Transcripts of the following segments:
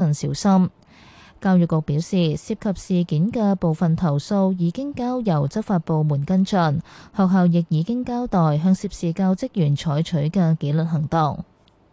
慎小心。教育局表示，涉及事件嘅部分投訴已經交由執法部門跟進，學校亦已經交代向涉事教職員採取嘅紀律行動。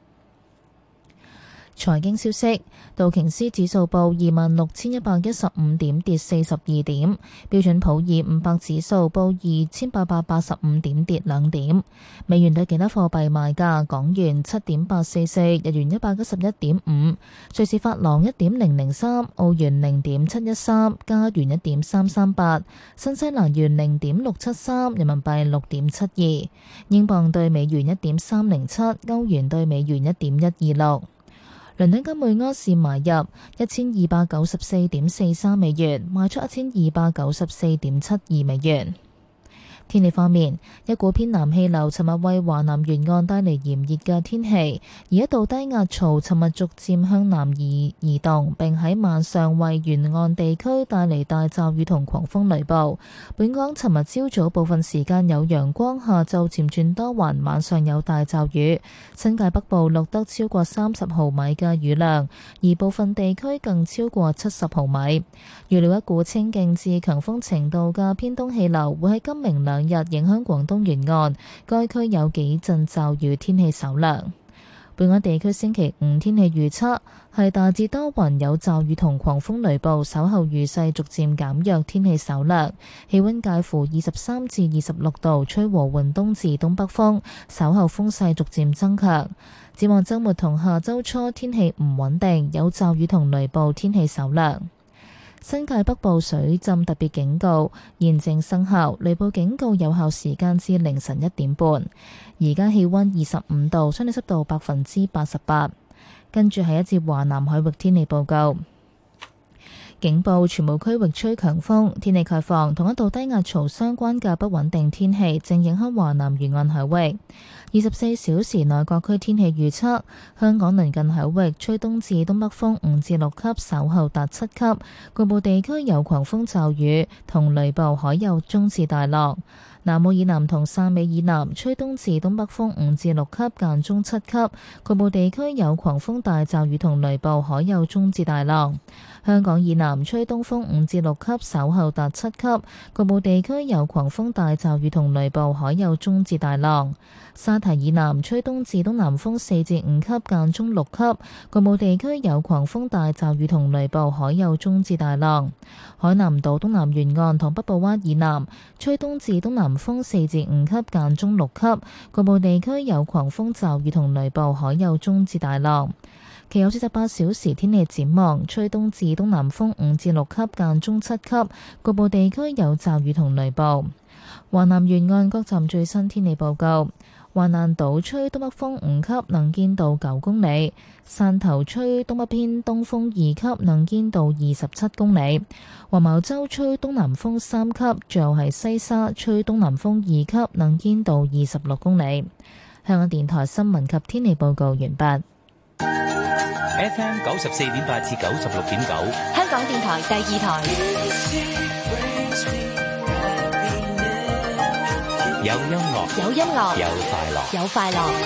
財經消息，道瓊斯指數報26,115點，跌42點；標準普爾500指數報2,885點，跌2點。美元對其他貨幣賣價：港元7.844，日元191.5，瑞士法郎1.003，澳元0.713，加元1.338，新西蘭元0.673，人民幣6.72，英鎊對美元1.307，歐元對美元1.126。倫敦金每盎司買入1294.43美元，賣出1294.72美元。天氣方面，一股偏南氣流尋日為華南沿岸帶嚟炎熱嘅天氣，而一道低壓槽尋日逐漸向南移動，並喺晚上為沿岸地區帶嚟大驟雨同狂風雷暴。本港尋日朝早部分時間有陽光，下晝漸轉多雲，晚上有大驟雨。新界北部錄得超過30毫米嘅雨量，而部分地區更超過70毫米。預料一股清勁至強風程度嘅偏東氣流會喺今明兩日影響廣東沿岸，該區有幾陣驟雨，天氣稍涼。本港地區星期五天氣預測係大致多雲，有驟雨同狂風雷暴，稍後雨勢逐漸減弱，天氣稍涼，氣溫介乎23至26度，吹和緩東至東北風，稍後風勢逐漸增強。展望週末同下週初天氣唔穩定，有驟雨同雷暴，天氣稍涼。新界北部水浸特別警告現正生效，雷暴警告有效時間至凌晨1點半。而家氣溫25度，相對濕度88%。跟住係一節華南海域天氣報告。警報全部區域吹強風，天氣概況同一道低壓槽相關嘅不穩定天氣正影響華南沿岸海域。24小時內各區天氣預測：香港鄰近海域吹東至東北風5至6級，稍後達7級，局部地區有狂風驟雨同雷暴，海有中至大浪。南澳以南同汕尾以南吹東至東北風5至6級，間中7級，局部地區有狂風大驟雨同雷暴，海有中至大浪。香港以南吹東風5至6級，稍後達7級，局部地區有狂風大驟雨同雷暴，海有中至大浪。沙堤以南吹東至東南風4至5級，間中6級，局部地區有狂風大驟雨同雷暴，海有中至大浪。海南島東南沿岸同北部灣以南吹東至東南風4至5級，間中6級，局部地區有狂風驟雨同雷暴，海有中至大浪。其後48小時天氣展望，吹東至東南風5至6級，間中7級，局部地區有驟雨同雷暴。華南沿岸各站最新天氣報告：華南島吹東北風5級，能見度9公里；汕頭吹東北偏東風2級，能見度27公里；黃茅洲吹東南風3級，最後係西沙吹東南風2級，能見度26公里。香港電台新聞及天氣報告完畢。 FM 94.8至96.9， 香港電台第2台。 有音樂， 有音樂， 有快樂， 有快樂。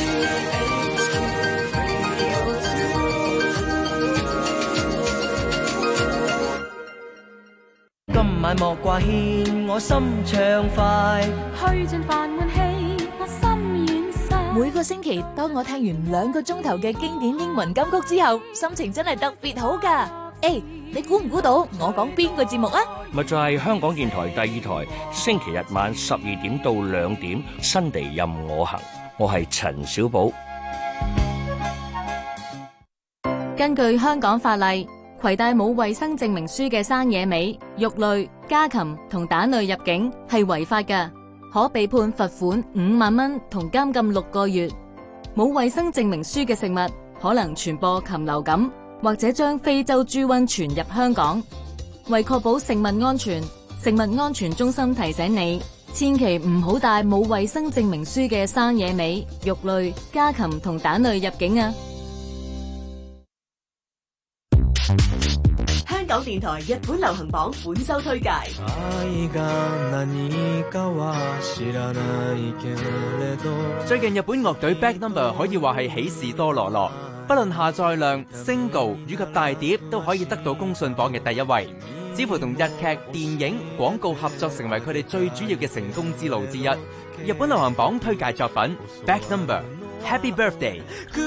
今晚莫掛牽，我心暢快， 去盡煩悶氣，我心軟晒。 每個星期，當我聽完2個鐘頭嘅經典英文金曲之後，心情真係特別好㗎。誒，你估唔估到我講邊個節目啊？ 咪就係香港電台第2台，星期日晚12點到2點，新地任我行。我係陳小寶。 根據香港法例，攜帶冇衛生證明書嘅生野味、肉類、家禽同蛋類入境係違法嘅，可被判罰款5萬蚊同監禁6個月。冇衛生證明書嘅食物可能傳播禽流感，或者將非洲豬瘟傳入香港。為確保食物安全，食物安全中心提醒你，千祈唔好帶冇衛生證明書嘅生野味、肉類、家禽同蛋類入境啊！ 香港電台日本流行榜本周推介。 最近日本樂隊 Back Number 可以話係喜事多樂樂。 不論下載量、single 以及大碟都可以得到公信榜嘅第一位，似乎同日劇、電影、廣告合作成為佢哋最主要嘅成功之路之一。日本流行榜推介作品 Back Number Happy Birthday。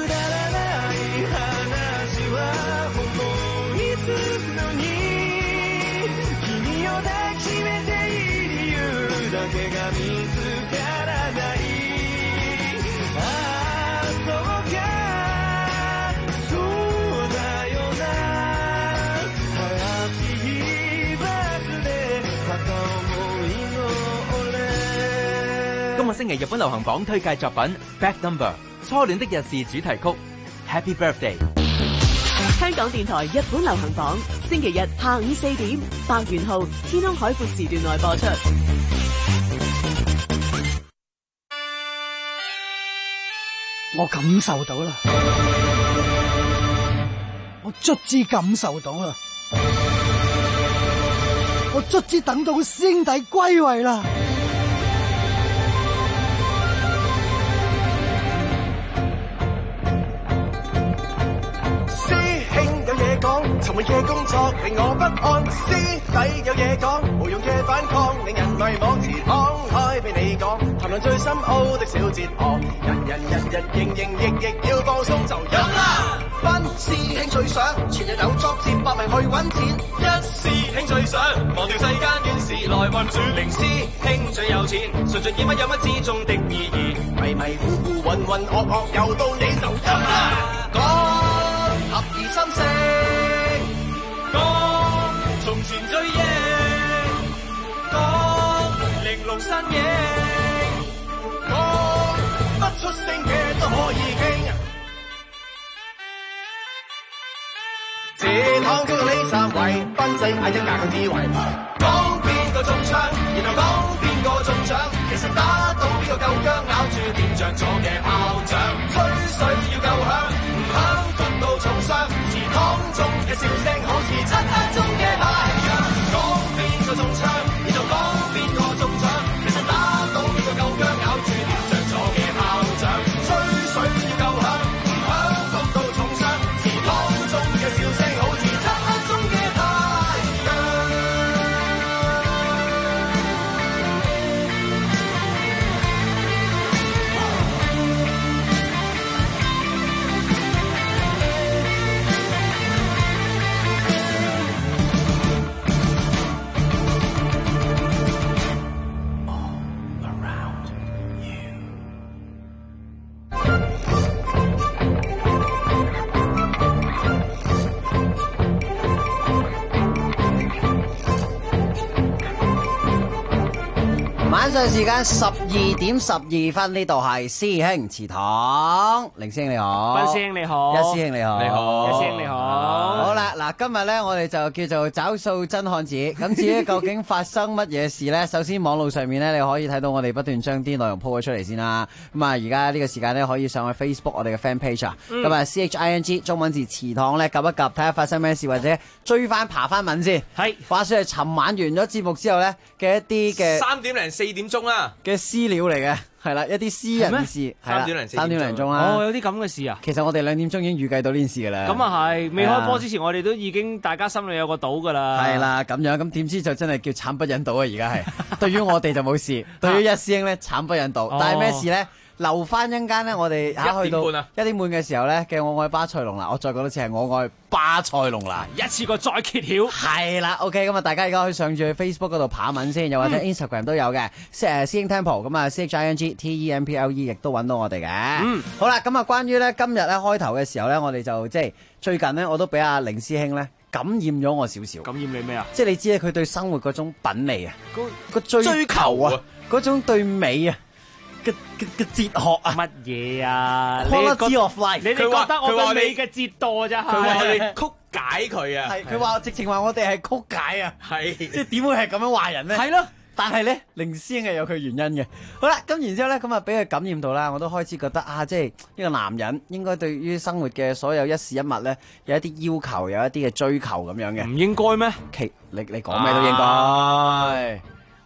今個星期日本流行榜推介作品 Back Number 初戀的日事主題曲 Happy Birthday。 香港電台日本流行榜，星期日下午4點，白元浩天空海闊時段內播出。 我感受到啦，我卒之感受到啦，我卒之等到師兄弟歸位啦。 尋日嘅工作令我不安，師弟有嘢講，無用嘅反抗令人迷惘，自敞開俾你講，談論最深奧的小哲學，人亦要放鬆就飲啦。班師兄最想全日有作戰，搏命去揾錢，一師兄最想忘掉世間亂事來運轉，零師兄最有錢，純盡見乜有乜之中的意義，迷迷糊糊渾噩又到你就飲啦。講合而心聲。從前最贏，講玲瓏身影，講不出聲嘅都可以傾。這趟中到呢三位，分析下一格嘅智慧。講邊個中槍，然後講邊個中獎，其實打到邊個夠薑，咬住點着咗嘅炮仗。吹水要夠響，唔響焗到重傷。祠堂中嘅笑聲好似漆黑中嘅太陽。講邊個中槍，然後講邊個中獎，其實打到邊個夠薑，咬住點着咗嘅炮仗。吹水要夠響，唔響焗到重傷。祠堂中嘅笑聲好似漆黑中嘅太陽。 晚上時間12:12，呢度係師兄祠堂，凌師兄你好， 斌師兄你好， 一師兄你好， 你好，一師兄你好。 好啦，嗱，今日咧我哋就叫做找數真漢子。咁至於究竟發生乜嘢事咧？首先網絡上面咧你可以睇到我哋不斷將啲內容 po 咗出嚟先啦。咁啊，而家呢個時間咧可以上去 Facebook 我哋嘅 fan page 啊。咁啊，CHING 中文字祠堂咧，及一及睇下發生咩事，或者追翻爬翻文先。係話說係尋晚完咗節目之後咧嘅一啲嘅 3點零4點鐘啦嘅私料嚟嘅。係啦，一啲私人事，係啦，3點零鐘啦。 哦，有啲咁嘅事啊！ 其實我哋2點鐘已經預計到呢件事噶啦。 咁啊係，未開波之前我哋都已經大家心裏有個賭噶啦。 係啦，咁樣咁點知就真係叫慘不忍睹啊！而家係，對於我哋就冇事，對於一師兄咧慘不忍睹。但係咩事咧？留翻一陣間咧，我哋去到1點半嘅時候咧嘅我愛巴塞隆拿，我再講多次係我愛巴塞隆拿， 一次過再揭曉。 係啦 ，OK， 咁啊，大家而家可以上住去 Facebook 嗰度爬文先，又或者 Instagram 都有嘅，師兄 Temple 咁啊 CHING TEMPLE 亦都揾到我哋嘅。好啦，咁啊，關於咧今日咧開頭嘅時候咧，我哋就即係最近咧，我都俾阿凌師兄咧感染咗我少少。 感染你咩啊？ 即係你知咧，佢對生活嗰種品味啊，個追求啊，嗰種對美啊。嘅哲學啊，乜嘢啊？ 你哋覺得我對美嘅折墮咋？ 佢話我哋曲解佢啊！ 係佢話直情話我哋係曲解啊！ 係即係點會係咁樣話人咧？係咯，但係咧，凌師兄係有佢原因嘅。好啦，咁然之後咧，咁啊俾佢感染到啦，我都開始覺得啊，即係呢個男人應該對於生活嘅所有一事一物咧，有一啲要求，有一啲嘅追求咁樣嘅。 唔應該咩？ 你講咩都應該。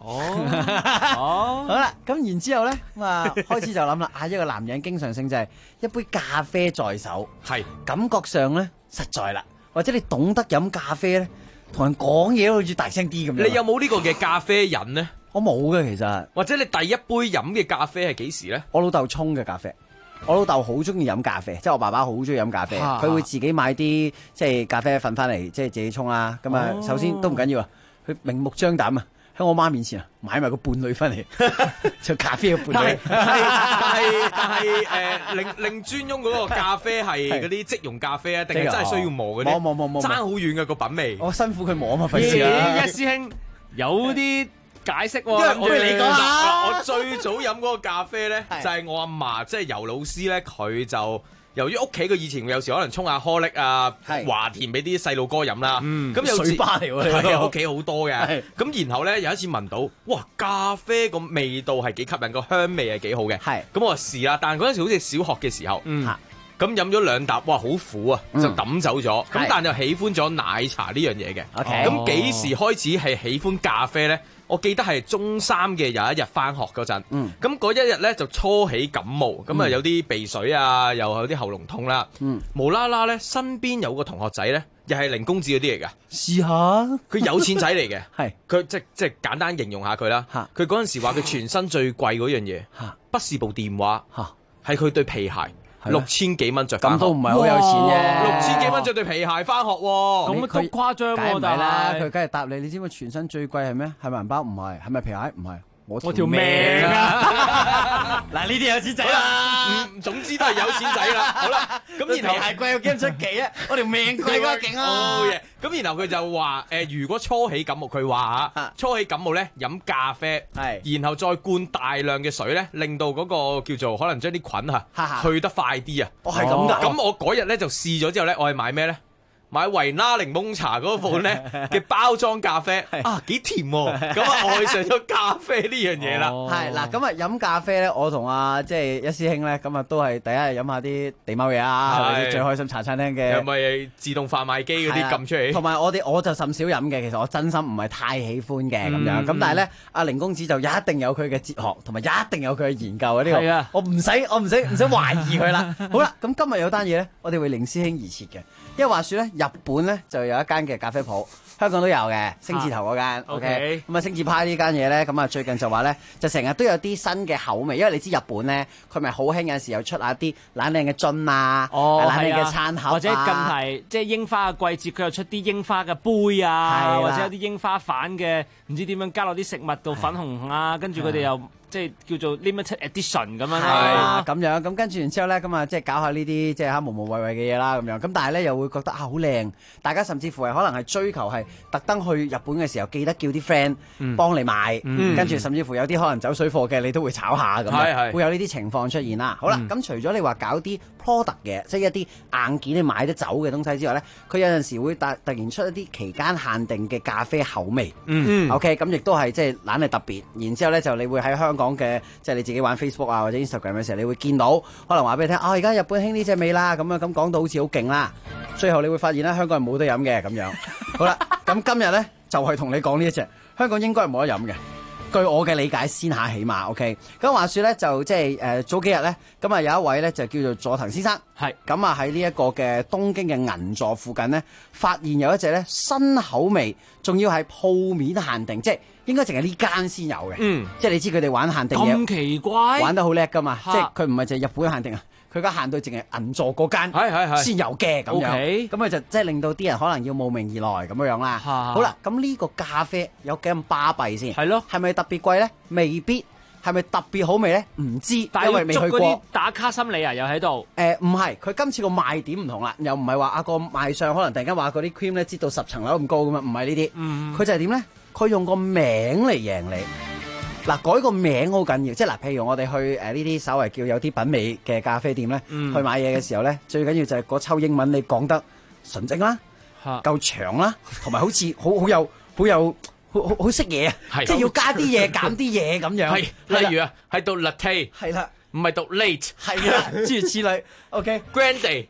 好啦，咁然之後咧，咁啊開始就諗啦，一個男人經常性就係一杯咖啡在手， 係感覺上咧實在啦，或者你懂得飲咖啡咧，同人講嘢都好似大聲啲咁樣。 你有冇呢個嘅咖啡癮呢？ 我冇嘅其實。 或者你第一杯飲嘅咖啡係幾時咧？ 我老豆沖嘅咖啡。我老豆好中意飲咖啡，即係我爸爸好中意飲咖啡，佢會自己買啲即係咖啡粉翻嚟，即係自己沖啦。咁啊，首先都唔緊要啊，佢明目張膽啊，喺我媽面前啊買埋個伴侶翻嚟，就咖啡嘅伴侶。 但係令專翁嗰個咖啡係嗰啲即溶咖啡啊，定係真係需要磨嗰啲？冇，爭好遠嘅個品味。 我辛苦佢磨啊嘛，費事啊！ 一師兄有啲解釋喎， 我俾你講下。 我最早飲嗰個咖啡咧，就係我阿嫲，即係尤老師咧，佢就由於屋企佢以前有時可能沖下可力啊、華田俾啲細路哥飲啦，咁有水吧嚟喎， 係啊，屋企好多嘅。咁然後咧有一次聞到，哇，咖啡個味道係幾吸引，個香味係幾好嘅。咁我就試啦，但係嗰陣時好似小學嘅時候。咁飲咗2啖，哇，好苦啊，就抌走咗。咁但係就喜歡咗奶茶呢樣嘢嘅。咁幾時開始係喜歡咖啡咧？我記得係中3嘅有一日翻學嗰陣，咁嗰一日咧就初起感冒，咁啊有啲鼻水啊，又有啲喉嚨痛啦。無啦啦咧，身邊有個同學仔咧，又係零工子嗰啲嚟㗎。 試下， 佢有錢仔嚟嘅。佢即係簡單形容下佢啦。佢嗰陣時話佢全身最貴嗰樣嘢，不是部電話，係佢對皮鞋。6000幾蚊着翻學， 咁都唔係好有錢啫。 6000幾蚊着對皮鞋翻學喎， 咁都誇張喎。 梗係唔係啦，佢梗係答你。你知唔知全身最貴係咩？係咪銀包？唔係。係咪皮鞋？唔係。我條命啊！嗱，呢啲有錢仔啦， 總之都係有錢仔啦。好啦，咁然後皮鞋貴又驚唔出奇啊！我條命貴quá勁啊！ 咁然後佢就話如果初起感冒，佢話初起感冒咧飲咖啡，然後再灌大量嘅水咧，令到嗰個叫做可能將啲菌去得快啲啊！ 係咁㗎。 咁我嗰日咧就試咗之後咧，我係買咩咧？買維拉檸檬茶嗰款咧嘅包裝咖啡幾甜喎，咁愛上咗咖啡呢樣嘢啦。 係嗱，咁啊飲咖啡咧，我同即係一師兄咧，咁啊都係第一係飲下啲地踎嘢啊，係咪最開心茶餐廳嘅？ 又咪自動販賣機嗰啲撳出嚟？ 同埋我就甚少飲嘅，其實我真心唔係太喜歡嘅咁樣。咁但係咧，阿凌公子就一定有佢嘅哲學，同埋一定有佢嘅研究啊！呢個我唔使懷疑佢啦。好啦，咁今日有單嘢咧，我哋為凌師兄而設嘅，因為話說咧。日本咧就有一間嘅咖啡鋪，香港都有嘅，星字頭嗰間。OK，咁啊星字派呢間嘢咧，咁啊最近就話咧，就成日都有啲新嘅口味，因為你知日本咧，佢咪好興有時又出下啲懶靚嘅樽啊，懶靚嘅餐盒啊， 或者近排即係櫻花嘅季節，佢又出啲櫻花嘅杯啊，或者有啲櫻花瓣嘅，唔知點樣加落啲食物度粉紅啊，跟住佢哋又。即係叫做 limited edition 咁樣啦， 咁樣咁跟住然之後咧，咁啊即係搞下呢啲即係無無謂謂嘅嘢啦，咁樣咁但係咧又會覺得好靚，大家甚至乎係可能係追求係特登去日本嘅時候記得叫啲 friend 幫你買，跟住甚至乎有啲可能走水貨嘅你都會炒下咁樣，會有呢啲情況出現啦。好啦，咁除咗你話搞啲 product 嘅，即係一啲硬件你買得走嘅東西之外咧，佢有陣時會突然出一啲期間限定嘅咖啡口味，OK， 咁亦都係即係懶係特別，然之後咧就你會喺香港嘅即係你自己玩 Facebook 啊或者 Instagram 嘅時候，你會見到可能話俾你聽而家日本興呢隻味啦，咁樣咁講到好似好勁啦，最後你會發現咧香港係冇得飲嘅咁樣。好啦，咁今日咧就係同你講呢一隻香港應該係冇得飲嘅。據我嘅理解先下，起碼 OK。咁話說咧，就即係早幾日咧，咁啊有一位咧就叫做佐藤先生，咁啊喺呢一個嘅東京嘅銀座附近咧，發現有一隻咧新口味，仲要係鋪面限定，即係應該淨係呢間先有嘅。即係你知佢哋玩限定嘢， 咁奇怪， 玩得好叻噶嘛。即係佢唔係淨係日本限定啊。佢而家限到淨係銀座嗰間先有嘅咁樣，咁佢就即係令到啲人可能要慕名而來咁樣啦。好啦，咁呢個咖啡有幾咁巴閉先？係咯，係咪特別貴咧？未必。係咪特別好味咧？唔知，因為未去過。 打卡心理啊，又喺度。 唔係，佢今次個賣點唔同啦，又唔係話個賣相可能突然間話嗰啲 cream 咧擠到10層樓咁高咁啊，唔係呢啲。佢就係點咧？佢用個名嚟贏你。嗱，改個名好緊要，即係嗱，譬如我哋去呢啲稍為叫有啲品味嘅咖啡店咧，去買嘢嘅時候咧，最緊要就係嗰抽英文你講得純正啦，夠長啦，同埋好似好識嘢啊，即係要加啲嘢減啲嘢咁樣。 例如啊，係讀 latte， 係啦， 唔係讀 late， 係啦，諸如此類。OK，grande 係啦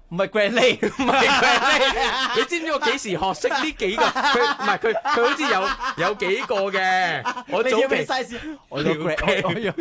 唔係 Granny， 唔係 Granny， 你知唔知我幾時學識呢幾個？佢好似有幾個嘅。我早期 size， 我要個 Granny，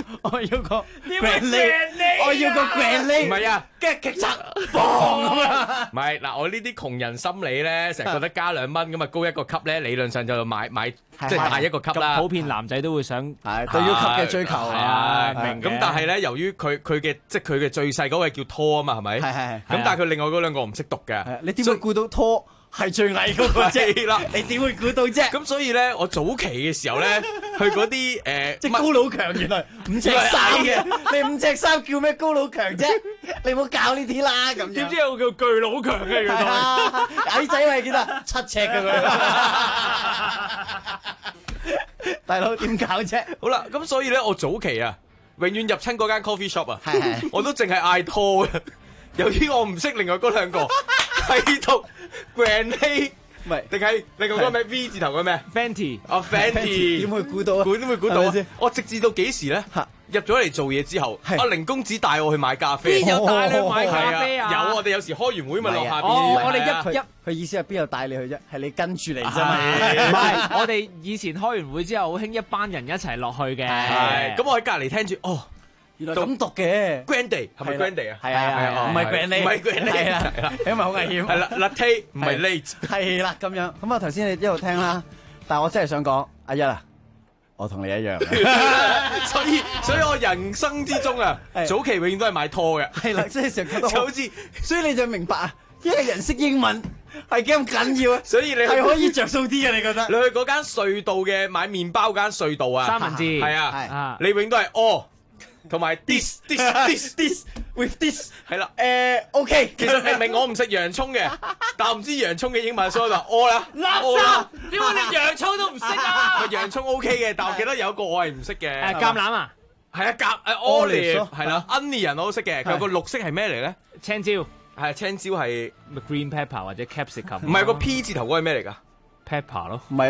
我要個 Granny， 唔係啊， 跟住劇集棒咁啊！ 唔係嗱，我呢啲窮人心理咧，成日覺得加2蚊咁啊，高一個級咧，理論上就買即係大一個級啦。 普遍男仔都會想係對於級嘅追求啊，明嘅。 咁但係咧，由於佢嘅即係佢嘅最細嗰個叫拖啊嘛，係咪？係。咁但係佢另外嗰兩個我唔識讀嘅。 你點會估到拖係最矮嗰個啫？ 啦， 你點會估到啫？ 咁所以咧，我早期嘅時候咧，去嗰啲即係高佬強，原來5尺3嘅，你5尺3叫咩高佬強啫？你唔好搞呢啲啦，咁樣。 點知有個叫巨佬強嘅原來？ 矮仔係幾多？7尺嘅佢。大佬點搞啫？ 好啦，咁所以咧，我早期啊，永遠入親嗰間 coffee shop 啊，我都淨係嗌拖嘅。由於我唔識另外嗰兩個，係讀 Granny， 唔係定係另外嗰個咩 V 字頭嘅咩 Fenty， Fenty 點會估到啊？ 點會估到啊？我直至到幾時咧？入咗嚟做嘢之後，阿凌公子帶我去買咖啡。 邊有帶你去買咖啡啊？ 有，我哋有時開完會咪落下邊。 我哋佢意思係邊有帶你去啫？係你跟住嚟啫嘛。 唔係，我哋以前開完會之後，好興一班人一齊落去嘅。 咁我喺隔離聽住，哦。 原來咁讀嘅 Grandy 係咪 Grandy 啊？ 係啊，唔係 Granny， 唔係 Granny， 係啦，因為好危險。 係啦 ，latte 唔係 late。 係啦，咁樣。咁啊，頭先你一路聽啦，但係我真係想講，阿一啊，我同你一樣。 所以我人生之中啊，早期永遠都係買拖嘅。 係啦，即係成日覺得就好似， 所以你就明白啊，一個人識英文係幾咁緊要啊。 所以你係可以着數啲嘅，你覺得？ 你去嗰間隧道嘅買麵包間隧道啊， 三文治係啊，你永遠都係同埋 this with this 係啦 ，OK。 其實明明我唔食洋葱嘅，但我唔知洋葱嘅英文，所以就啦。 垃圾，點解你洋葱都唔識啊？ 洋葱 OK 嘅，但我記得有一個我係唔識嘅。 橄欖啊？ 係啊，olive 係啦 ，onion 我都識嘅。佢有個綠色係咩嚟咧？ 青椒。 係青椒係 green pepper 或者 capsicum。 唔係個 P 字頭嗰個係咩嚟㗎？ pepper 咯， 唔係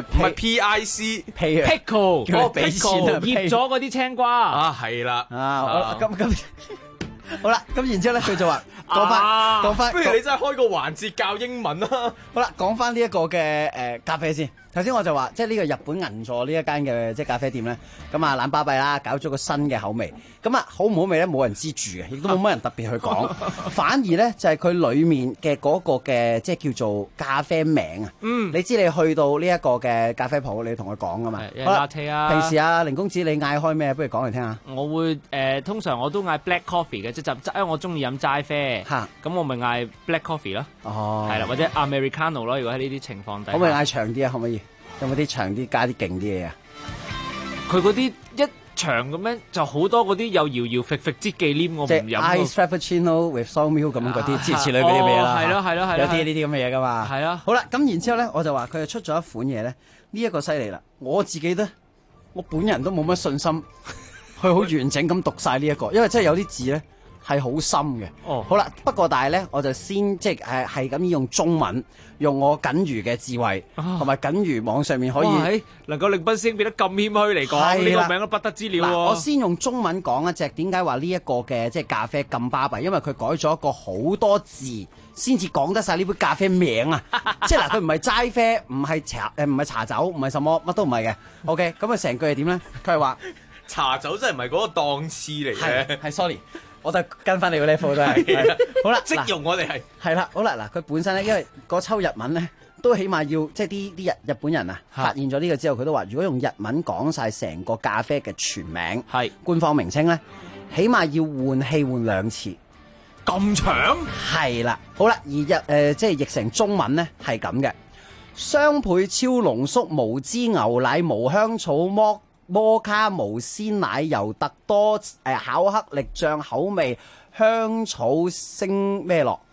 PIC pickle， pickle 醃咗嗰啲青瓜啊，係啦咁好啦，咁然之後咧，佢就話講翻， 不如你真係開個環節教英文啦。 好啦，講翻呢一個嘅咖啡先。頭先我就話，即係呢個日本銀座呢一間嘅即係咖啡店咧，咁啊懶巴閉啦，搞咗個新嘅口味。咁啊好唔好味咧？冇人知住嘅，亦都冇乜人特別去講。反而咧就係佢裡面嘅嗰個嘅即係叫做咖啡名啊。你知你去到呢一個嘅咖啡鋪，你同佢講噶嘛。 好啦，平時啊，凌公子你嗌開咩？不如講嚟聽下。 我會通常我都嗌 black coffee 嘅，即係因為我中意飲齋啡。咁我咪嗌 black coffee 咯。係啦，或者 Americano 咯。如果喺呢啲情況底下， 可唔可以嗌長啲啊？可唔可以？有冇啲長啲加啲勁啲嘢啊？ 佢嗰啲一長咁樣就好多嗰啲有搖搖揈揈擠忌廉，我唔飲。 即係 ice frappuccino with soy milk 咁嗰啲，之類嗰啲嘢啦。 係咯， 有啲呢啲咁嘅嘢噶嘛。 係啊。 好啦，咁然之後咧，我就話佢就出咗一款嘢咧，呢一個犀利啦。我自己咧，我本人都冇乜信心去好完整咁讀晒呢一個，因為真係有啲字咧係好深嘅。好啦，不過但係咧，我就先即係咁用中文。用我僅餘嘅智慧，同埋僅餘網上面可以能夠令斌師兄變得咁謙虛嚟講，呢個名都不得之了喎。 我先用中文講一隻，點解話呢一個嘅即係咖啡咁巴閉？因為佢改咗一個好多字，先至講得晒呢杯咖啡名啊！即係嗱，佢唔係齋啡，唔係茶酒，唔係什麼乜都唔係嘅。OK， 咁佢成句係點咧？佢係話茶酒真係唔係嗰個檔次嚟嘅， 係 sorry。我就跟翻你個 level 都係，好啦， 即用我哋係啦，好啦，嗱，佢本身咧，因為嗰抽日文咧，都起碼要即係啲日本人啊，發現咗呢個之後，佢都話，如果用日文講晒成個咖啡嘅全名，官方名稱咧，起碼要換氣換2次， 咁長？ 係啦，好啦，而即係譯成中文咧係咁嘅，雙倍超濃縮無脂牛奶無香草摩卡無鮮奶油特多巧克力醬口味香草星咩樂？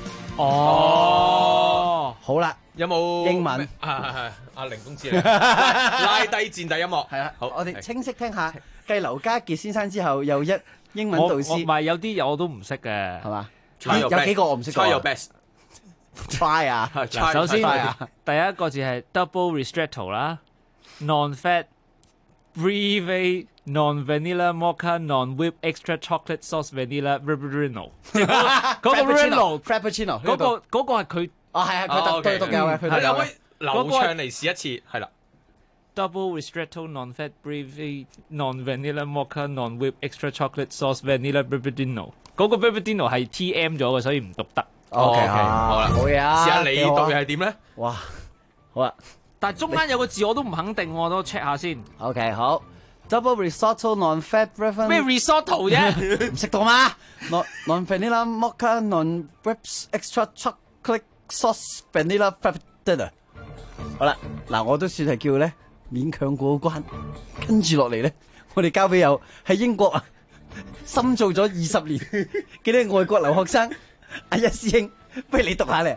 好啦， 有冇英文？ 阿凌公子拉低戰地音樂係啦。好，我哋清晰聽下。繼劉家傑先生之後，又一英文導師。 唔係有啲我都唔識嘅， 係嘛？有幾個我唔識。 Try your best。 Try 啊！ 首先第一個字係 double ristretto 啦 ，non-fat。 Breve non-vanilla mocha non-whip extra chocolate sauce vanilla Frappuccino， 嗰個 Frappuccino， 嗰個係佢係佢特有嘅，佢兩位流暢嚟試一次，係啦。 Double ristretto non-fat breve non-vanilla mocha non-whip extra chocolate sauce vanilla Frappuccino， 嗰個 Frappuccino 係 TM 咗嘅，所以唔讀得。 OK， 好啦， 好嘢啊！ 試下你讀嘅係點咧？ 哇，好啊！ 但係中間有個字我都唔肯定，我都 check 下先。 OK， 好。Double risotto non-fat breakfast 咩 risotto 啫？ 唔識讀嘛？Non-vanilla mocha non-whips extra chocolate sauce vanilla Frappuccino。好啦，嗱我都算係叫咧勉強過關。跟住落嚟咧，我哋交俾有喺英國啊深造咗20年嘅啲外國留學生阿一師兄，不如你讀下咧。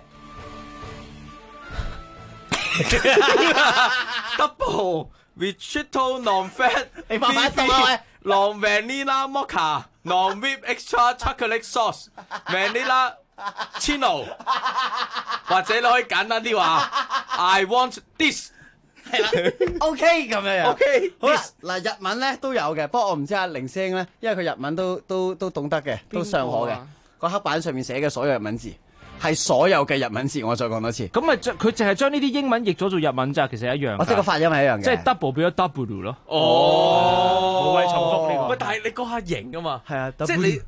Double ristretto non-fat 你慢慢讀啊喂 non-vanilla mocha non-whip extra chocolate sauce vanilla chino， 或者你可以簡單啲話 I want this， 係啦，OK 咁樣樣 ，OK， 好啦，嗱日文咧都有嘅，不過我唔知阿凌師兄咧，因為佢日文都懂得嘅，都尚可嘅，個黑板上面寫嘅所有日文字。係所有嘅日文字，我再講多次。 咁咪佢淨係將呢啲英文譯咗做日文咋，其實一樣。 即係個發音係一樣嘅。 即係 double 變咗 W 咯。 哦， 無謂重複呢個。 喂，但係你嗰下型啊嘛。 係啊， 即係你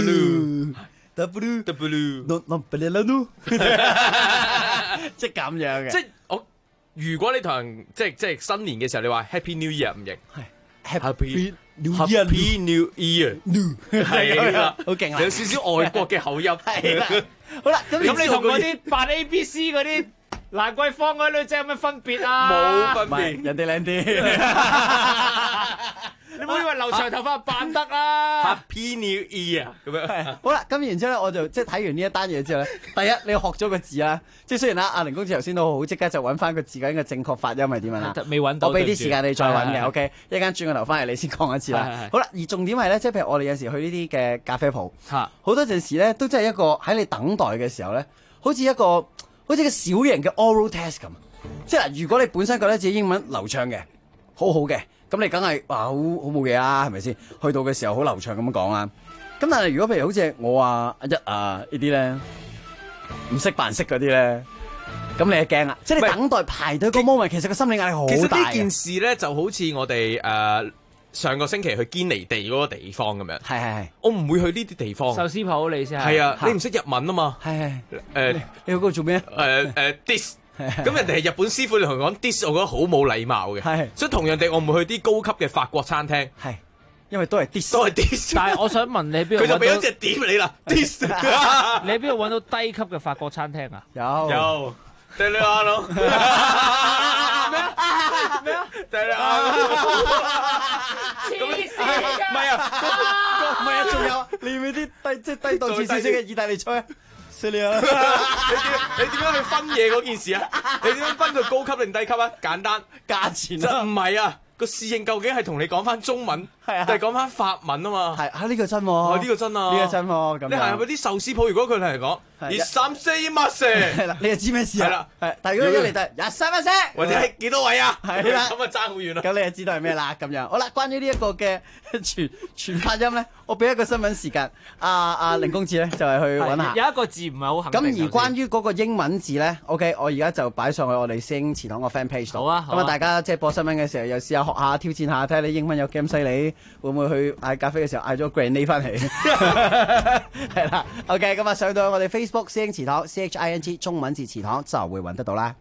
W，即係咁樣嘅。 即係我如果你同人即係新年嘅時候，你話 Happy New Year 唔型。Happy New Year， 係啦， 好勁啊！ 有少少外國嘅口音， 係啦。好啦，咁你同嗰啲扮 ABC 嗰啲蘭桂坊嗰啲女仔有咩分別啊？ 冇分別， 人哋靚啲。 你唔好以為留長頭髮扮得啦。 Happy New Year 咁樣。 好啦，咁然之後咧，我就即係睇完呢一單嘢之後咧，第一你學咗個字啦，即係雖然啦，阿凌公子頭先都好，即刻就揾翻個字究竟嘅正確發音係點樣啦。 未揾到， 我俾啲時間你再揾嘅 ，OK。一陣間轉個頭翻嚟，你先講一次啦。好啦，而重點係咧，即係譬如我哋有時去呢啲嘅咖啡鋪，好多陣時咧都真係一個喺你等待嘅時候咧，好似個小型嘅 oral test 咁。即係嗱，如果你本身覺得自己英文流暢嘅，好好嘅。咁你梗係好冇嘢啦，係咪先？去到嘅時候好流暢咁樣講啦。咁但係如果譬如好似我啊阿一啊呢啲咧，唔識扮識嗰啲咧，咁你係驚啦。即係你等待排隊個 moment，其實個心理壓力好大。 其實呢件事咧就好似我哋上個星期去堅尼地嗰個地方咁樣。 係。 我唔會去呢啲地方。 壽司鋪你先係啊，你唔識日文啊嘛。 係。你去嗰度做咩 ？This。咁人哋係日本師傅，你同佢講 this， 我覺得好冇禮貌嘅。係，所以同樣地，我唔會去啲高級嘅法國餐廳。 係，因為都係 this， 都係 this。 但係我想問你邊度？ 佢就俾咗隻碟你啦 ，this。 你喺邊度揾到低級嘅法國餐廳啊？ 有。對你啱咯。咩啊？對你啱。 黐線㗎！ 唔係啊， 仲有你要唔要啲低檔次少少嘅意大利菜？你點樣去分嘢嗰件事啊？你點樣分佢高級定低級啊？簡單，價錢啊？唔係啊，個侍應究竟係同你講翻中文，定係講翻法文啊嘛？係啊，呢個真喎，呢個真啊，呢個真喎。咁你係咪啲壽司鋪？如果佢嚟講，234係啦，你就知咩事啊？係啦，係。但係如果一嚟就131，或者係幾多位啊？係啦，咁啊爭好遠啦。咁你就知道係咩啦？咁樣好啦，關於呢一個嘅全發音咧，我俾一個新聞時間，阿凌公子咧就係去揾下。有一個字唔係好肯定。咁而關於嗰個英文字咧 ，OK， 我而家就擺上去我哋師兄祠堂個 fan page 度。好啊，咁啊，大家即係播新聞嘅時候，又試下學下挑戰下，睇下你英文有幾咁犀利，會唔會去嗌咖啡嘅時候嗌咗 Granny 翻嚟？係啦 ，OK， 咁啊上到我哋 Facebook 師兄祠堂 CHING 中文字祠堂就會揾得到啦。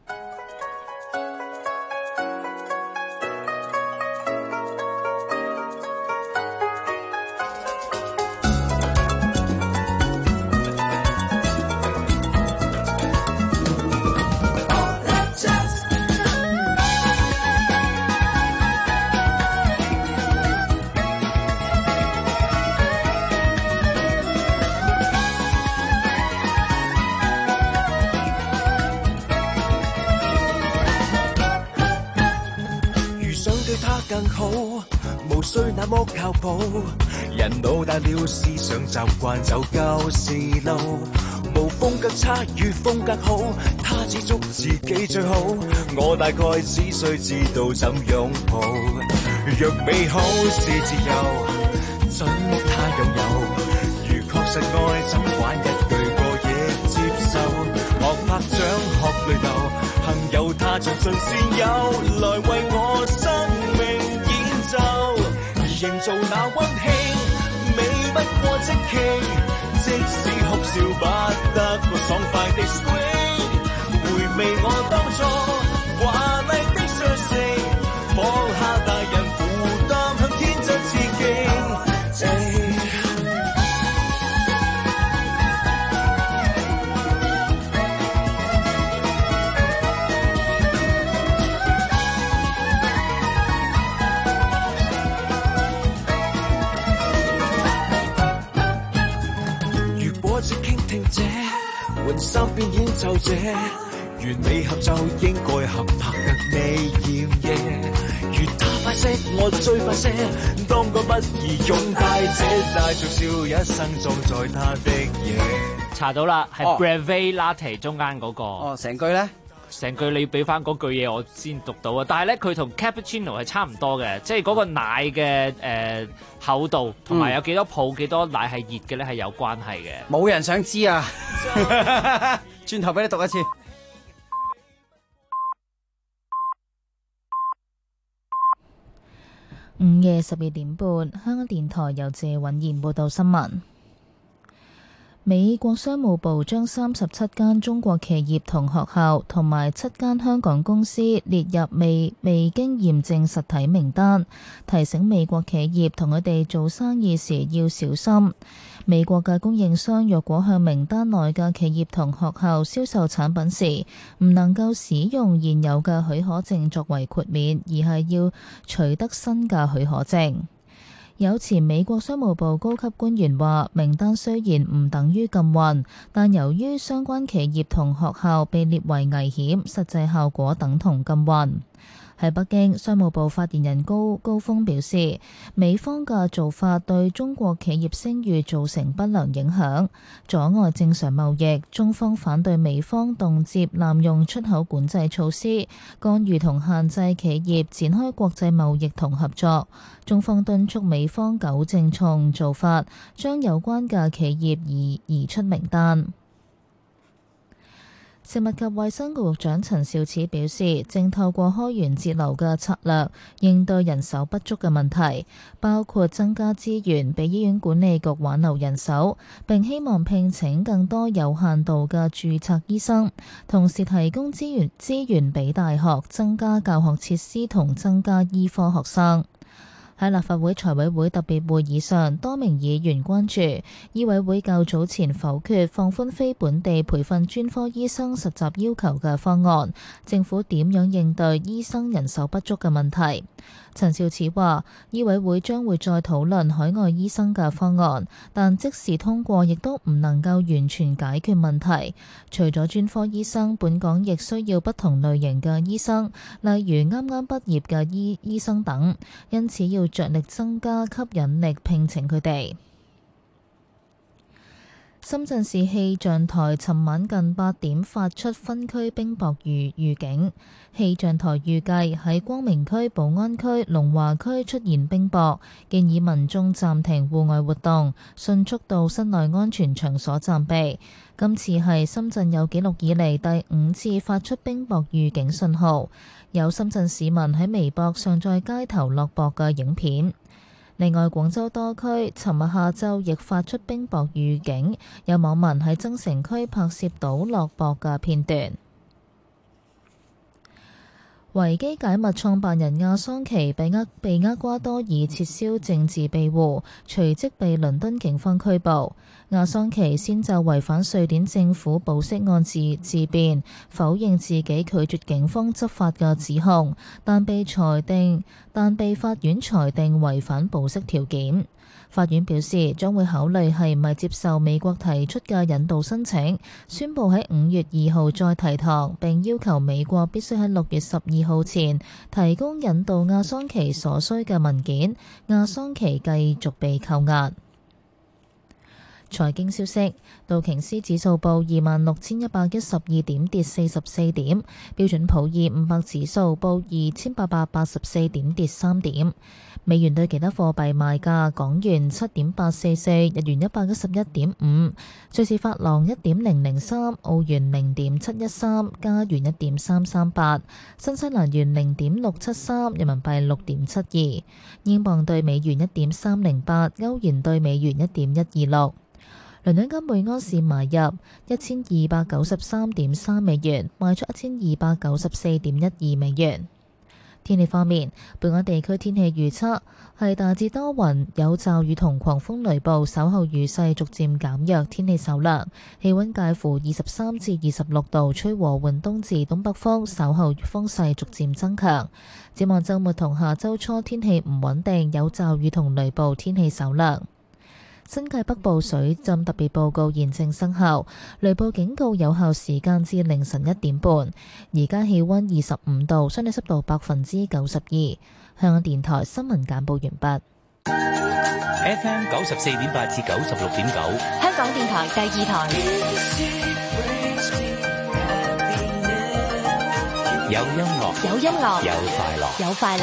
更好，無需那麼靠譜。人老大了，思想習慣就舊時路。無風格差與風格好，他只捉自己最好。我大概只需知道怎擁抱。 若美好是自由，准他擁有。如確實愛，怎管一句過亦接受。學拍掌，學淚流，幸有他像神仙友，來為我生命演奏，營造那溫馨，美不過即興。即使哭笑不得個爽快的 swing， 回味我當初華麗的雙星，放下大人負擔，向天真致敬。只傾聽者，換三邊演奏者，完美合奏應該合拍得你艷嘢。如他快些，我最快些，當個不義擁戴者，帶着笑一生裝載他的嘢。 查到啦，係 Breve Latte 中間嗰個。 哦，成句咧？ 成句你要俾翻嗰句嘢我先讀到啊！但係咧佢同 Cappuccino 係差唔多嘅，即係嗰個奶嘅厚度同埋有幾多泡幾多奶係熱嘅咧係有關係嘅。 冇人想知啊！轉頭俾你讀一次。 午夜12點半，香港電台由謝允賢報道新聞。美國商務部將37間中國企業同學校同埋7間香港公司列入未經驗證實體名單，提醒美國企業同佢哋做生意時要小心。美國嘅供應商若果向名單內嘅企業同學校銷售產品時，唔能夠使用現有嘅許可證作為豁免，而係要取得新嘅許可證。有前美國商務部高級官員話，名單雖然唔等於禁運，但由於相關企業同學校被列為危險，實際效果等同禁運。喺北京，商務部發言人高峰表示，美方嘅做法對中國企業聲譽造成不良影響，阻礙正常貿易。中方反對美方動輒濫用出口管制措施，干預同限制企業展開國際貿易同合作。中方敦促美方糾正錯誤做法，將有關嘅企業移出名單。食物及衛生局局長陳肇始表示，正透過開源節流嘅策略應對人手不足嘅問題，包括增加資源俾醫院管理局挽留人手，並希望聘請更多有限度嘅註冊醫生，同時提供資源俾大學，增加教學設施同增加醫科學生。喺立法會財委會特別會議上，多名議員關注醫委會較早前否決放寬非本地培訓專科醫生實習要求嘅方案，政府點樣應對醫生人手不足嘅問題？陳肇始話，醫委會將會再討論海外醫生嘅方案，但即使通過亦都唔能夠完全解決問題。除咗專科醫生，本港亦需要不同類型嘅醫生，例如啱啱畢業嘅醫生等，因此要着力增加吸引力聘請佢哋。深圳市氣象台尋晚近8點發出分區冰雹預警，氣象台預計喺光明區、寶安區、龍華區出現冰雹，建議民眾暫停戶外活動，迅速到室內安全場所暫避。今次係深圳有紀錄以嚟第5次發出冰雹預警信號，有深圳市民喺微博上載街頭落雹嘅影片。另外，廣州多區尋日下晝亦發出冰雹預警，有網民喺增城區拍攝到落雹嘅片段。維基解密創辦人亞桑奇被厄瓜多爾撤銷政治庇護，隨即被倫敦警方拘捕。亞桑奇先就違反瑞典政府保釋案自辯，否認自己拒絕警方執法嘅指控，但被法院裁定違反保釋條件。法院表示將會考慮係咪接受美國提出嘅引渡申請，宣布喺5月2號再提堂，並要求美國必須喺6月12號前提供引渡亞桑奇所需嘅文件。亞桑奇繼續被扣押。 財經消息，道瓊斯指數報26,112點，跌44點；標準普爾500指數報2,884點，跌3點。美元對其他貨幣賣價：港元7.844，日元111.5，瑞士法郎1.003，澳元0.713，加元1.338，新西蘭元0.673，人民幣6.72，英鎊對美元1.308，歐元對美元1.126。倫敦金每安士買入1293.3美元，賣出1294.12美元。天氣方面，本港地區天氣預測係大致多雲，有驟雨同狂風雷暴，稍後雨勢逐漸減弱，天氣稍涼，氣溫介乎23至26度，吹和緩東至東北風，稍後風勢逐漸增強。展望週末同下週初天氣唔穩定，有驟雨同雷暴，天氣稍涼。新界北部水浸特別報告現正生效，雷暴警告有效時間至凌晨1點半。而家氣溫25度，相對濕度92%。香港電台新聞簡報完畢。 FM 94.8至96.9， 香港電台第2台。 有音樂， 有音樂， 有快樂， 有快樂。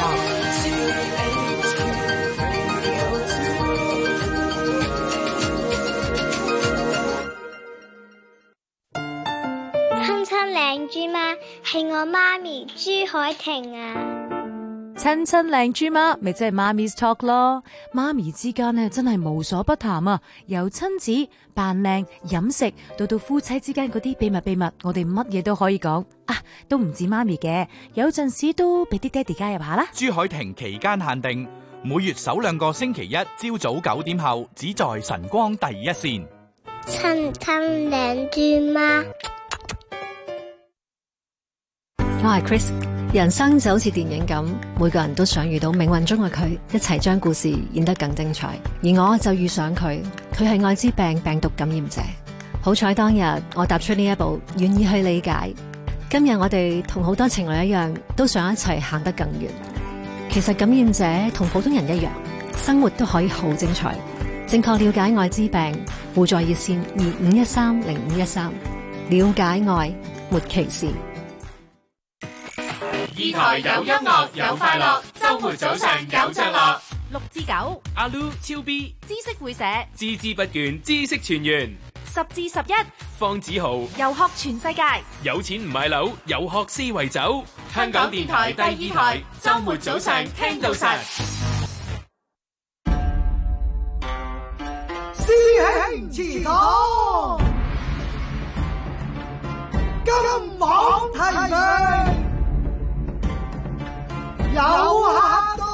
親親靚豬媽係我媽咪朱海婷啊！ 親親靚豬媽咪即係媽咪 talk 咯，媽咪之間呢真係無所不談啊！由親子扮靚、飲食到夫妻之間嗰啲秘密，我哋乜嘢都可以講啊！都唔止媽咪嘅，有陣時都俾啲爹哋加入下啦。 朱海婷期間限定，每月首2個星期一朝早9點後，只在晨光第一線。 親親靚豬媽。 我係 Chris， 人生就好似電影咁，每個人都想遇到命運中嘅佢，一齊將故事演得更精彩。而我就遇上佢，佢係艾滋病病毒感染者。好彩當日我踏出呢一步，願意去理解。今日我哋同好多情侶一樣，都想一齊行得更遠。其實感染者同普通人一樣，生活都可以好精彩。正確了解艾滋病，互助熱線25130513，了解愛，沒歧視。 2台有音樂有快樂，週末早上有着落。 6至9， 阿 Lu 超 B， 知識會社， 孜孜不倦，知識全員。 10至11， 方子豪， 遊學全世界。 有錢唔買樓，有學思維走。香港電台第2台，週末早上聽到實。 師兄祠堂，金網提名。有客到，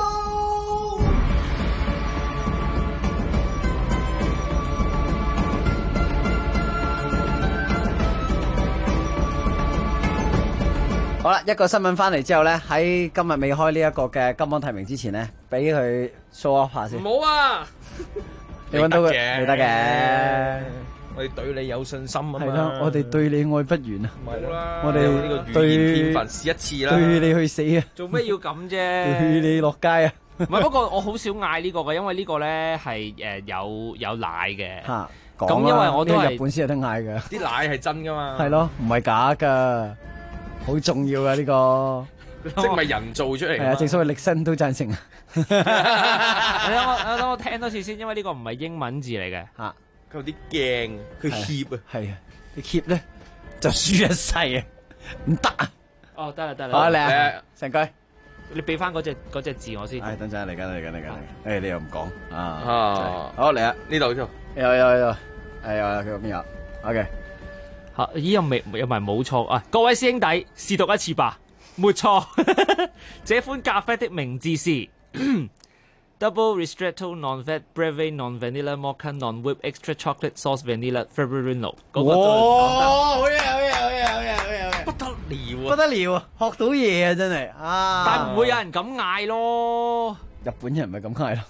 好啦，一個新聞翻嚟之後咧，喺今日未開呢一個嘅金榜提名之前咧，俾佢 show up 下先。 唔好啊！ 你揾到佢，你得嘅。 我哋對你有信心啊嘛。 係啦，我哋對你愛不完啊。 好啦， 我哋呢個語言天分試一次啦。 對你去死啊！ 做咩要咁啫？ 對你落街啊！ 唔係，不過我好少嗌呢個嘅，因為呢個咧係有奶嘅。 嚇， 咁因為我都係日本先有得嗌嘅。 啲奶係真噶嘛？ 係咯，唔係假噶，好重要噶呢個。 即係咪人造出嚟？ 係啊，正所謂力身都贊成啊！ 等我聽多次先，因為呢個唔係英文字嚟嘅嚇。 佢有啲驚，佢怯啊， 係啊，你怯咧就輸一世啊，唔得啊！ 哦，得啦， 好嚟啊，成句， 你俾翻嗰隻字我先。 係，等陣嚟緊，誒，你又唔講啊？ 好嚟啊， 呢度有， 係佢嗰邊有 ，OK。 嚇，咦又唔係冇錯啊！各位師兄弟，試讀一次吧，沒錯，這款咖啡的名字是。Double Ristretto Non-Fat Breve Non-Vanilla Mocha Non-Whip Extra Chocolate Sauce Vanilla Frappuccino。 哇！好嘢！不得了啊！學到嘢啊，真係啊！ 但係唔會有人咁嗌咯。 日本人咪咁嗌咯。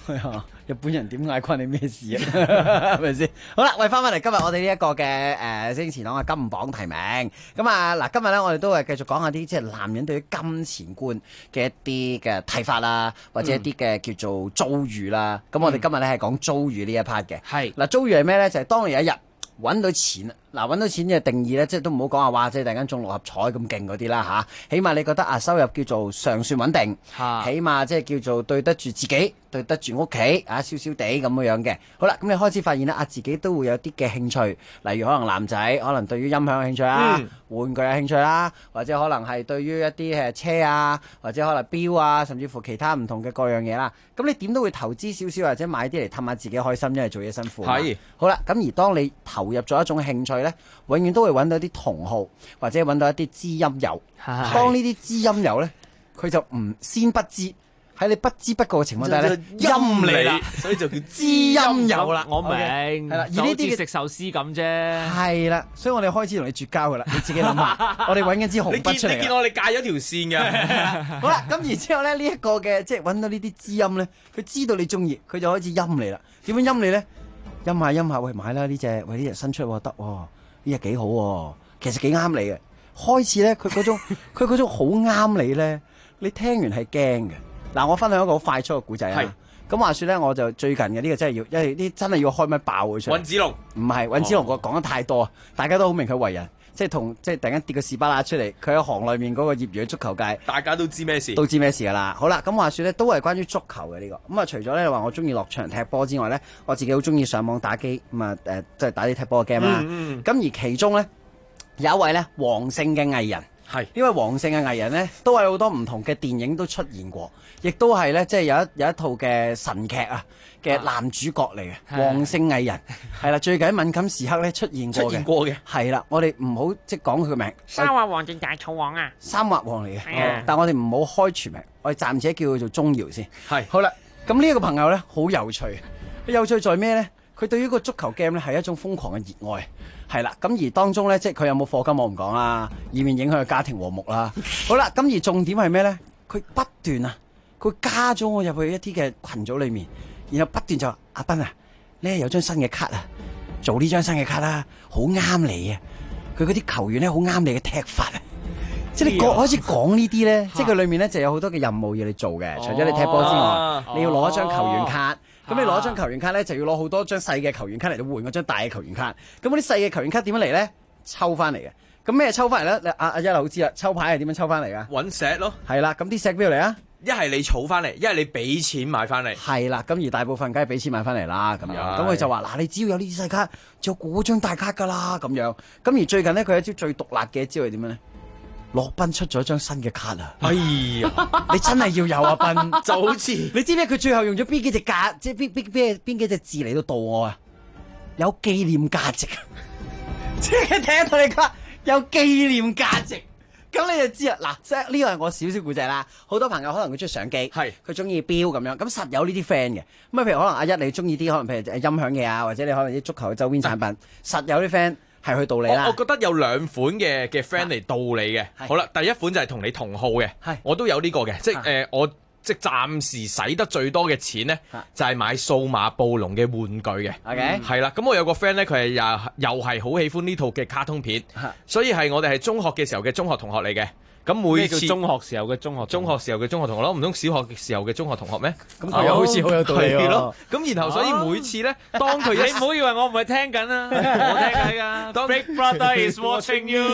係啊，日本人點嗌關你咩事啊？係咪先？好啦，喂，翻返嚟今日我哋呢一個嘅星前檔嘅金榜題名。咁啊嗱，今日咧我哋都係繼續講下啲即係男人對於金錢觀嘅一啲嘅睇法啦，或者一啲嘅叫做遭遇啦。咁我哋今日咧係講遭遇呢一 part 嘅。係嗱，遭遇係咩咧？就係當你有一日揾到錢啦。嗱，揾到錢嘅定義咧，即係都唔好講話哇！即係突然間中六合彩咁勁嗰啲啦嚇，起碼你覺得啊收入叫做尚算穩定，起碼即係叫做對得住自己，對得住屋企啊，少少地咁樣嘅。好啦，咁你開始發現咧啊，自己都會有啲嘅興趣，例如可能男仔可能對於音響有興趣啦，玩具有興趣啦，或者可能係對於一啲車啊，或者可能錶啊，甚至乎其他唔同嘅各樣嘢啦。咁你點都會投資少少或者買啲嚟氹下自己開心，因為做嘢辛苦。係。好啦，咁而當你投入咗一種興趣咧，永遠都會揾到啲同好，或者揾到一啲知音友。當呢啲知音友咧，佢就唔先不知，喺你不知不覺嘅情況底下咧，陰你啦，所以就叫知音友啦。 我明， 係啦，而就好呢啲似食壽司咁啫。 係啦，所以我哋開始同你絕交噶啦，你自己諗下，我哋揾緊支紅筆出嚟。 你見我哋界咗條線嘅。 好啦，咁然之後咧，呢一個嘅即係揾到呢啲知音咧，佢知道你中意，佢就開始陰你啦。點樣陰你咧？陰下，喂，買啦呢隻，喂，呢隻新出喎，得喎，呢隻幾好喎，其實幾啱你嘅。開始咧，佢嗰種好啱你咧，你聽完係驚嘅。嗱，我分享一個好快速嘅故仔啊。咁話說咧，我就最近嘅呢個真係要，因為呢真係要開咪爆佢出嚟。 尹子龍唔係尹子龍，我講得太多啊，大家都好明佢為人。即係突然間跌個士巴拿出嚟，佢喺行裏面嗰個業餘足球界， 大家都知咩事， 都知咩事㗎啦。好啦，咁話說咧，都係關於足球嘅呢個。咁啊，除咗咧話我中意落場踢波之外咧，我自己好中意上網打機，咁啊即係打啲踢波嘅 game 啦。咁而其中咧有一位咧黃姓嘅藝人。係呢位黃姓嘅藝人呢，都係好多唔同嘅電影都出現過，亦都係呢，即係有一套嘅神劇啊嘅男主角嚟嘅。黃姓藝人係啦，最近喺敏感時刻呢出現過嘅。係啦，我哋唔好即係講佢個名。 三畫王定大草王啊？ 三畫王嚟嘅，但我哋唔好開全名，我哋暫且叫佢做鐘瑤先。係好啦，咁呢一個朋友呢，好有趣，有趣在咩呢？佢對於個足球 game 咧係一種瘋狂嘅熱愛，係啦。咁而當中咧，即係佢有冇課金我唔講啦，以免影響佢家庭和睦啦。好啦，咁而重點係咩咧？佢不斷啊，佢加咗我入去一啲嘅群組裏面，然後不斷就話：阿斌啊，呢有張新嘅卡啊，做呢張新嘅卡啦，好啱你啊！佢嗰啲球員咧好啱你嘅踢法啊！即係你開始講呢啲咧，即係佢裏面咧就有好多嘅任務要你做嘅，除咗你踢波之外，你要攞一張球員卡。咁你攞張球員卡咧，就要攞好多張細嘅球員卡嚟到換嗰張大嘅球員卡。咁嗰啲細嘅球員卡點樣嚟咧？抽翻嚟嘅。咁咩抽翻嚟咧？阿一好知啦，抽牌係點樣抽翻嚟噶？ 揾石咯。 係啦，咁啲石邊度嚟啊？ 一係你儲翻嚟，一係你俾錢買翻嚟。 係啦，咁而大部分梗係俾錢買翻嚟啦。咁樣，咁佢就話：嗱，你只要有呢啲細卡，就有嗰張大卡噶啦。咁樣。咁而最近咧，佢有一招最毒辣嘅一招係點樣咧？洛賓出咗張新嘅卡啊！ 哎呀， 你真係要有啊，斌就好似你知唔知佢最後用咗邊幾隻價，即係邊幾隻字嚟到導我啊？有紀念價值，即係睇一套你卡有紀念價值，咁你就知啦。嗱，即係呢個係我少少故仔啦。好多朋友可能佢中意相機，係佢中意錶咁樣，咁實有呢啲 friend 嘅。咁啊，譬如可能阿一你中意啲可能譬如音響嘢啊，或者你可能啲足球嘅周邊產品，實有啲 friend。係去導你啦！ 我覺得有兩款嘅 friend 嚟導你嘅。好啦，第一款就係同你同號嘅，我都有呢個嘅，即係我即係暫時使得最多嘅錢咧，就係買數碼暴龍嘅玩具嘅。OK，係啦，咁我有個 friend 咧，佢係又係好喜歡呢套嘅卡通片，所以係我哋係中學嘅時候嘅中學同學嚟嘅。咁每次中學時候嘅中學時候嘅中學同學咯，唔通小學時候嘅中學同學咩？ 咁佢又好似好有道理咯。咁然後所以每次咧，當佢你唔好以為我唔係聽緊啊，我聽緊噶。Big Brother is watching you。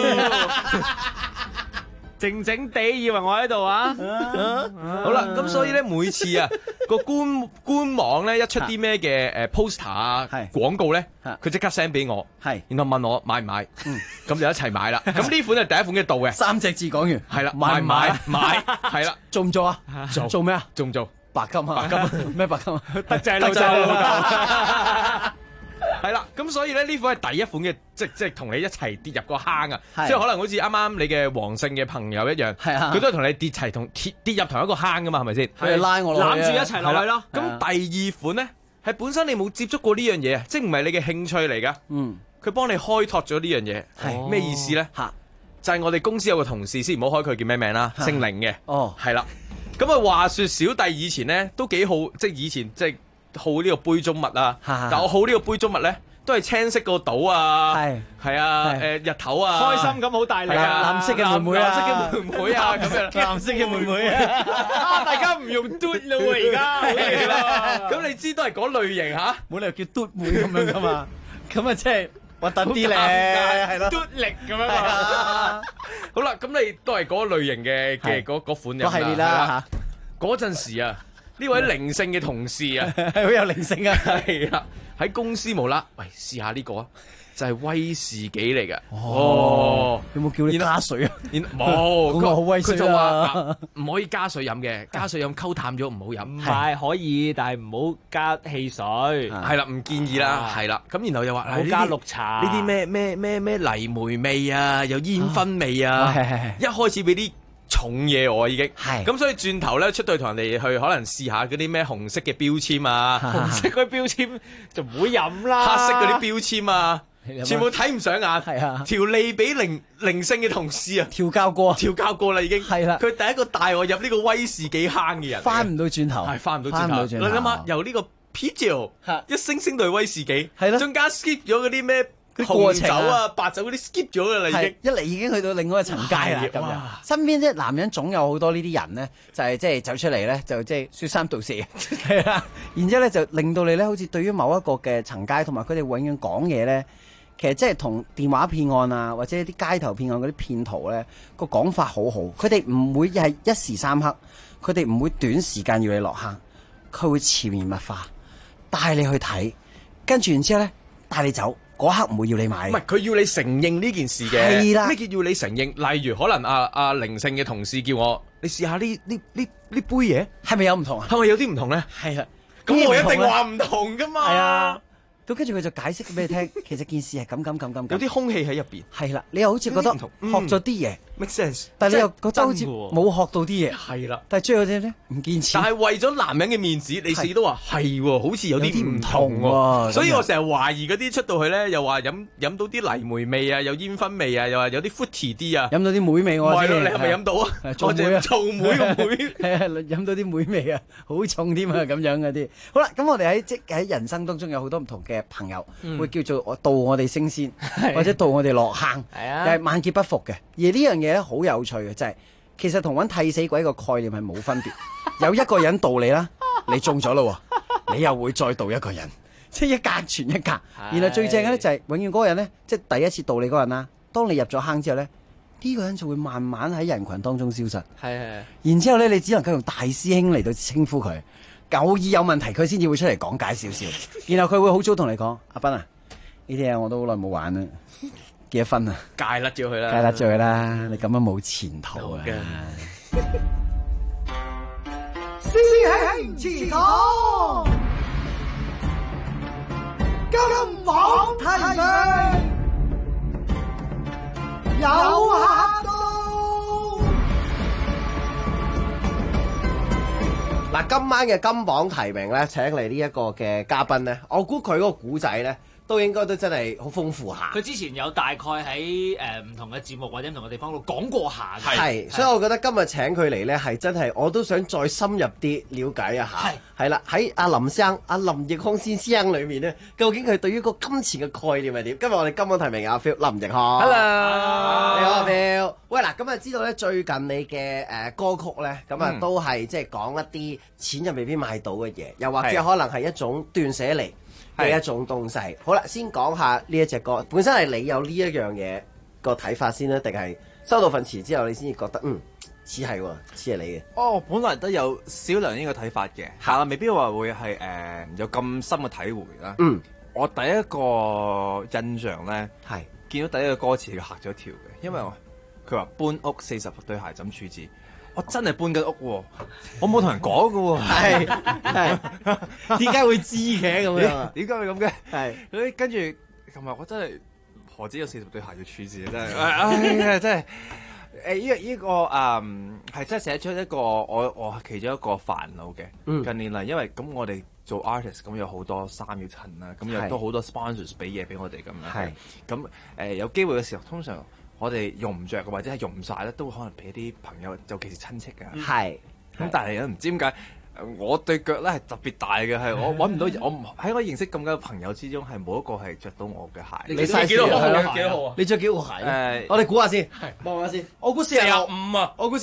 靜靜地以為我喺度啊！ 好啦，咁所以咧每次啊個官網咧一出啲咩嘅poster 啊廣告咧，佢即刻 send 俾我，然後問我買唔買，咁就一齊買啦。咁呢款係第一款嘅度嘅 ，3隻字講完， 係啦，買，係啦， 做唔做啊？做咩啊？ 做唔做？ 白金啊？白金咩白金啊？ 得滯老豆。 係啦，咁所以咧呢款係第一款嘅，即係同你一齊跌入個坑啊！即係可能好似啱啱你嘅黃姓嘅朋友一樣，佢都係同你跌入同一個坑噶嘛，係咪先？ 佢拉我落去， 攬住一齊落去咯。 咁第二款咧係本身你冇接觸過呢樣嘢啊，即係唔係你嘅興趣嚟噶。佢幫你開拓咗呢樣嘢，係咩意思咧？就係我哋公司有個同事，先唔好開佢叫咩名啦，姓凌嘅。係啦。咁啊，話說小弟以前咧都幾好，即係以前即係好呢個杯中物啊，但我好呢個杯中物咧。都係青色個島啊，係啊，日頭啊， 開心咁好大力啊， 藍色嘅妹妹啊， 藍色嘅妹妹啊，咁樣， 藍色嘅妹妹啊， 大家唔用嘟啦喎，而家好嘢啦， 咁你知都係嗰類型嚇， 冇理由叫嘟妹咁樣噶嘛，咁啊即係核突啲咧，係咯， 嘟力咁樣啊， 好啦，咁你都係嗰類型嘅嗰款人個系列啦嚇，嗰陣時啊，呢位靈性嘅同事啊， 係好有靈性啊， 係啦。喺公司無啦，喂，試下呢個啊，就係威士忌嚟嘅。 有冇叫你加水啊？ 冇， 咁好威水啊！ 佢就話唔可以加水飲嘅，加水飲溝淡咗唔好飲。 唔係可以，但係唔好加汽水。 係啦，唔建議啦，係啦。咁然後又話唔好加綠茶。 呢啲咩泥煤味啊，有煙燻味啊，一開始俾啲重嘢我已經，咁所以轉頭咧出到去同人哋去可能試下嗰啲咩紅色嘅標籤啊， 紅色嗰啲標籤就唔好飲啦， 黑色嗰啲標籤啊，全部睇唔上眼，條脷俾靈性嘅同事啊調教過啦已經，係啦，佢第一個帶我入呢個威士忌坑嘅人， 翻唔到轉頭， 係翻唔到轉頭，你諗下由呢個啤酒一升到去威士忌，係咯，中間 skip 咗嗰啲咩？紅酒啊、白酒嗰啲 skip 咗㗎啦，已經一嚟已經去到另外一層階啦。咁樣身邊即係男人總有好多呢啲人咧，就係即係走出嚟咧，就即係説三道四係啦。然之後咧就令到你咧，好似對於某一個嘅層階，同埋佢哋永遠講嘢咧，其實即係同電話騙案啊，或者啲街頭騙案嗰啲騙徒咧個講法好好。佢哋唔會係一時三刻，佢哋唔會短時間要你落坑，佢會潛移默化帶你去睇，跟住然之後咧帶你走。嗰刻唔會要你買， 唔係佢要你承認呢件事嘅。 係啦， 咩叫要你承認？例如可能阿靈性嘅同事叫我，你試下呢杯嘢， 係咪有唔同啊？ 係咪有啲唔同咧？ 係啦， 咁我一定話唔同噶嘛。 係啊，咁跟住佢就解釋俾你聽，其實件事係咁， 有啲空氣喺入邊。 係啦，你又好似覺得學咗啲嘢 make sense， 但係你又覺得好似冇學到啲嘢。 係啦， 但係最後啲咧唔見錢。 但係為咗男人嘅面子，你死都話係喎，好似有啲唔同喎。 所以我成日懷疑嗰啲出到去咧，又話飲到啲泥煤味啊，有煙燻味啊，又話有啲 fruity 啲啊， 飲到啲妹味我知。 你係咪飲到啊？ 做妹啊， 做妹個妹。 係啊，飲到啲妹味啊，好重添啊，咁樣嗰啲。好啦，咁我哋喺人生當中有好多唔同嘅朋友。會叫做導我哋升仙，或者導我哋落坑，又係萬劫不復嘅。而呢樣嘢咧好有趣嘅，就係其實同揾替死鬼個概念係冇分別。有一個人導你啦，你中咗啦，你又會再導一個人，即係一格傳一格。然後最正嘅咧就係永遠嗰個人咧，即係第一次導你嗰個人啦。當你入咗坑之後咧，呢個人就會慢慢喺人群當中消失。 係。 然之後咧，你只能夠用大師兄嚟到稱呼佢。偶爾有問題，佢先至會出嚟講解少少，然後佢會好早同你講：阿斌啊，呢啲嘢我都好耐冇玩啦，幾多分啊？ 戒甩咗佢啦， 戒甩咗佢啦！你咁樣冇前途啊！ 師兄祠堂，金榜題名，有客到。 嗱，今晚嘅金榜題名咧，請嚟呢一個嘅嘉賓咧，我估佢嗰個古仔咧，都應該都真係好豐富下。 佢之前有大概喺唔同嘅節目或者唔同嘅地方度講過下嘅。 係，所以我覺得今日請佢嚟咧，係真係我都想再深入啲了解一下。係啦，喺阿林生、阿林奕匡先生裏面咧，究竟佢對於個金錢嘅概念係點？今日我哋金榜題名阿 Phil 林奕匡。 Hello， 你好阿 Phil。喂嗱，咁啊知道咧最近你嘅歌曲咧，咁啊都係即係講一啲錢就未必買到嘅嘢，又或者可能係一種斷捨離嘅一種東西。好啦，先講下呢一隻歌，本身係你有呢一樣嘢個睇法先啦，定係收到份詞之後你先至覺得似係喎，似係你嘅。 我本來都有少量呢個睇法嘅，係啦，未必話會係有咁深嘅體會啦。我第一個印象咧係見到第一個歌詞，佢嚇咗一跳嘅，因為佢話搬屋40對鞋怎處置。我真係搬緊屋喎，我冇同人講嘅喎， 係點解會知嘅咁樣？ 點解會咁嘅？ 係跟住琴日我真係何止有40對鞋要處置啊！真係，真係呢個係真係寫出一個我其中一個煩惱嘅。近年嚟，因為咁我哋做 artist 咁有好多衫要襯啦，咁又都好多 sponsors 俾嘢俾我哋咁樣。咁有機會嘅時候，通常我哋用唔着嘅，或者係用唔晒咧，都可能俾啲朋友，尤其是親戚嘅。 係。 咁但係唔知點解我對腳咧係特別大嘅，係我揾唔到，喺我認識咁多朋友之中係冇一個係着到我嘅鞋。 你細幾多號啊？幾多號啊？你着幾號鞋？我哋估下先，望下先。我估45啊，我估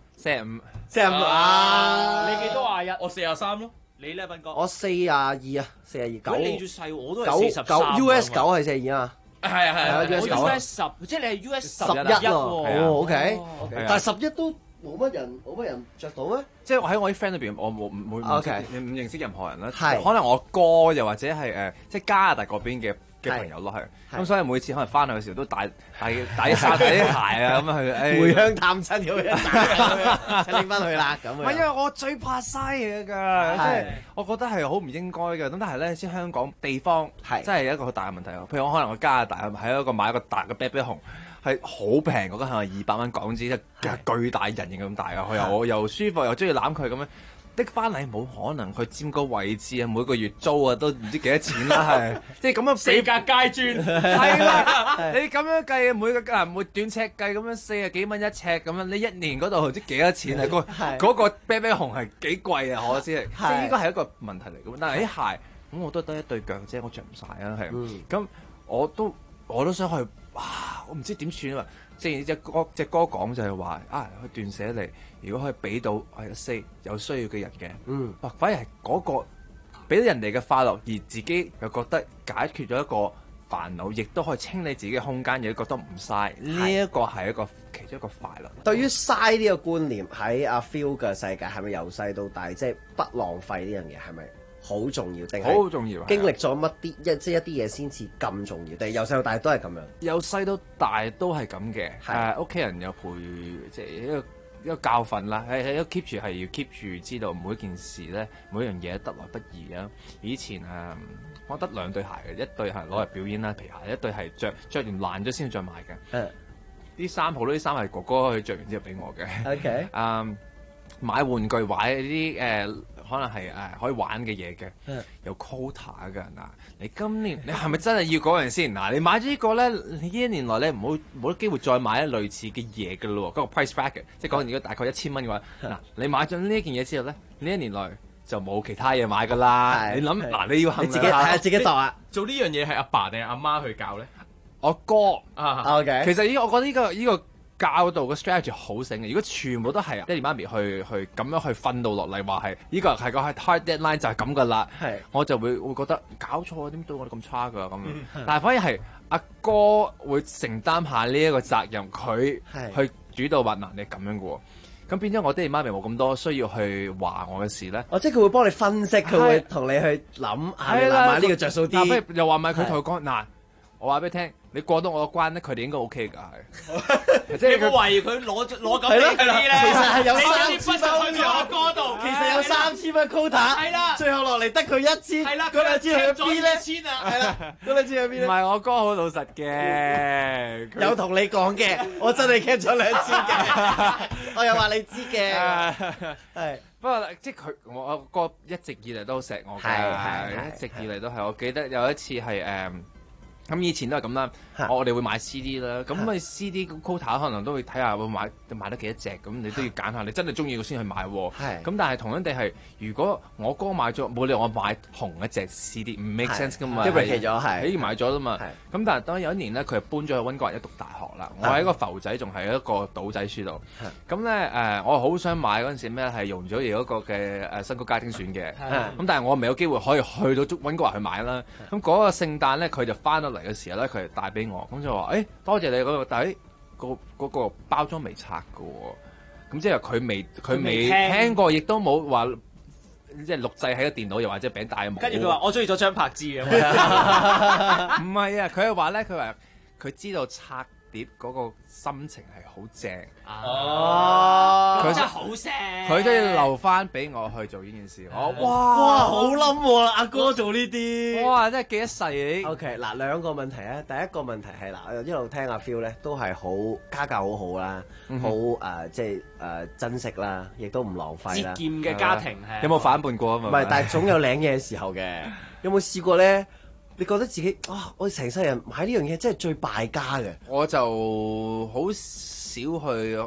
46。45啊！ 你幾多21？我43咯。你咧，斌哥？ 我42啊，42 9。 你最細我都係43。 US 9係42啊。 係啊 ，US 9。 US 10，即係你係 US 11 喎。哦，OK。但係11都冇乜人着到咩？ 即係喺我啲 friend 裏邊，我唔認識任何人啦。 係。 可能我哥又或者係即係加拿大嗰邊嘅朋友咯，係。咁所以每次可能翻去嘅時候都帶啲衫、帶啲鞋啊咁樣去。 回鄉探親咁樣，就拎翻去啦咁樣。 唔係因為我最怕嘥嘢㗎，即係我覺得係好唔應該嘅。咁但係咧，先香港地方真係一個好大嘅問題。譬如我可能我加拿大喺一個買一個大嘅啤啤熊。係好平嗰個係200蚊港紙，即係巨大人形咁大啊！佢又舒服又中意攬佢咁樣，的翻嚟冇可能佢佔個位置啊！每個月租啊都唔知幾多錢啦，係即係咁樣 4格階磚係啦，你咁樣計每短尺計咁樣40幾蚊一尺咁樣，你一年嗰度唔知幾多錢啊？嗰個啤啤熊係幾貴啊！我知係，即係呢個係一個問題嚟嘅。但係啲鞋咁我都得一對腳啫，我着唔晒啊，係咁我都想去。哇！我唔知點算啊！即係隻歌講就係話去斷捨離，如果可以俾到有需要嘅人嘅，反而係嗰個俾到人哋嘅快樂，而自己又覺得解決咗一個煩惱，亦都可以清理自己嘅空間，亦都覺得唔嘥。呢一個係其中一個快樂。 對於嘥呢個觀念喺阿 Phil 嘅世界係咪由細到大即係不浪費呢樣嘢係咪？好重要定係好重要？ 啊經歷咗乜啲即係一啲嘢先至咁重要，定係由細到大都係咁樣？ 由細到大都係咁嘅，屋企人有陪，即係一個教訓啦。係 keep 住係要 keep 住知道每一件事咧，每一樣嘢得來不易啊！以前我得2對鞋嘅，一對係攞嚟表演啦皮鞋，一對係着完爛咗先再買嘅。啲衫好多啲衫係哥哥去着完之後俾我嘅。 OK， 買玩具玩啲可能係可以玩嘅嘢嘅，有 quota 㗎嗱。你今年你係咪真係要嗰樣先？嗱，你買咗呢個咧，你呢一年內咧冇得機會再買類似嘅嘢㗎咯喎。嗰個 price bracket 即係講如果大概1000蚊嘅話，嗱，你買咗呢一件嘢之後咧，呢一年內就冇其他嘢買㗎啦。你諗嗱，你要你自己睇自己度啊。 做呢樣嘢係阿爸定係阿媽去教咧？ 我哥 OK。 其實我覺得呢個教導嘅 strategy 好醒嘅，如果全部都係爹哋媽咪去咁樣去訓導落嚟，話係呢個係個 hard deadline 就係咁噶啦，我就會覺得搞錯啊！點對我哋咁差噶咁？但係反而係阿哥會承擔下呢一個責任，佢去主導話嗱，你咁樣嘅喎，咁變咗我爹哋媽咪冇咁多需要去話我嘅事咧。 即係佢會幫你分析，佢會同你去諗係啦，買呢個着數啲。 不如又話買佢同佢講嗱，我話俾你聽。你過到我個關咧，佢哋應該 OK 㗎，係。 即係你懷疑佢攞咁啲咧？ 其實係有 3000蚊去咗我哥度， 其實有3000蚊 quota。係啦。最後落嚟得佢1000。係啦。嗰兩支去咗邊咧？1000啊。係啦。嗰兩支去邊咧？ 唔係我哥好老實嘅， 有同你講嘅，我真係 cap 咗2支嘅，我又話你知嘅。係。 不過即係我哥一直以嚟都錫我嘅，一直以嚟都係。我記得有一次係咁以前都係咁啦，我哋會買 CD 啦，咁咪 CD quota 可能都會睇下會買得幾多隻，咁你都要揀下，你真係中意嘅先去買喎。咁但係同樣地係，如果我哥買咗，冇理由我買同一隻 CD，唔 make sense 噶嘛。 因為期咗已經買咗啦嘛。咁但係當有一年咧，佢係搬咗去溫哥華讀大學啦。我喺一個浮仔，仲係一個島仔書度。咁咧我好想買嗰陣時咩係容祖兒嗰個嘅新曲家丁選嘅。咁但係我未有機會可以去到溫哥華去買啦。咁嗰個聖誕咧，佢就翻到嚟嘅時候咧，佢就帶俾我，咁就話多謝你嗰個，但係嗰個包裝未拆嘅喎，咁即係佢未聽過，亦都冇話即係錄製喺個電腦，又或者餅帶冇。 跟住佢話：我中意咗張柏芝嘅。 唔係啊，佢係話咧，佢話佢知道拆碟嗰個心情係好正。 佢真係好正。 佢都要留翻俾我去做呢件事。 哇，好冧喎！阿哥做呢啲， 哇，真係記一世。 OK，嗱兩個問題啊。第一個問題係嗱，一路聽阿 Phil 咧都係好家教好好啦，好即係珍惜啦，亦都唔浪費啦。 節儉嘅家庭係。 有冇反叛過啊？ 唔係，但係總有領嘢嘅時候嘅。有冇試過咧？你覺得自己我成世人買呢樣嘢真係最敗家嘅。 我就好少去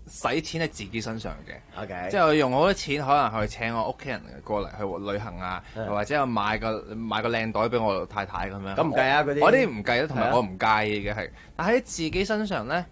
使錢喺自己身上嘅。 OK， 即係我用好多錢，可能去請我屋企人過嚟去旅行啊，或者我買個靚袋俾我太太咁樣。 咁唔計啊嗰啲， 我啲唔計啦，同埋我唔介意嘅係。但喺自己身上咧，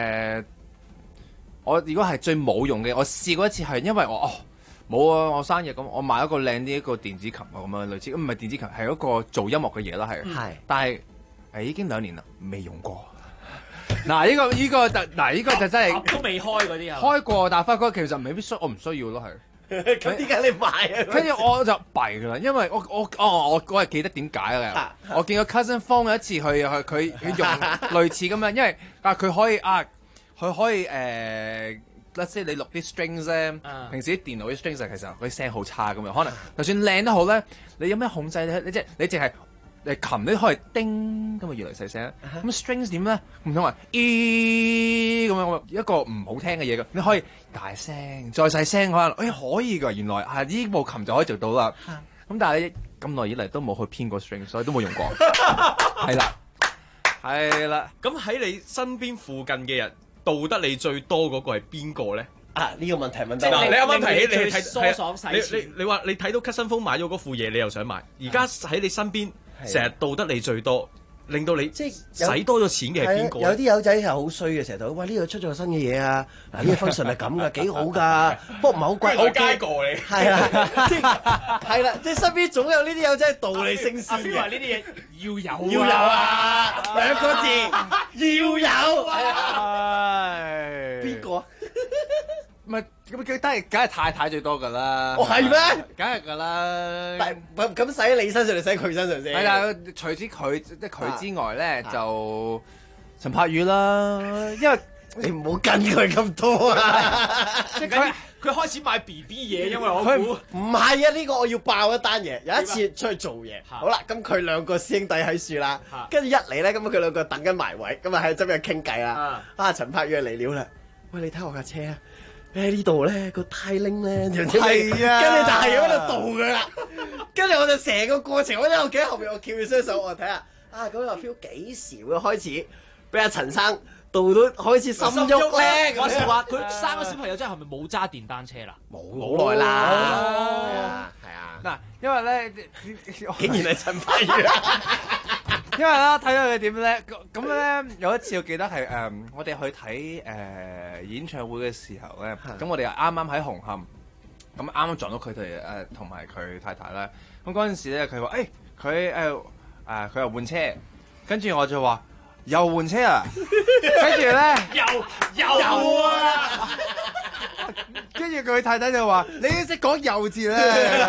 我如果係最冇用嘅，我試過一次係因為我冇啊，我生日咁，我買一個靚啲一個電子琴啊咁樣類似，唔係電子琴係一個做音樂嘅嘢啦，係。係。但係已經2年啦，未用過。嗱，呢個就真係都未開嗰啲啊。 開過，但係發覺其實未必我唔需要咯，係。 咁點解你買啊？ 跟住我就弊㗎啦，因為我嗰日記得點解嘅。我見個 cousin 方有一次佢用類似咁樣，因為佢可以let's say 你錄啲 strings 咧，平時啲電腦啲 strings 其實佢聲好差咁樣，可能就算靚都好咧，你有咩控制咧？你淨係琴都可以叮咁啊，越嚟細聲。咁 strings 點咧？唔通話咁樣一個唔好聽嘅嘢㗎，你可以大聲再細聲，可能可以㗎。原來呢部琴就可以做到啦。咁但係你咁耐以嚟都冇去編過 string， 所以都冇用過。係啦。 咁喺你身邊附近嘅人，道得你最多嗰個係邊個咧？ 呢個問題問得，你啱啱提起你疏爽使錢， 你話你睇到 cousin 風買咗嗰副嘢，你又想買。而家喺你身邊成日道得你最多，令到你即係使多咗錢嘅係邊個？ 有啲友仔係好衰嘅，成日都喂呢度出咗個新嘅嘢啊！嗱呢個 function 係咁噶，幾好㗎，不過唔係好貴。 我街過你係啦，即係身邊總有呢啲友仔道理聲嘶嘅。 話呢啲嘢要有啊，兩個字要有。邊個？ 唔係咁，佢梗係太太最多㗎啦。 係咩？ 梗係㗎啦。 但咁使喺你身上定使喺佢身上先？ 係啊，除咗佢之外咧，就陳柏宇啦。因為你唔好跟佢咁多啊！ 即係佢開始買 BB 嘢，因為我估唔係啊！呢個我要爆一單嘢。有一次出去做嘢，好啦，咁佢兩個師兄弟喺樹啦，跟住一嚟咧，咁佢兩個等緊埋位，咁啊喺側邊傾偈啦。陳柏宇嚟了啦，喂，你睇我架車啊！呢度咧個呔鈴咧，係啊，跟住就係喺度導佢啦。跟住我就成個過程，我一路企喺後面，我翹住雙手，我睇下咁個 feel 幾時會開始俾阿陳生導到開始心喐咧？ 話時話佢生咗小朋友之後，係咪冇揸電單車啦？ 冇好耐啦，係啊。 嗱，因為咧， 竟然係陳柏宇。 因為啦，睇到佢點咧，咁咧有一次我記得係我哋去睇演唱會嘅時候咧，咁我哋啱啱喺紅磡，咁啱啱撞到佢哋同埋佢太太啦。咁嗰陣時咧，佢話佢又換車，跟住我就話又換車啊，跟住咧又啊，跟住佢太太就話你都識講又字咧。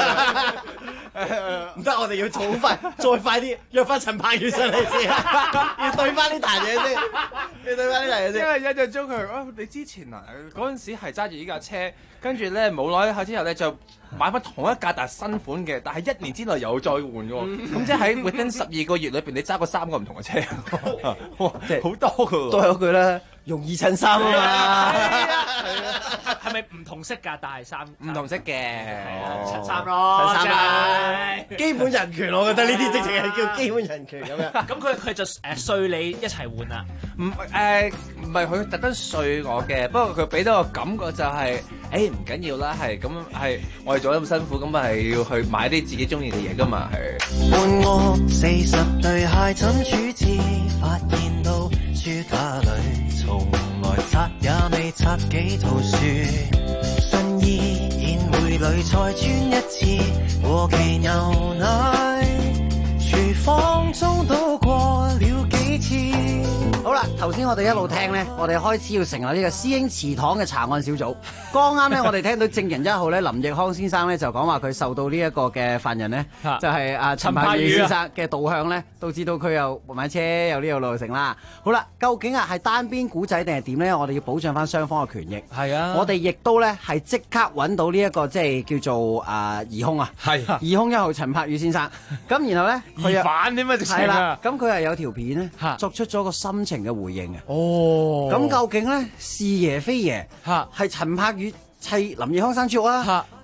唔得，我哋要好快，再快啲約翻陳柏宇上嚟先，要對翻呢壇嘢先，要對翻呢壇嘢先。 因為印象中佢你之前嗰陣時係揸住呢架車，跟住咧冇耐之後咧就買翻同一架但係新款嘅，但係1年之內又再換喎。咁即係喺 within 12個月裏邊，你揸過3個唔同嘅車，哇，好多㗎喎。 都係嗰句啦，容易襯衫啊嘛。 係咪唔同色㗎？但係衫唔同色嘅， 襯衫咯， 襯衫啦，基本人權，我覺得呢啲直情係叫基本人權咁樣。 咁佢就碎你一齊換啦。 唔係佢特登碎我嘅，不過佢俾到個感覺就係唔緊要啦，係咁係我哋做得咁辛苦，咁咪係要去買啲自己中意嘅嘢㗎嘛，係。 伴我40對鞋怎處置？發現到書架裏從來擦也未擦幾套書，信意宴會裏再穿一次和其牛奶，廚房中都過了幾次。 好啦，頭先我哋一路聽咧，我哋開始要成立呢個師兄祠堂嘅查案小組。剛啱咧，我哋聽到證人1號咧，林奕匡先生咧就講話佢受到呢一個嘅犯人咧，就係陳柏宇先生嘅導向咧，導致到佢又買車又呢個路程啦。好啦，究竟係單邊古仔定係點咧？我哋要保障翻雙方嘅權益。 係啊， 我哋亦都咧係即刻揾到呢一個即係叫做疑兇啊， 係疑兇1號陳柏宇先生。咁然後咧， 疑犯點啊？ 係啦，咁佢係有條片咧，作出咗個心情嘅回應嘅。 哦， 咁究竟咧是爺非爺係陳柏宇砌林奕匡生豬肉啊，定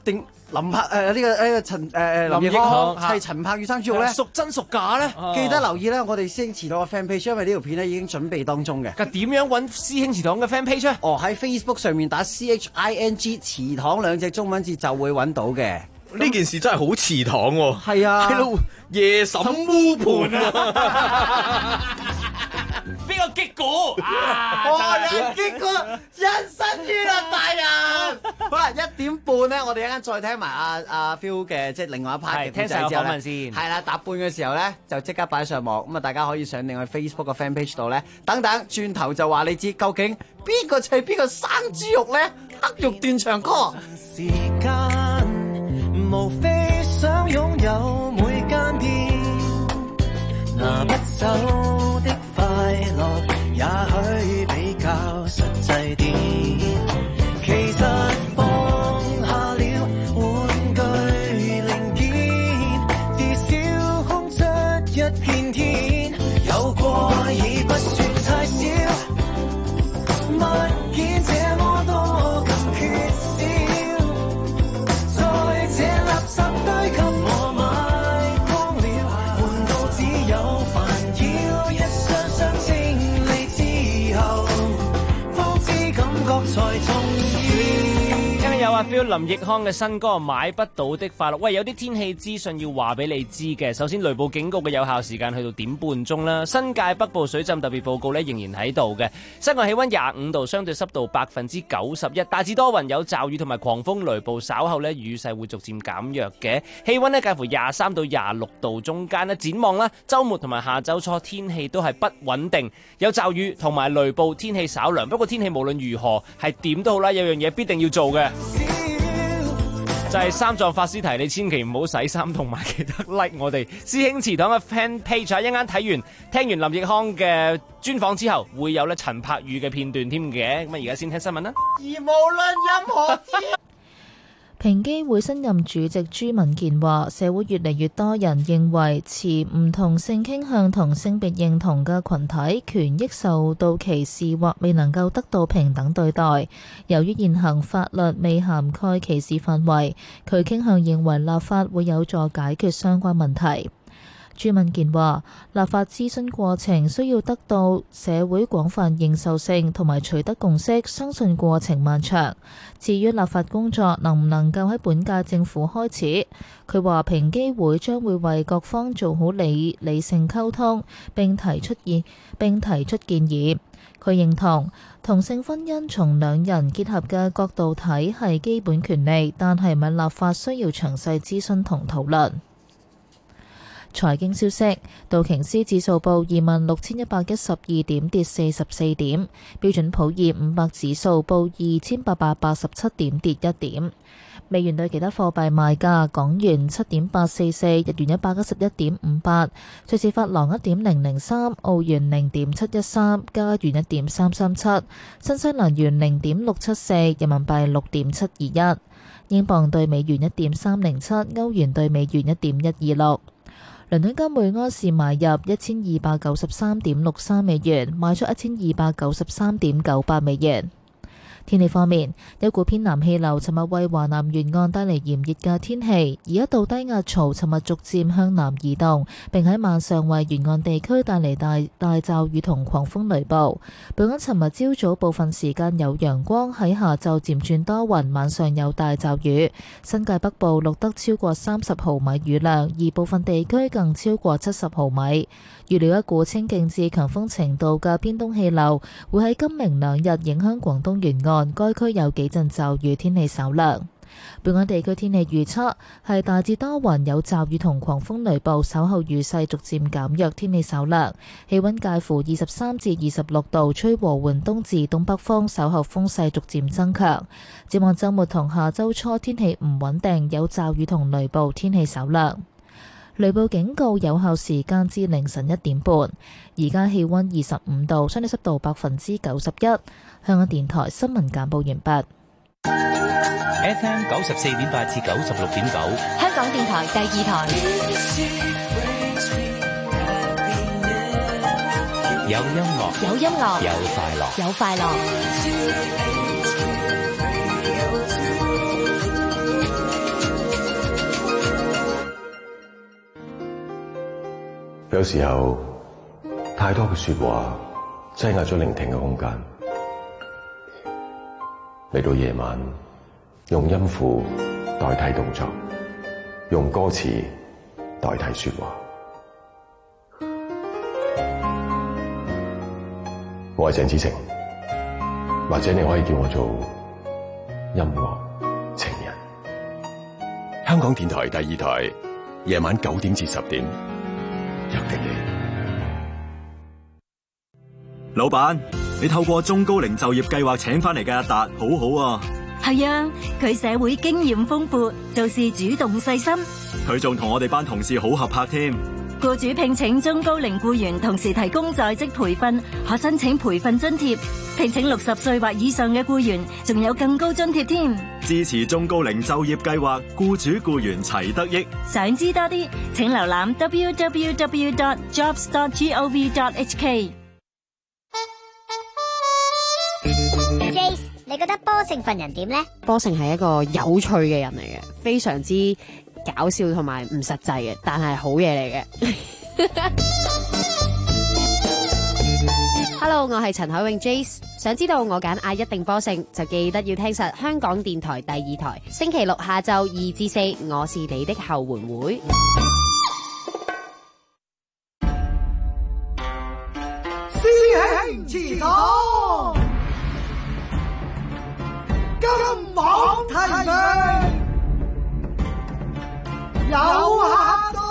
林個陳林奕匡係陳柏宇生豬肉咧， 屬真屬假咧？ 記得留意咧，我哋師兄祠堂嘅 fan page，因為呢條片咧已經準備當中嘅。 咁點樣揾師兄祠堂嘅 fan page 咧？ 喺 Facebook 上面打 CHING 祠堂2隻中文字就會揾到嘅。 呢件事真係好祠堂喎。 係啊， 喺度夜審烏盤啊！ 邊個擊鼓？ 哇！人擊鼓，人生於啦，大人。好啦，1點半咧，我哋一陣再聽埋阿 Phil 嘅即係另外一 part 嘅聽晒個訪問先。 係啦，搭半嘅時候咧就即刻擺上網，咁啊大家可以上另外 Facebook 嘅 fan page 度咧，等等轉頭就話你知究竟邊個砌邊個生豬肉咧？黑肉斷腸歌。 時間無非想擁有每間店，拿不走的快樂，也許比較實際啲。其實放下了玩具零件，至少空出一片天。有過已不算太少，物件這麼多更缺少。在這垃圾堆給我買光了，換到只有煩擾，一箱箱清理之後，方知感覺才重要。 有阿 Phil 林奕匡嘅新歌《買不到的快樂》。喂，有啲天氣資訊要話俾你知嘅。首先，雷暴警告嘅有效時間去到點半鐘啦。新界北部水浸特別報告咧仍然喺度嘅。室外氣溫25度，相對濕度91%，大致多雲有驟雨同埋狂風雷暴，稍後咧雨勢會逐漸減弱嘅。氣溫咧介乎23到26度中間咧。展望啦，週末同埋下週初天氣都係不穩定，有驟雨同埋雷暴，天氣稍涼。不過天氣無論如何係點都好啦，有樣嘢必定要做嘅。就係三藏法師提你千祈唔好洗衫，同埋記得 like 我哋師兄祠堂嘅 fan page。一陣間聽完林奕匡嘅專訪之後，會有咧陳柏宇嘅片段添嘅。咁而家先聽新聞啦。 而無論任何天。 平機會新任主席朱文健話：社會越嚟越多人認為持唔同性傾向同性別認同嘅群體權益受到歧視或未能夠得到平等對待。由於現行法律未涵蓋歧視範圍，佢傾向認為立法會有助解決相關問題。朱文健話：立法諮詢過程需要得到社會廣泛認受性同埋取得共識，相信過程漫長。至於立法工作能唔能夠喺本屆政府開始，佢話平機會將會為各方做好理性溝通，並提出建議。佢認同同性婚姻從兩人結合嘅角度睇係基本權利，但係咪立法需要詳細諮詢同討論。財經消息，道瓊斯指數報26,112點，跌44點；標準普爾500指數報2,887點，跌1點。美元對其他貨幣賣價：港元7.844，日元111.58，瑞士法郎1.003，澳元0.713，加元1.337，新西蘭元0.674，人民幣6.721，英鎊對美元1.307，歐元對美元1.126。倫敦金每安士買入1293.63美元，賣出1293.98美元。天氣方面，一股偏南氣流尋日為華南沿岸帶嚟炎熱嘅天氣，而一道低壓槽尋日逐漸向南移動，並喺晚上為沿岸地區帶嚟大驟雨同狂風雷暴。本港尋日朝早部分時間有陽光，喺下晝漸轉多雲，晚上有大驟雨。新界北部錄得超過30毫米雨量，而部分地區更超過70毫米。預料一股清勁至強風程度嘅偏東氣流會喺今明兩日影響廣東沿岸，該區有幾陣驟雨，天氣稍涼。本港地區天氣預測係大致多雲，有驟雨同狂風雷暴，稍後雨勢逐漸減弱，天氣稍涼，氣溫介乎23至26度，吹和緩東至東北風，稍後風勢逐漸增強。展望週末同下週初天氣唔穩定，有驟雨同雷暴，天氣稍涼。雷暴警告有效時間至凌晨1點半。而家氣溫25度，相對濕度91%。香港電台新聞簡報完畢。 FM 94.8至96.9， 香港電台第2台。 有音樂， 有音樂， 有快樂， 有快樂。 有時候太多嘅說話擠壓咗聆聽嘅空間。嚟到夜晚，用音符代替動作，用歌詞代替說話。我係鄭子誠，或者你可以叫我做音樂情人。香港電台第2台，夜晚9點至10點，約定你。 老闆，你透過中高齡就業計劃請翻嚟嘅阿達，好好啊。 係啊，佢社會經驗豐富，做事主動細心。 佢仲同我哋班同事好合拍添。 僱主聘請中高齡僱員，同時提供在職培訓，可申請培訓津貼。聘請60歲或以上嘅僱員，仲有更高津貼添。 支持中高齡就業計劃，僱主僱員齊得益。 想知多啲，請瀏覽 www.jobs.gov.hk。 Jace， 你覺得波成份人點呢？ 波成係一個有趣嘅人嚟嘅，非常之搞笑同埋唔實際嘅，但係好嘢嚟嘅。Hello， 我係陳海穎 Jace， 想知道我揀嗌一定波成，就記得要聽實香港電台第2台，星期六下晝2至4，我是你的後援會。 師兄祠堂，金網提名，有客到。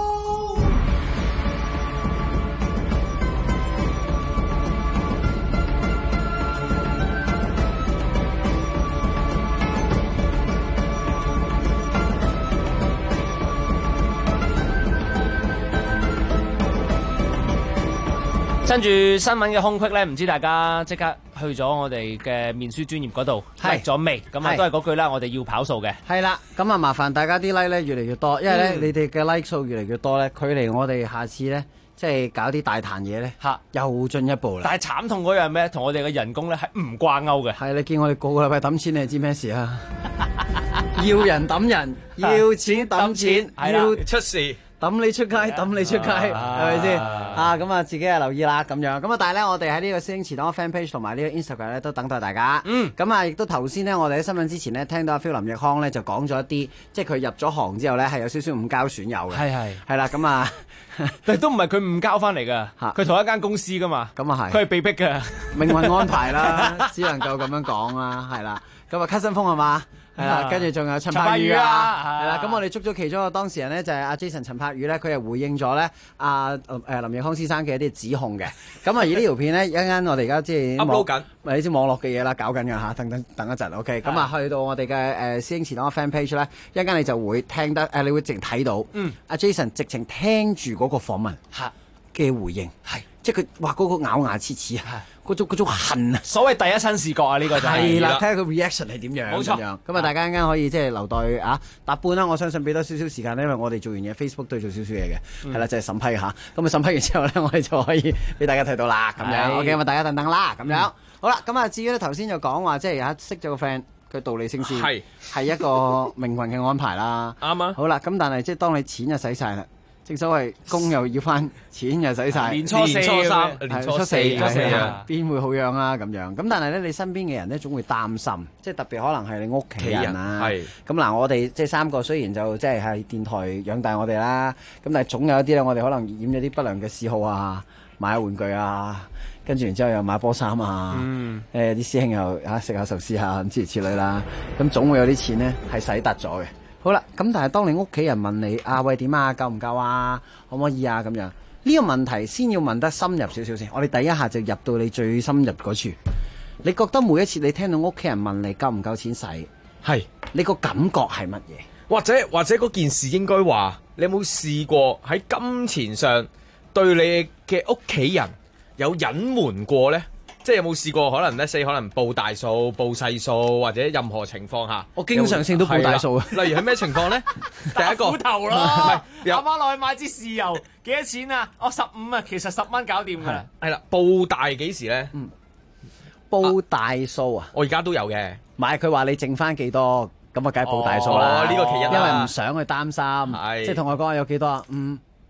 跟住新聞嘅空隙咧，唔知大家即刻去咗我哋嘅面書專頁嗰度 like 咗未？咁啊都係嗰句啦，我哋要跑數嘅。 係啦，咁啊麻煩大家啲 like 咧越嚟越多，因為咧你哋嘅 like 數越嚟越多咧，距離我哋下次咧即係搞啲大壇嘢咧，又進一步啦。 但係慘痛嗰樣咩？同我哋嘅人工咧係唔掛鈎嘅。 係你見我哋個個禮拜抌錢，你知咩事啊？要人抌人，要錢抌錢，要出事。 抌你出街，抌你出街，係咪先？咁啊，自己係留意啦，咁樣。咁啊，但係咧，我哋喺呢個師兄祠堂 fan page 同埋呢個 Instagram 咧，都等待大家。咁啊，亦都頭先咧，我哋喺新聞之前咧，聽到阿 Phil 林奕匡咧就講咗一啲，即係佢入咗行之後咧，係有少少誤交損友嘅。係啦，咁啊， 但係都唔係佢誤交翻嚟㗎，佢同一間公司㗎嘛。 咁啊係， 佢係被逼㗎， 命運安排啦，只能夠咁樣講啦，係啦。咁啊，咳新風係嘛？係啦，跟住仲有陳柏宇啊，係啦，咁我哋捉咗其中一個當事人咧，就係阿 Jason 陳柏宇咧，佢係回應咗咧林奕匡先生嘅一啲指控嘅。咁啊，而呢條片咧，一陣間我哋而家即係 upload 緊， 你知網絡嘅嘢啦，搞緊㗎嚇，等一陣 ，OK。咁啊，去到我哋嘅師兄祠堂嘅 fan page 咧，一陣間你就會聽得你會直情睇到，阿 Jason 直情聽住嗰個訪問嘅回應，係即係佢話嗰個咬牙切齒啊！嗰種恨啊！ 所謂第一身視覺啊，呢個就係啦，睇下佢 reaction 係點樣。冇錯，咁啊，大家陣間可以即係留待答半啦。我相信俾多少少時間咧，因為我哋做完嘢 Facebook 都要做少少嘢嘅，係啦，就係審批嚇。咁啊，審批完之後咧，我哋就可以俾大家睇到啦。咁樣 OK，咁啊，大家等等啦。咁樣好啦，咁啊，至於咧頭先就講話，即係識咗個 friend，佢道理升仙係一個命運嘅安排啦。 啱啊。 好啦，咁但係即係當你錢就使晒啦。正所謂工又要翻，錢又使晒， 年初四、 年初四邊會好樣啊？咁樣咁，但係咧，你身邊嘅人咧總會擔心，即係特別可能係你屋企人啊。係咁嗱，我哋即係3個，雖然就即係喺電台養大我哋啦，咁但係總有一啲咧，我哋可能染咗啲不良嘅嗜好啊，買下玩具啊，跟住然之後又買波衫啊，啲師兄又食下壽司啊，咁諸如此類啦，咁總會有啲錢咧係使突咗嘅。好啦，咁但係當你屋企人問你喂點啊，夠唔夠啊，可唔可以啊咁樣，呢個問題先要問得深入少少先。我哋第一下就入到你最深入嗰處。你覺得每一次你聽到屋企人問你夠唔夠錢使，係你個感覺係乜嘢？ 或者嗰件事應該話，你有冇試過喺金錢上對你嘅屋企人有隱瞞過呢？即係有冇試過可能咧可能報大數、報細數或者任何情況下， 我經常性都報大數啊。 例如係咩情況咧？第一個斧頭咯，阿媽落去買支豉油幾多錢啊？我15啊，其實10蚊搞掂㗎啦。 係啦，報大幾時咧？ 報大數啊！ 我而家都有嘅。 買佢話你剩翻幾多，咁啊梗係報大數啦。 呢個其一啦， 因為唔想去擔心，即係同我講有幾多啊？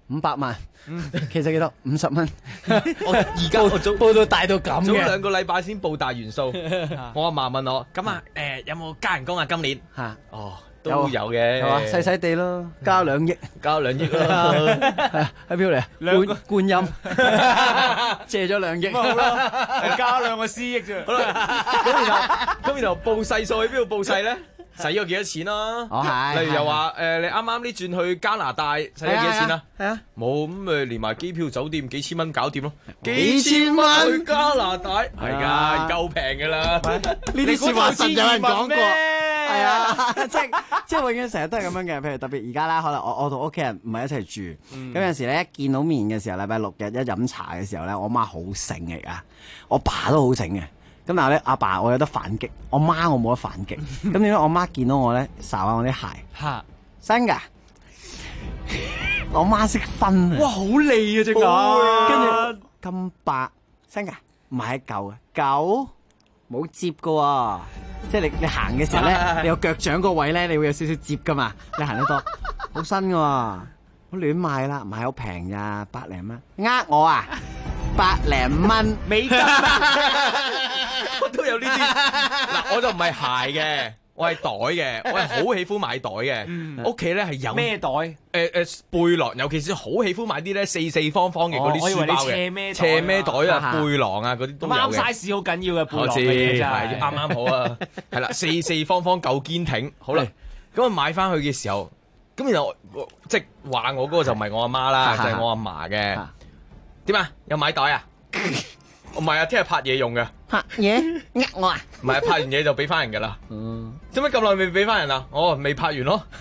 500萬，其實幾多50蚊。 我而家我報到大到咁早嘅， 2個禮拜先報大元素。我阿嫲問我：咁啊有冇加人工啊？今年嚇哦都有嘅， 係嘛？細細地咯，加2億， 交2億咯。 喺邊度嚟啊？觀音借咗2億， 好啦，加2個私益啫。 好啦，咁然後報細數去邊度報細咧？使咗幾多錢啦？ 係例如又話你啱啱呢轉去加拿大使咗幾多錢啊？ 係啊， 冇咁咪連埋機票、酒店幾千蚊搞掂咯。 幾千蚊去加拿大係㗎，夠平㗎啦。 呢啲説話實有人講過，係啊，即係永遠成日都係咁樣嘅。譬如特別而家啦，可能我同屋企人唔係一齊住，咁有時咧一見到面嘅時候，禮拜6日一飲茶嘅時候咧，我媽好醒嚟㗎，我爸都好醒嘅。咁但係咧，阿爸我有得反擊，我媽我冇得反擊。咁點解我媽見到我咧，睄下我啲鞋， 嚇新㗎？我媽識分啊！ 哇，好利啊隻腳， 跟住咁白新㗎，唔係一嚿嘅舊，冇摺㗎喎。即係你行嘅時候咧，你有腳掌個位咧，你會有少少摺㗎嘛。你行得多，好新㗎喎，好亂賣啦，唔係好平咋，100零蚊。我啊，100零蚊美金。我都有呢啲，嗱我就唔係鞋嘅，我係袋嘅，我係好喜歡買袋嘅。屋企咧係有咩袋？ 背囊，尤其是好喜歡買啲咧四方嘅嗰啲書包嘅，斜孭袋啊、背囊啊嗰啲都有嘅。 啱 size 好緊要嘅背囊我知嘅嘢真係係啱好啊，係啦，四方夠堅挺。好啦，咁我買翻去嘅時候，咁然後即係話我嗰個就唔係我阿媽啦，就係我阿嫲嘅。點啊？有買袋啊？唔係啊，聽日拍嘢用嘅。 拍嘢我啊？ 唔係，拍完嘢就俾翻人噶啦。做咩咁耐未俾翻人啊？我未拍完咯。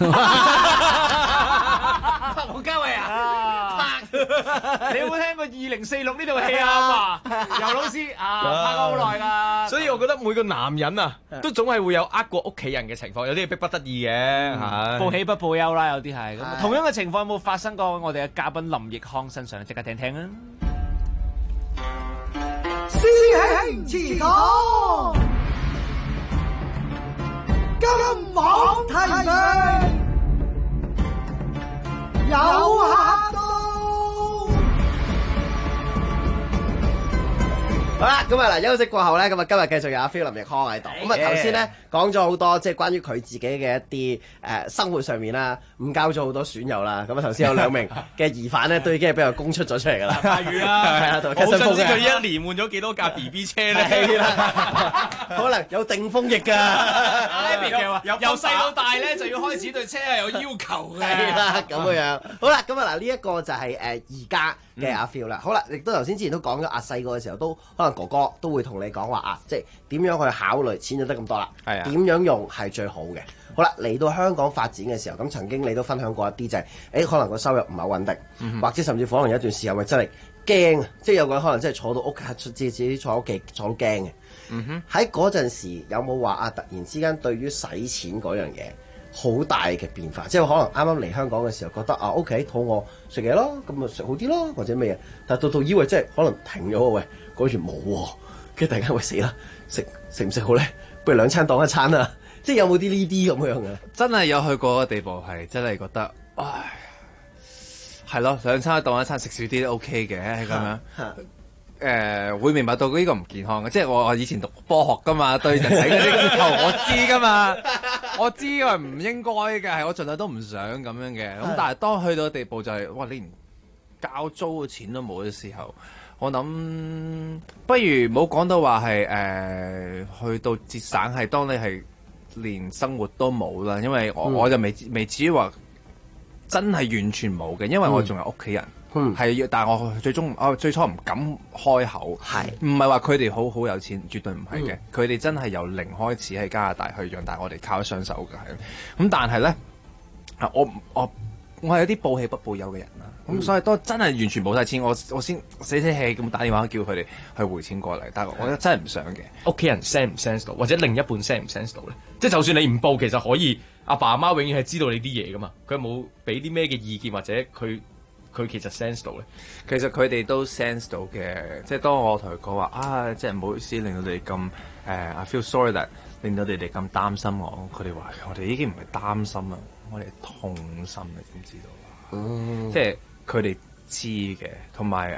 黃家衞啊，你有冇聽過2046呢套戲啊？游老師啊，拍咗好耐㗎。 所以我覺得每個男人啊，都總係會有呃過屋企人嘅情況，有啲係逼不得已嘅。 報喜不報憂啦，有啲係。咁同樣嘅情況有冇發生過我哋嘅嘉賓林奕匡身上？即刻聽聽啊！ 師兄祠堂，金網提名有客到。 好啦，咁啊嗱，休息過後咧，咁啊今日繼續有阿 Phil 林奕匡喺度。咁啊頭先咧講咗好多，即係關於佢自己嘅一啲生活上面啦，誤交咗好多損友啦。咁啊頭先有2名嘅疑犯咧，都已經係俾佢供出咗出嚟㗎啦。 例如啦， 係啊， 我想知佢一年換咗幾多架 BB 車咧？ 係啦，可能有定風翼㗎。 由細到大咧就要開始對車係有要求嘅。 係啦，咁樣。好啦，咁啊嗱，呢一個就係而家嘅阿 Phil 啦。好啦，亦都頭先之前都講咗，阿細個嘅時候都可能哥哥都會同你講話啊，即係點樣去考慮錢就得咁多啦。 係啊， 點樣用係最好嘅。好啦，嚟到香港發展嘅時候，咁曾經你都分享過一啲就係，可能個收入唔係好穩定，或者甚至乎可能有一段時間咪真係驚，即係有個人可能真係坐到屋企，自己坐屋企坐到驚嘅。喺嗰陣時有冇話啊？突然之間對於使錢嗰樣嘢好大嘅變化，即係可能啱啱嚟香港嘅時候覺得啊，OK 肚餓食嘢咯，咁咪食好啲咯，或者咩嘢？但係到以為即係可能停咗喎，喂，嗰時冇喎，跟住突然間喂死啦，食唔食好咧？不如2餐當1餐啊！即係有冇啲呢啲咁樣嘅？ 真係有去過個地步係真係覺得，唉，係咯，2餐當1餐食少啲都 OK 嘅咁樣。會明白到呢個唔健康嘅，即係我以前讀科學噶嘛，對人體嗰啲結構我知噶嘛，我知係唔應該嘅，係我盡量都唔想咁樣嘅。咁但係當去到個地步就係，哇！你連交租嘅錢都冇嘅時候，我諗不如唔好講到話係去到節省，係當你係連生活都冇啦，因為我就未至於話真係完全冇嘅，因為我仲有屋企人。係但係我最初唔敢開口，唔係話佢哋好有錢，絕對唔係嘅。佢哋真係由零開始喺加拿大去養大我哋，靠一雙手嘅係。咁但係咧，我係有啲報喜不報憂嘅人啦。咁所以都真係完全冇晒錢，我先死氣咁打電話叫佢哋去匯錢過嚟。但係我覺得真係唔想嘅。 屋企人 sense 唔 sense 到，或者另一半 sense 唔 sense 到咧？即係就算你唔報，其實可以阿爸阿媽永遠係知道你啲嘢噶嘛。佢有冇俾啲咩嘅意見，或者佢其實 sense 到咧， 其實佢哋都 sense 到嘅，即係當我同佢講話啊，即係唔好意思令到你咁I feel sorry that 令到你哋咁擔心我，佢哋話我哋已經唔係擔心啦，我哋係痛心，你知唔知道？即係佢哋知嘅，同埋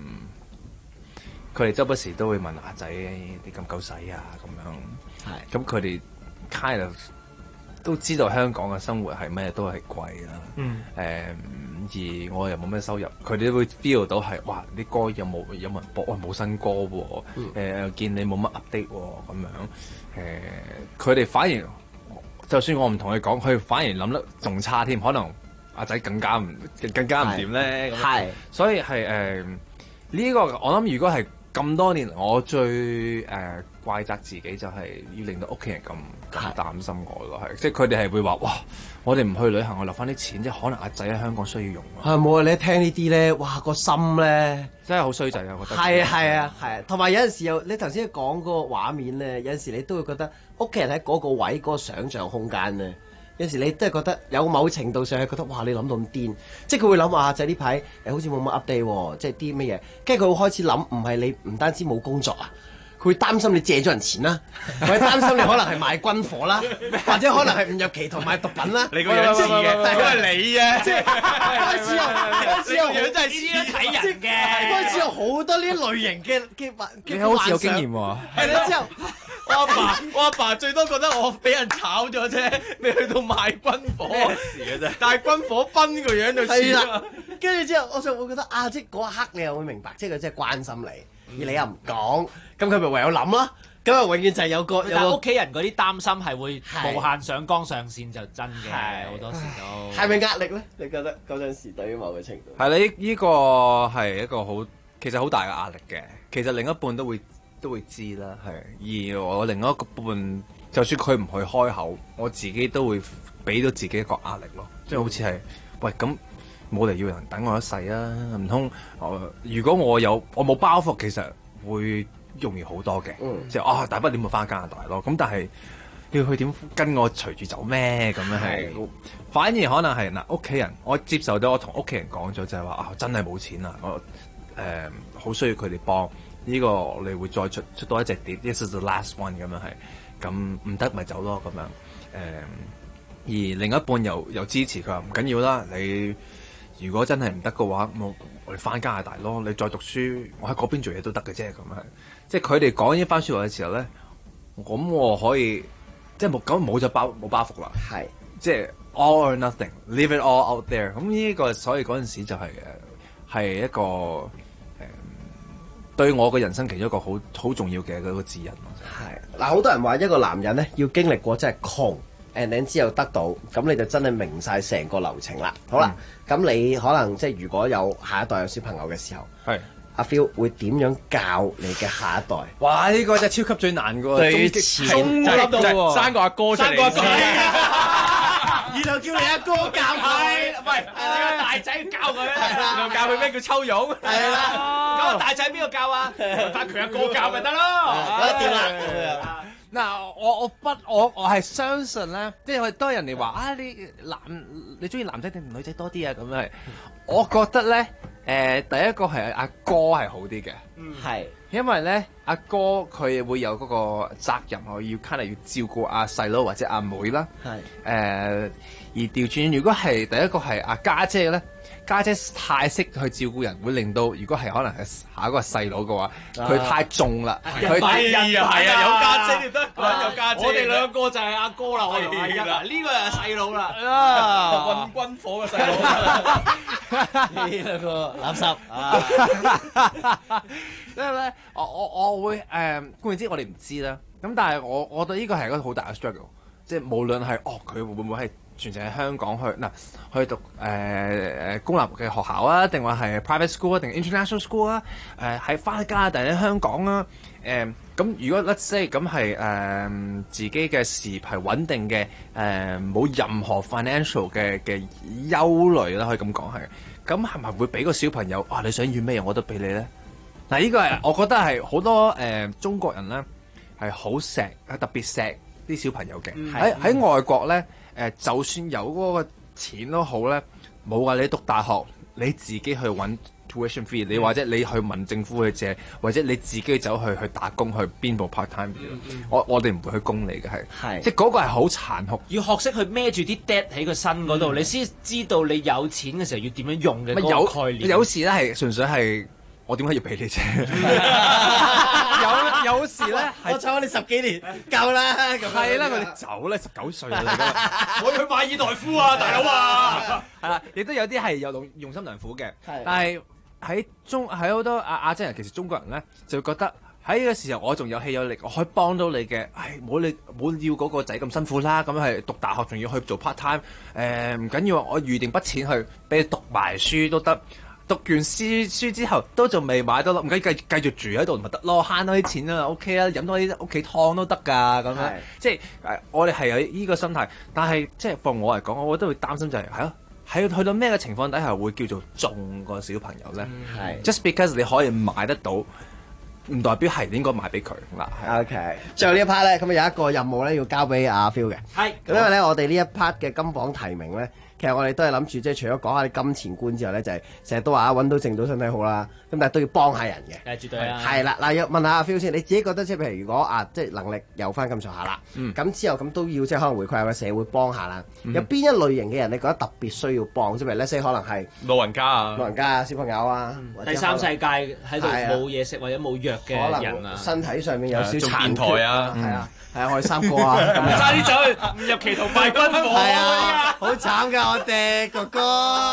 佢哋周不時都會問阿仔你咁夠使啊咁樣。咁佢哋 kind of 都知道香港嘅生活係咩都係貴啦。而我又冇咩收入，佢哋都會 feel 到係哇啲歌有冇人播？哇冇新歌喎。見你冇乜 update 喎咁樣。佢哋反而就算我唔同佢講，佢反而諗得仲差添，可能阿仔更加唔掂咧。係，所以係呢個我諗，如果係咁多年，我最怪責自己就係要令到屋企人咁擔心我咯，係即係佢哋係會話哇，我哋唔去旅行，我留翻啲錢，即係可能阿仔喺香港需要用。 係冇啊！你一聽呢啲咧，哇個心咧真係好衰仔啊！我覺得係啊，同埋有陣時又你頭先講嗰個畫面咧，有陣時你都會覺得屋企人喺嗰個位嗰個想像空間咧。有時你都係覺得有某程度上係覺得哇！你諗到咁癲，即係佢會諗話仔呢排好似冇乜 update 喎，即係啲乜嘢，跟住佢會開始諗，唔係你唔單止冇工作啊，佢會擔心你借咗人錢啦，或者擔心你可能係賣軍火啦，或者可能係誤入歧途買毒品啦。 你個樣似嘅，都係你啊！ 即係開始有樣真係似睇人嘅， 開始有好多呢類型嘅你好似有經驗喎。 係啦，之後。 我阿爸最多覺得我俾人炒咗啫，未去到賣軍火事嘅啫。但係軍火賓個樣就似啦。 跟住之後，我就會覺得即係嗰一刻你又會明白，即係佢真係關心你，而你又唔講，咁佢咪唯有諗咯。咁啊，永遠就係有個屋企人嗰啲擔心係會無限上綱上線，就真嘅，好多時都係咪壓力咧？你覺得嗰陣時對於某個程度係啦，呢個係一個其實好大嘅壓力嘅。其實另一半都會知啦，係。而我另外一個半，就算佢唔去開口，我自己都會俾到自己一個壓力咯。即係好似係，喂咁冇理由要人等我一世啊！唔通如果我冇包袱，其實會容易好多嘅。即係大不了咪翻加拿大咯。咁但係要佢點跟我隨住走咩？咁樣係。反而可能係屋企人，我接受到我同屋企人講咗，就係話真係冇錢啦，我好需要佢哋幫。呢個我哋會再出多一隻碟 ，This is the last one 咁樣係，咁唔得咪走咯咁樣。而另一半又支持佢話唔緊要啦，你如果真係唔得嘅話，我哋翻加拿大咯，你再讀書，我喺嗰邊做嘢都得嘅啫咁樣。即係佢哋講呢番説話嘅時候咧，咁我可以即係冇包袱啦，係即係 all or nothing，leave it all out there。咁呢個所以嗰陣時就係一個。對我嘅人生其中一個好重要嘅嗰個指引咯。 係嗱，好多人話一個男人咧要經歷過真係窮 and then 之後得到，咁你就真係明晒成個流程啦。好啦，咁你可能即係如果有下一代有小朋友嘅時候，係阿 Phil 會點樣教你嘅下一代？ 哇！呢個真係超級最難嘅喎， 最前中級到喎，生個阿哥出嚟。 然後叫你阿哥教佢， 唔係你個大仔教佢， 然後教佢咩叫抽傭， 係啦。 咁大仔邊個教啊？翻佢阿哥教咪得咯。 掂啦。 嗱，我係相信咧，即係當人哋話你中意男仔定女仔多啲啊？咁係，我覺得咧，第一個係阿哥係好啲嘅， 係。 因為咧，阿哥佢會有嗰個責任，我要要照顧阿細佬或者阿妹啦。係。而調轉，如果係第一個係阿家姐咧，家姐太識去照顧人，會令到如果係可能係下一個細佬嘅話，佢太重啦。佢係啊，有家姐亦得，有家姐。我哋兩個就係阿哥啦，我同阿一啦，呢個係細佬啦。運軍火嘅細佬。 呢兩個垃圾。 因為咧，我會固然之我哋唔知啦。咁但係我覺得呢個係一個好大嘅 struggle，即係無論係佢會唔會係全程喺香港去讀公立嘅學校啊，定話係 private school 啊，定 international school 啊，係翻加拿大喺香港啊，咁如果 let's say 咁係自己嘅事業係穩定嘅，冇任何 financial 嘅憂慮啦，可以咁講係，咁係咪會俾個小朋友你想要咩我都俾你咧？嗱，呢個係我覺得係好多中國人咧係好錫，特別錫啲小朋友嘅。喺外國咧，就算有嗰個錢都好咧，冇話你讀大學，你自己去揾 tuition fee，你或者你去問政府去借，或者你自己走去打工去邊部 part time，我哋唔會去供你嘅係，即係嗰個係好殘酷， 要學識去孭住啲 debt 喺個身嗰度，你先知道你有錢嘅時候要點樣用嘅嗰個概念。 有時咧係純粹係我點解要俾你啫？有時咧， 我湊咗你10幾年，夠啦咁。 係啦，佢哋走咧19歲嚟㗎， 我要去馬爾代夫啊，大佬啊！ 係啦，亦都有啲係有用心良苦嘅，但係喺好多亞洲人，其實中國人咧就會覺得喺呢個時候我仲有氣有力，我可以幫到你嘅，冇要嗰個仔咁辛苦啦，咁係讀大學仲要去做 part time， 唔緊要，我預定筆錢去俾你讀埋書都得。讀完書之後都仲未買到咯，唔緊繼續住喺度咪得咯，慳多啲錢啦 ，OK 啦，飲多啲屋企湯都得㗎咁樣，即係我哋係有呢個心態，但係即係放我嚟講，我覺得會擔心就係喺去到咩嘅情況底下會叫做中個小朋友咧？Just because 你可以買得到，唔代表係應該買俾佢嗱。 OK， 最後呢一 part 咧，咁有一個任務咧要交俾阿 Phil 嘅，咁因為咧我哋呢一 part 嘅金榜題名咧。其實我哋都係諗住，即係除咗講下啲金錢觀之後咧，就係成日都話揾到淨到身體好啦，咁但係都要幫下人嘅。 絕對啊！ 係啦，嗱，要問下阿 Phil 先，你自己覺得即係譬如如果即係能力有翻咁上下啦，咁之後咁都要即係可能回饋下個社會幫下啦。有邊一類型嘅人你覺得特別需要幫？即係譬如咧，可能係老人家啊、 小朋友啊， 第三世界喺度冇嘢食或者冇藥嘅人啊， 身體上面有少少殘缺啊， 係啊，我哋3個啊， 差啲走去誤入歧途賣軍火， 係啊，好慘㗎我哋哥哥。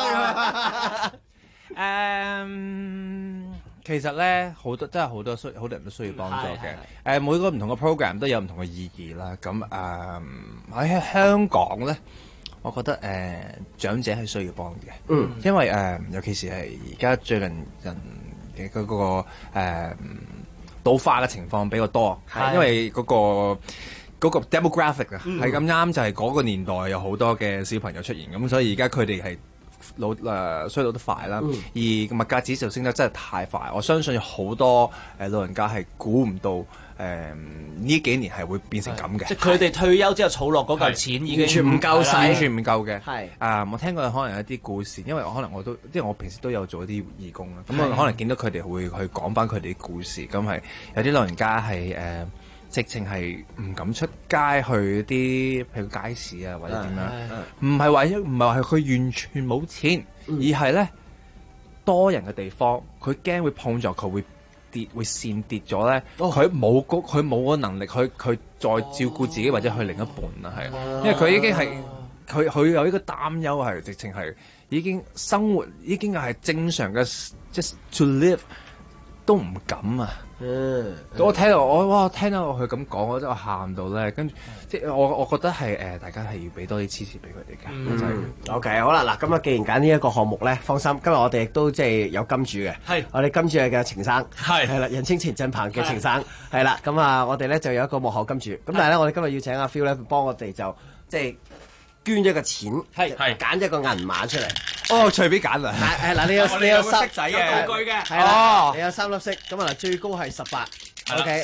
其實咧真係好多人都需要幫助嘅。每個唔同嘅 program 都有唔同嘅意義啦。咁喺香港咧，我覺得長者係需要幫嘅。因為尤其是係而家最近人嘅嗰個老化嘅情況比較多，因為嗰個 demographic 啊，係咁啱就係嗰個年代有好多嘅小朋友出現，咁所以而家佢哋係衰老得快啦，而物價指數升得真係太快，我相信好多老人家係估唔到呢幾年係會變成咁嘅， 即係佢哋退休之後儲落嗰嚿錢已經完全唔夠使， 完全唔夠嘅。 係我聽過可能有啲故事，因為可能因為我平時都有做一啲義工啦，咁我可能見到佢哋會去講翻佢哋啲故事，咁係有啲老人家係直情係唔敢出街去啲譬如街市啊或者點樣，唔係話佢完全冇錢，而係咧多人嘅地方，佢驚會碰撞，佢會跣跌咗咧，佢冇個能力去再照顧自己或者去另一半啦，係，因為佢已經係佢有呢個擔憂係直情係已經生活已經係正常嘅 just to live 都唔敢啊！我聽到佢咁講，我真係喊到咧，跟住即係我覺得係大家係要俾多啲支持俾佢哋嘅。 OK， 好啦，嗱，咁啊，既然揀呢一個項目咧，放心，今日我哋亦都即係有金主嘅，係我哋金主嘅程生，係啦，人稱錢振鵬嘅程生，係啦，咁啊，我哋咧就有一個幕後金主，咁但係咧，我哋今日要請阿 Phil 咧幫我哋就即係捐一個錢，係揀一個銀碼出嚟。 隨便揀啊！ 嗱，你有色仔嘅道具嘅， 係啦，你有3粒色，咁啊嗱，最高係18 ，OK，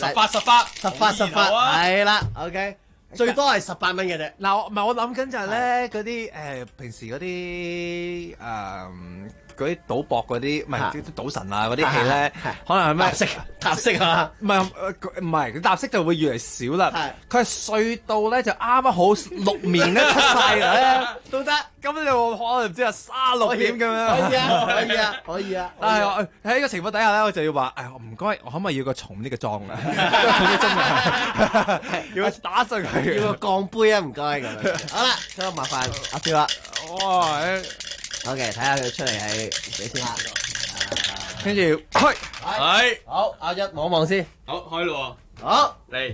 18，係啦 ，OK， 最多係18蚊嘅啫。 嗱，唔係我諗緊就係咧嗰啲平時嗰啲嗰啲賭博嗰啲，唔係啲賭神啊嗰啲戲咧，可能係咩搭色啊？唔係，佢搭色就會越嚟少啦。佢係隧道咧就啱啱好6面咧出晒咧，都得。咁你可能唔知啊36點咁樣。 可以啊。 但係喺呢個情況底下咧，我就要話唔該，我可唔可以要個重啲嘅裝啊？重啲裝啊！要打上去， 要個鋼杯啊！唔該咁樣。好啦，咁麻煩阿 Phil 啦。 哇！ OK， 睇下佢出嚟係幾先啦， 跟住開， 係好，阿一望望先， 好開咯， 好嚟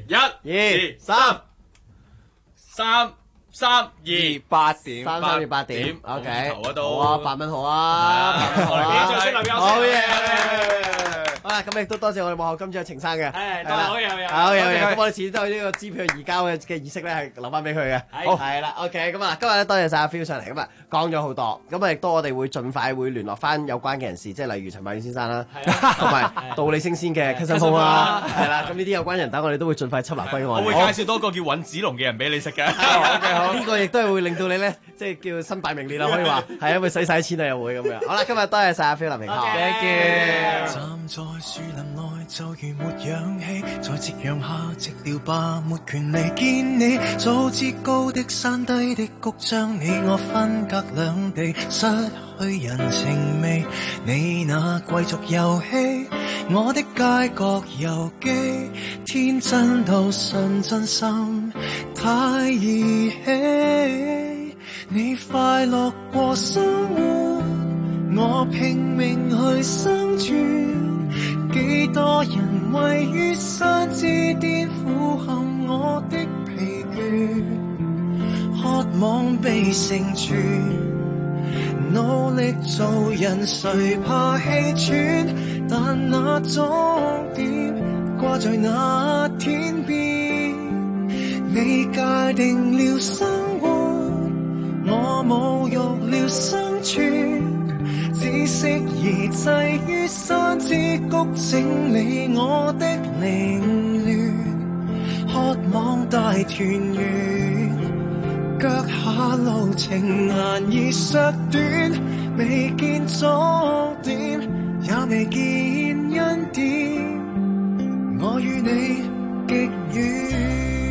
1、2、3、3、2、 8點 ，3、3、2、8點 ，OK， 頭嗰度， 好啊，8蚊好啊， 好嘢， 好啦，咁亦都多謝我哋幕後金主程生嘅。 係，多謝好有。 咁我哋遲啲都呢個支票移交嘅儀式咧，係留翻俾佢嘅。好，係啦，OK，咁啊，今日咧多謝晒阿 Phil 上嚟，咁啊講咗好多，咁啊亦都我哋會盡快會聯絡翻有關嘅人士，即係例如陳柏宇先生啦，同埋杜李升仙嘅 Cousin Paul 啦，係啦，咁呢啲有關人等我哋都會盡快緝拿歸案。 我會介紹多個叫尹子龍嘅人俾你識嘅。 好，呢個亦都係會令到你咧，即係叫身敗名裂啦，可以話係因為使晒錢啊又會咁樣。好啦，今日多謝晒阿 Phil 林明康。 Thank you。站在樹林內就如沒氧氣，在夕陽下寂寥吧，沒權利見你。早知高的山低的谷將你我分隔兩地，失去人情味。你那貴族遊戲，我的街角遊記，天真到信真心太兒戲。你快樂過生活，我拼命去生存，幾多人位於山之巔俯瞰我的疲倦，渴望被成全，努力做人誰怕氣喘，但那終點掛在那天邊，你界定了生活，我侮辱了生存，只適宜滯於山之谷，整理我的凌亂，渴望大團圓，腳下路程難以削短，未見終點，也未見恩典，我與你極遠。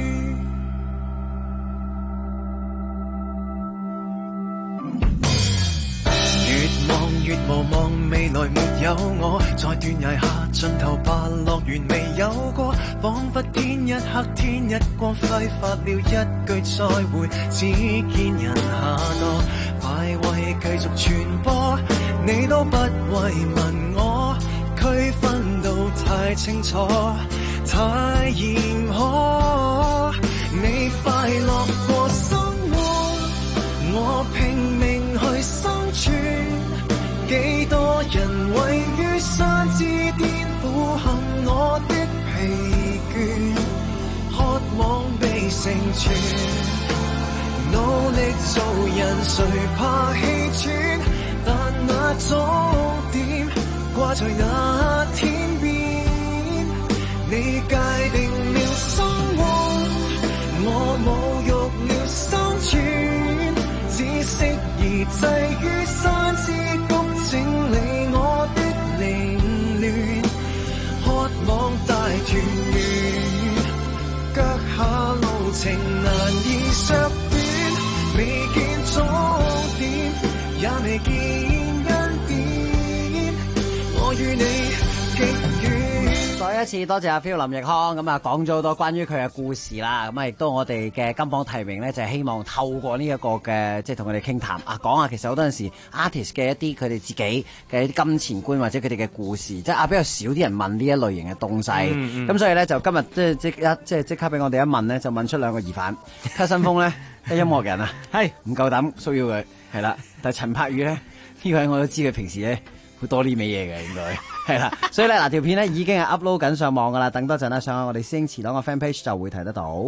越無望未來沒有我，在斷崖下盡頭吧樂園未有過，彷彿天一黑天一光，揮發了一句再會，只見人下墮，快慰繼續傳播，你都不慰問我，區分到太清楚，太嚴苛，你快樂過生活，我拼命去生存，幾多人位於山之巔俯瞰我的疲倦，渴望被成全，努力做人誰怕氣喘，但那終點掛在那天邊，你界定了生活，我侮辱了生存，只適宜滯於山之谷，整理我的凌亂，渴望大團圓，腳下路程難以削短，未見終點，也未見恩典，我與你極遠。 再一次多謝阿 Phil 林奕匡，咁啊講咗好多關於佢嘅故事啦，咁啊亦都我哋嘅金榜題名咧，就係希望透過呢一個嘅即係同佢哋傾談啊，講下其實好多陣時 artist 嘅一啲佢哋自己嘅一啲金錢觀或者佢哋嘅故事，即係比較少啲人問呢一類型嘅東西，咁所以咧就今日即刻俾我哋一問咧，就問出兩個疑犯，Cousin Paul咧係音樂人啊，係唔夠膽騷擾佢，係啦，但係陳柏宇咧呢個人我都知佢平時咧好多呢味嘢嘅應該。係啦，所以咧嗱條片咧已經係 upload 緊上網噶啦，等多陣咧上我哋師兄祠堂嘅 fan page 就會睇得到。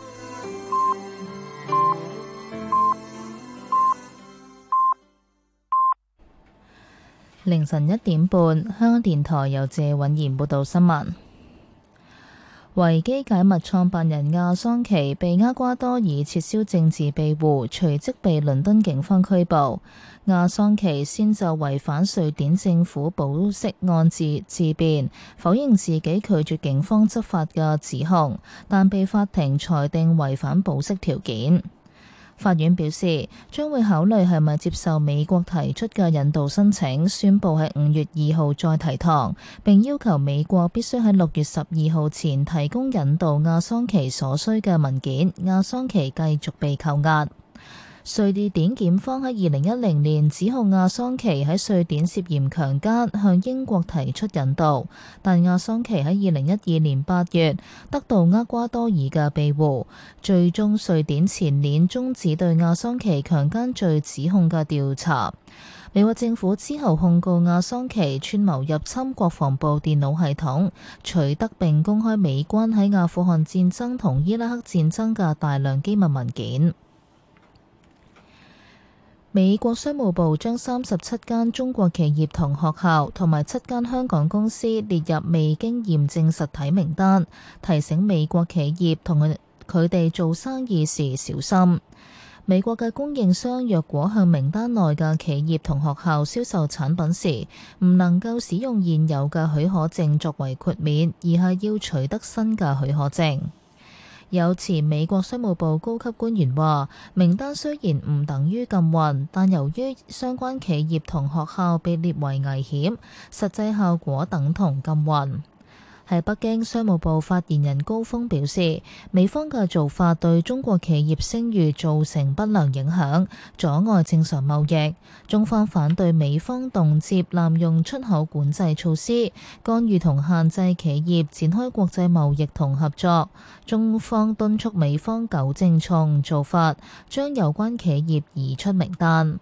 凌晨1點半，香港電台由謝允賢報道新聞。維基解密創辦人亞桑奇被厄瓜多爾撤銷政治庇護，隨即被倫敦警方拘捕。亞桑奇先就違反瑞典政府保釋案自辯，否認自己拒絕警方執法嘅指控，但被法庭裁定違反保釋條件。法院表示將會考慮係咪接受美國提出嘅引渡申請，宣佈喺5月2號再提堂，並要求美國必須喺6月12號前提供引渡亞桑奇所需嘅文件。亞桑奇繼續被扣押。 瑞典檢方喺2010年指控亞桑奇喺瑞典涉嫌強姦，向英國提出引渡，但亞桑奇喺2012年8月得到厄瓜多爾嘅庇護，最終瑞典前年終止對亞桑奇強姦罪指控嘅調查。美國政府之後控告亞桑奇串謀入侵國防部電腦系統，取得並公開美軍喺阿富汗戰爭同伊拉克戰爭嘅大量機密文件。美國商務部將37間中國企業同學校同埋7間香港公司列入未經驗證實體名單，提醒美國企業同佢哋做生意時小心。美國嘅供應商若果向名單內嘅企業同學校銷售產品時，唔能夠使用現有嘅許可證作為豁免，而係要取得新嘅許可證。有前美國商務部高級官員話，名單雖然唔等於禁運，但由於相關企業同學校被列為危險，實際效果等同禁運。喺北京，商務部發言人高峰表示，美方嘅做法對中國企業聲譽造成不良影響，阻礙正常貿易。中方反對美方動輒濫用出口管制措施，干預同限制企業展開國際貿易同合作。中方敦促美方糾正錯誤做法，將有關企業移出名單。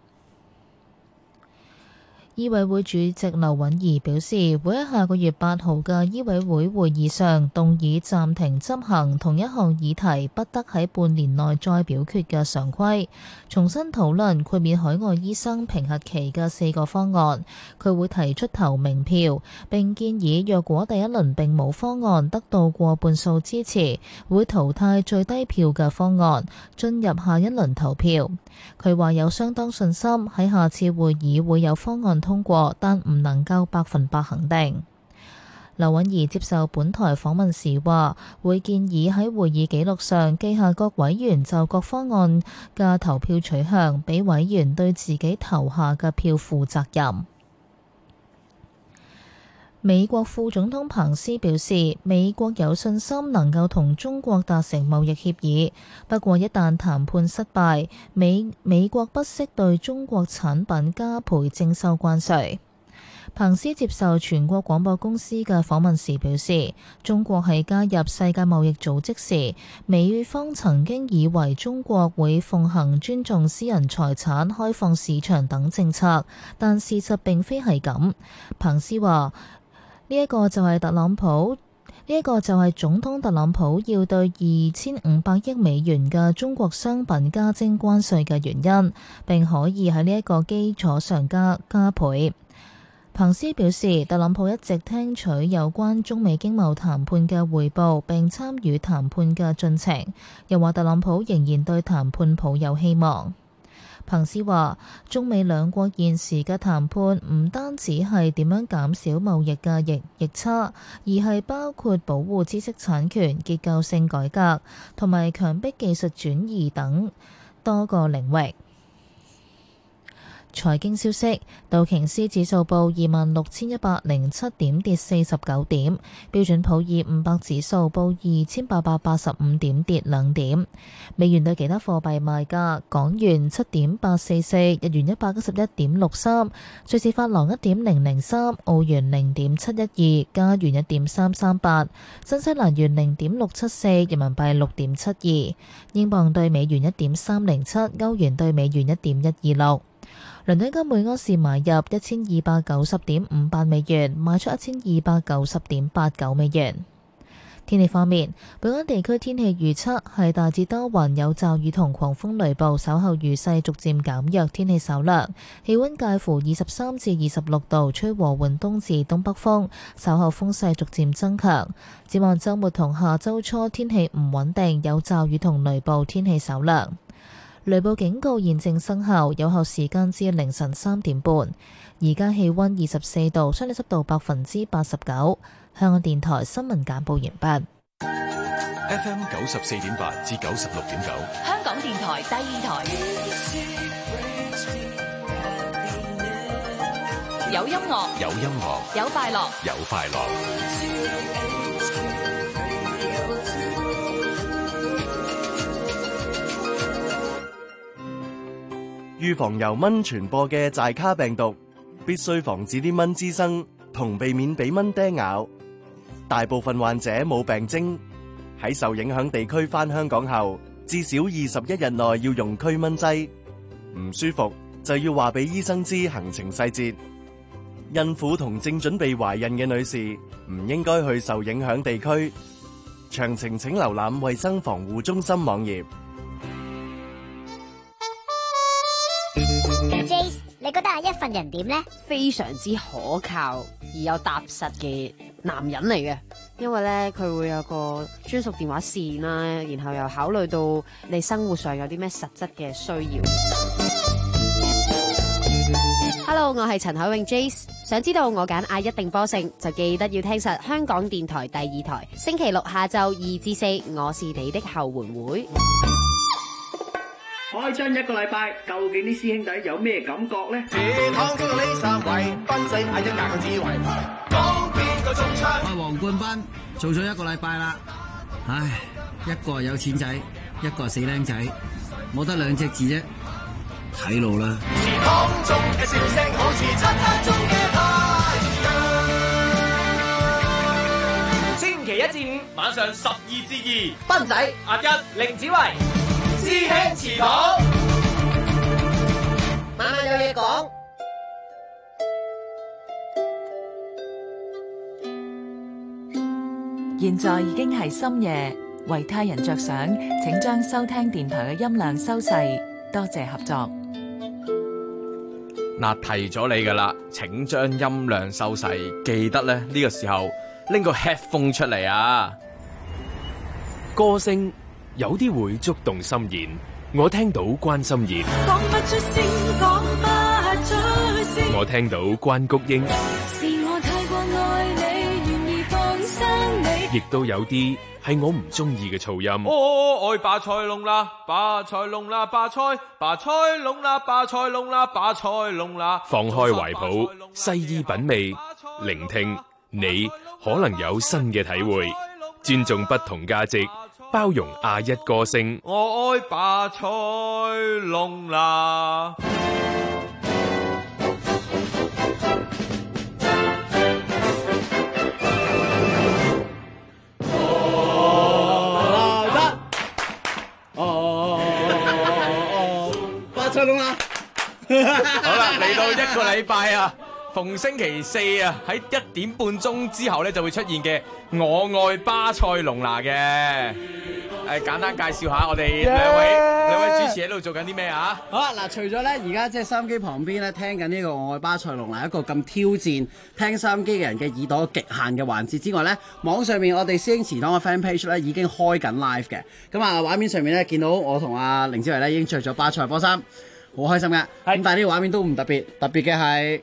醫委會主席劉允怡表示，會喺下個月8號嘅醫委會會議上動議暫停執行同一項議題不得喺半年內再表決嘅常規，重新討論豁免海外醫生評核期嘅4個方案。佢會提出投明票，並建議若果第一輪並冇方案得到過半數支持，會淘汰最低票嘅方案，進入下一輪投票。佢話有相當信心喺下次會議會有方案通過，但唔能夠100%肯定。劉允怡接受本台訪問時話，會建議喺會議記錄上記下各委員就各方案嘅投票取向，俾委員對自己投下嘅票負責任。美國副總統彭斯表示，美國有信心能夠同中國達成貿易協議，不過一旦談判失敗，美國不惜對中國產品加倍徵收關稅。彭斯接受全國廣播公司嘅訪問時表示，中國喺加入世界貿易組織時，美方曾經以為中國會奉行尊重私人財產、開放市場等政策，但事實並非係咁。彭斯話，呢個就係總統特朗普要對2500億美元嘅中國商品加徵關稅嘅原因，並可以喺呢一個基礎上加倍。彭斯表示，特朗普一直聽取有關中美經貿談判嘅彙報，並參與談判嘅進程，又話特朗普仍然對談判抱有希望。彭斯話，中美兩國現時嘅談判唔單止係點樣減少貿易嘅逆差，而係包括保護知識產權、結構性改革同埋強迫技術轉移等多個領域。財經消息，道瓊斯指數報26,107點，跌49點；標準普爾500指數報2,885點，跌2點。美元對其他貨幣賣價：港元7.844，日元191.63，瑞士法郎1.003，澳元0.712，加元1.338，新西蘭元0.674，人民幣6.72，英鎊對美元1.307，歐元對美元1.126。倫敦金每安士買入1290.58美元，賣出1290.89美元。天氣方面，本港地區天氣預測係大致多雲，有驟雨同狂風雷暴，稍後雨勢逐漸減弱，天氣稍涼，氣溫介乎23至26度，吹和緩東至東北風，稍後風勢逐漸增強。展望週末同下週初天氣唔穩定，有驟雨同雷暴，天氣稍涼。雷暴警告現正生效，有效時間至凌晨3點半。而家氣溫24度，相對濕度89%。香港電台新聞簡報完畢。 FM 94.8至96.9， 香港電台第二台。有音樂， 有音樂， 有快樂， 有快樂。 預防由蚊傳播嘅寨卡病毒，必須防止啲蚊滋生，同避免俾蚊叮咬。大部分患者冇病徵，喺受影響地區返香港後，至少21日內要用驅蚊劑。唔舒服就要話俾醫生知行程細節。孕婦同正準備懷孕嘅女士唔應該去受影響地區。詳情請瀏覽衛生防護中心網頁。 Jace， 你覺得阿一份人點呢？ 非常之可靠而又踏實嘅男人嚟嘅，因為咧佢會有個專屬電話線啦，然後又考慮到你生活上有啲咩實質嘅需要。Hello， 我係陳海永 Jace， 想知道我揀阿一定波勝，就記得要聽實香港電台第2台，星期6下晝2至4，我是你的後援會。 開張1個禮拜，究竟啲師兄弟有咩感覺呢？ 自躺經過呢3位，賓仔嗌一格嘅智慧，講邊個中槍？ 我係黃冠斌，做咗1個禮拜啦。唉，一個係有錢仔，一個係死僆仔，冇得2隻字啫，睇路啦。 自躺中嘅笑聲，好似漆黑中嘅太陽。 星期1至5晚上12至2， 賓仔、 阿一、凌子維。 師兄祠堂， 晚晚有嘢講。 現在已經係深夜，為他人着想，請將收聽電台嘅音量收細，多謝合作。 嗱，提咗你噶啦，請將音量收細，記得咧呢個時候拎個 headphone 出嚟啊！ 歌聲有啲會觸動心弦，我聽到關心妍， 講不出聲，講不出聲， 我聽到關菊英， 是我太過愛你，願意放生你， 亦都有啲係我唔中意嘅噪音。 愛巴塞隆啦，巴塞隆啦，巴塞隆啦，巴塞隆啦，巴塞隆啦。 放開懷抱，細意品味，聆聽，你可能有新嘅體會，尊重不同價值。包容阿一歌聲， 我愛巴塞隆啦。 巴塞隆啦。 好啦，嚟到1個禮拜啊，逢星期4啊，喺1點半鐘之後咧就會出現嘅我愛巴塞隆拿嘅。簡單介紹下我哋兩位主持喺度做緊啲咩啊？ 好啦，嗱，除咗咧而家即係收音機旁邊咧聽緊呢個我愛巴塞隆拿一個咁挑戰聽收音機嘅人嘅耳朵極限嘅環節之外咧，網上面我哋師兄祠堂嘅 fan page 咧已經開緊 live 嘅。咁啊，畫面上面咧見到我同阿凌子維咧已經着咗巴塞波衫，好開心㗎。咁但係呢個畫面都唔特別，特別嘅係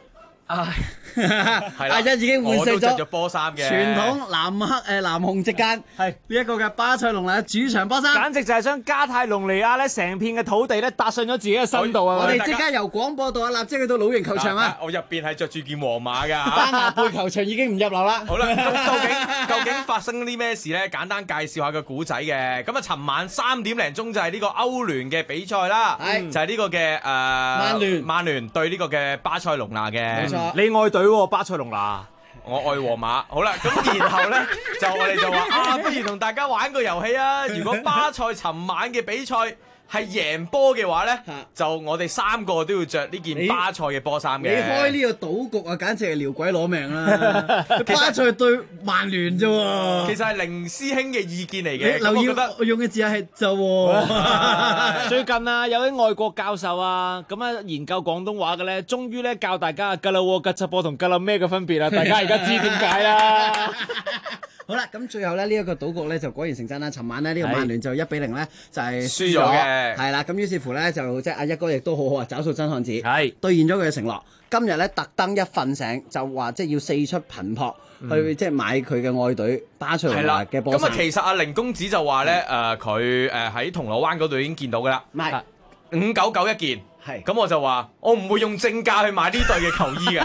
阿一已經換成咗波衫嘅傳統藍紅直間，係呢一個嘅巴塞隆拿主場波衫， 簡直就係將加泰隆尼亞咧成片嘅土地咧搭上咗自己嘅身度啊！ 我哋即刻由廣播道立即去到老營球場啊！ 我入邊係着住件皇馬㗎， 丹拿貝球場已經唔入流啦。 好啦，咁究竟發生啲咩事咧？簡單介紹下個古仔嘅。咁啊，尋晚3點零鐘就係呢個歐聯嘅比賽啦，就係呢個嘅曼聯對呢個嘅巴塞隆拿嘅。 冇錯， 你愛隊喎巴塞隆拿。 我愛皇馬，好啦，咁然後咧我哋就話不如同大家玩個遊戲啊！如果巴塞尋晚嘅比賽係贏波嘅話咧，就我哋3個都要着呢件巴塞嘅波衫嘅。 你開呢個賭局啊，簡直係撩鬼攞命啦！巴塞對曼聯啫喎， 其實係凌師兄嘅意見嚟嘅。 你留意我用嘅字係就喎。 最近啊，有啲外國教授啊，咁啊研究廣東話嘅咧，終於咧教大家吉啦喎、吉插波同吉啦咩嘅分別啦，大家而家知點解啦。 好啦，咁最後咧呢一個賭局咧就果然成真啦。尋晚咧呢個曼聯就1-0咧就係輸咗嘅，係啦。咁於是乎咧就即係阿一哥亦都好好啊，找數真漢子，係兌現咗佢嘅承諾。今日咧特登一瞓醒就話即係要四出頻撲去即係買佢嘅愛隊巴塞隆拿嘅波衫。 咁啊，其實阿凌公子就話咧佢喺銅鑼灣嗰度已經見到㗎啦， 唔係 599一件，係咁我就話我唔會用正價去買呢對嘅球衣嘅。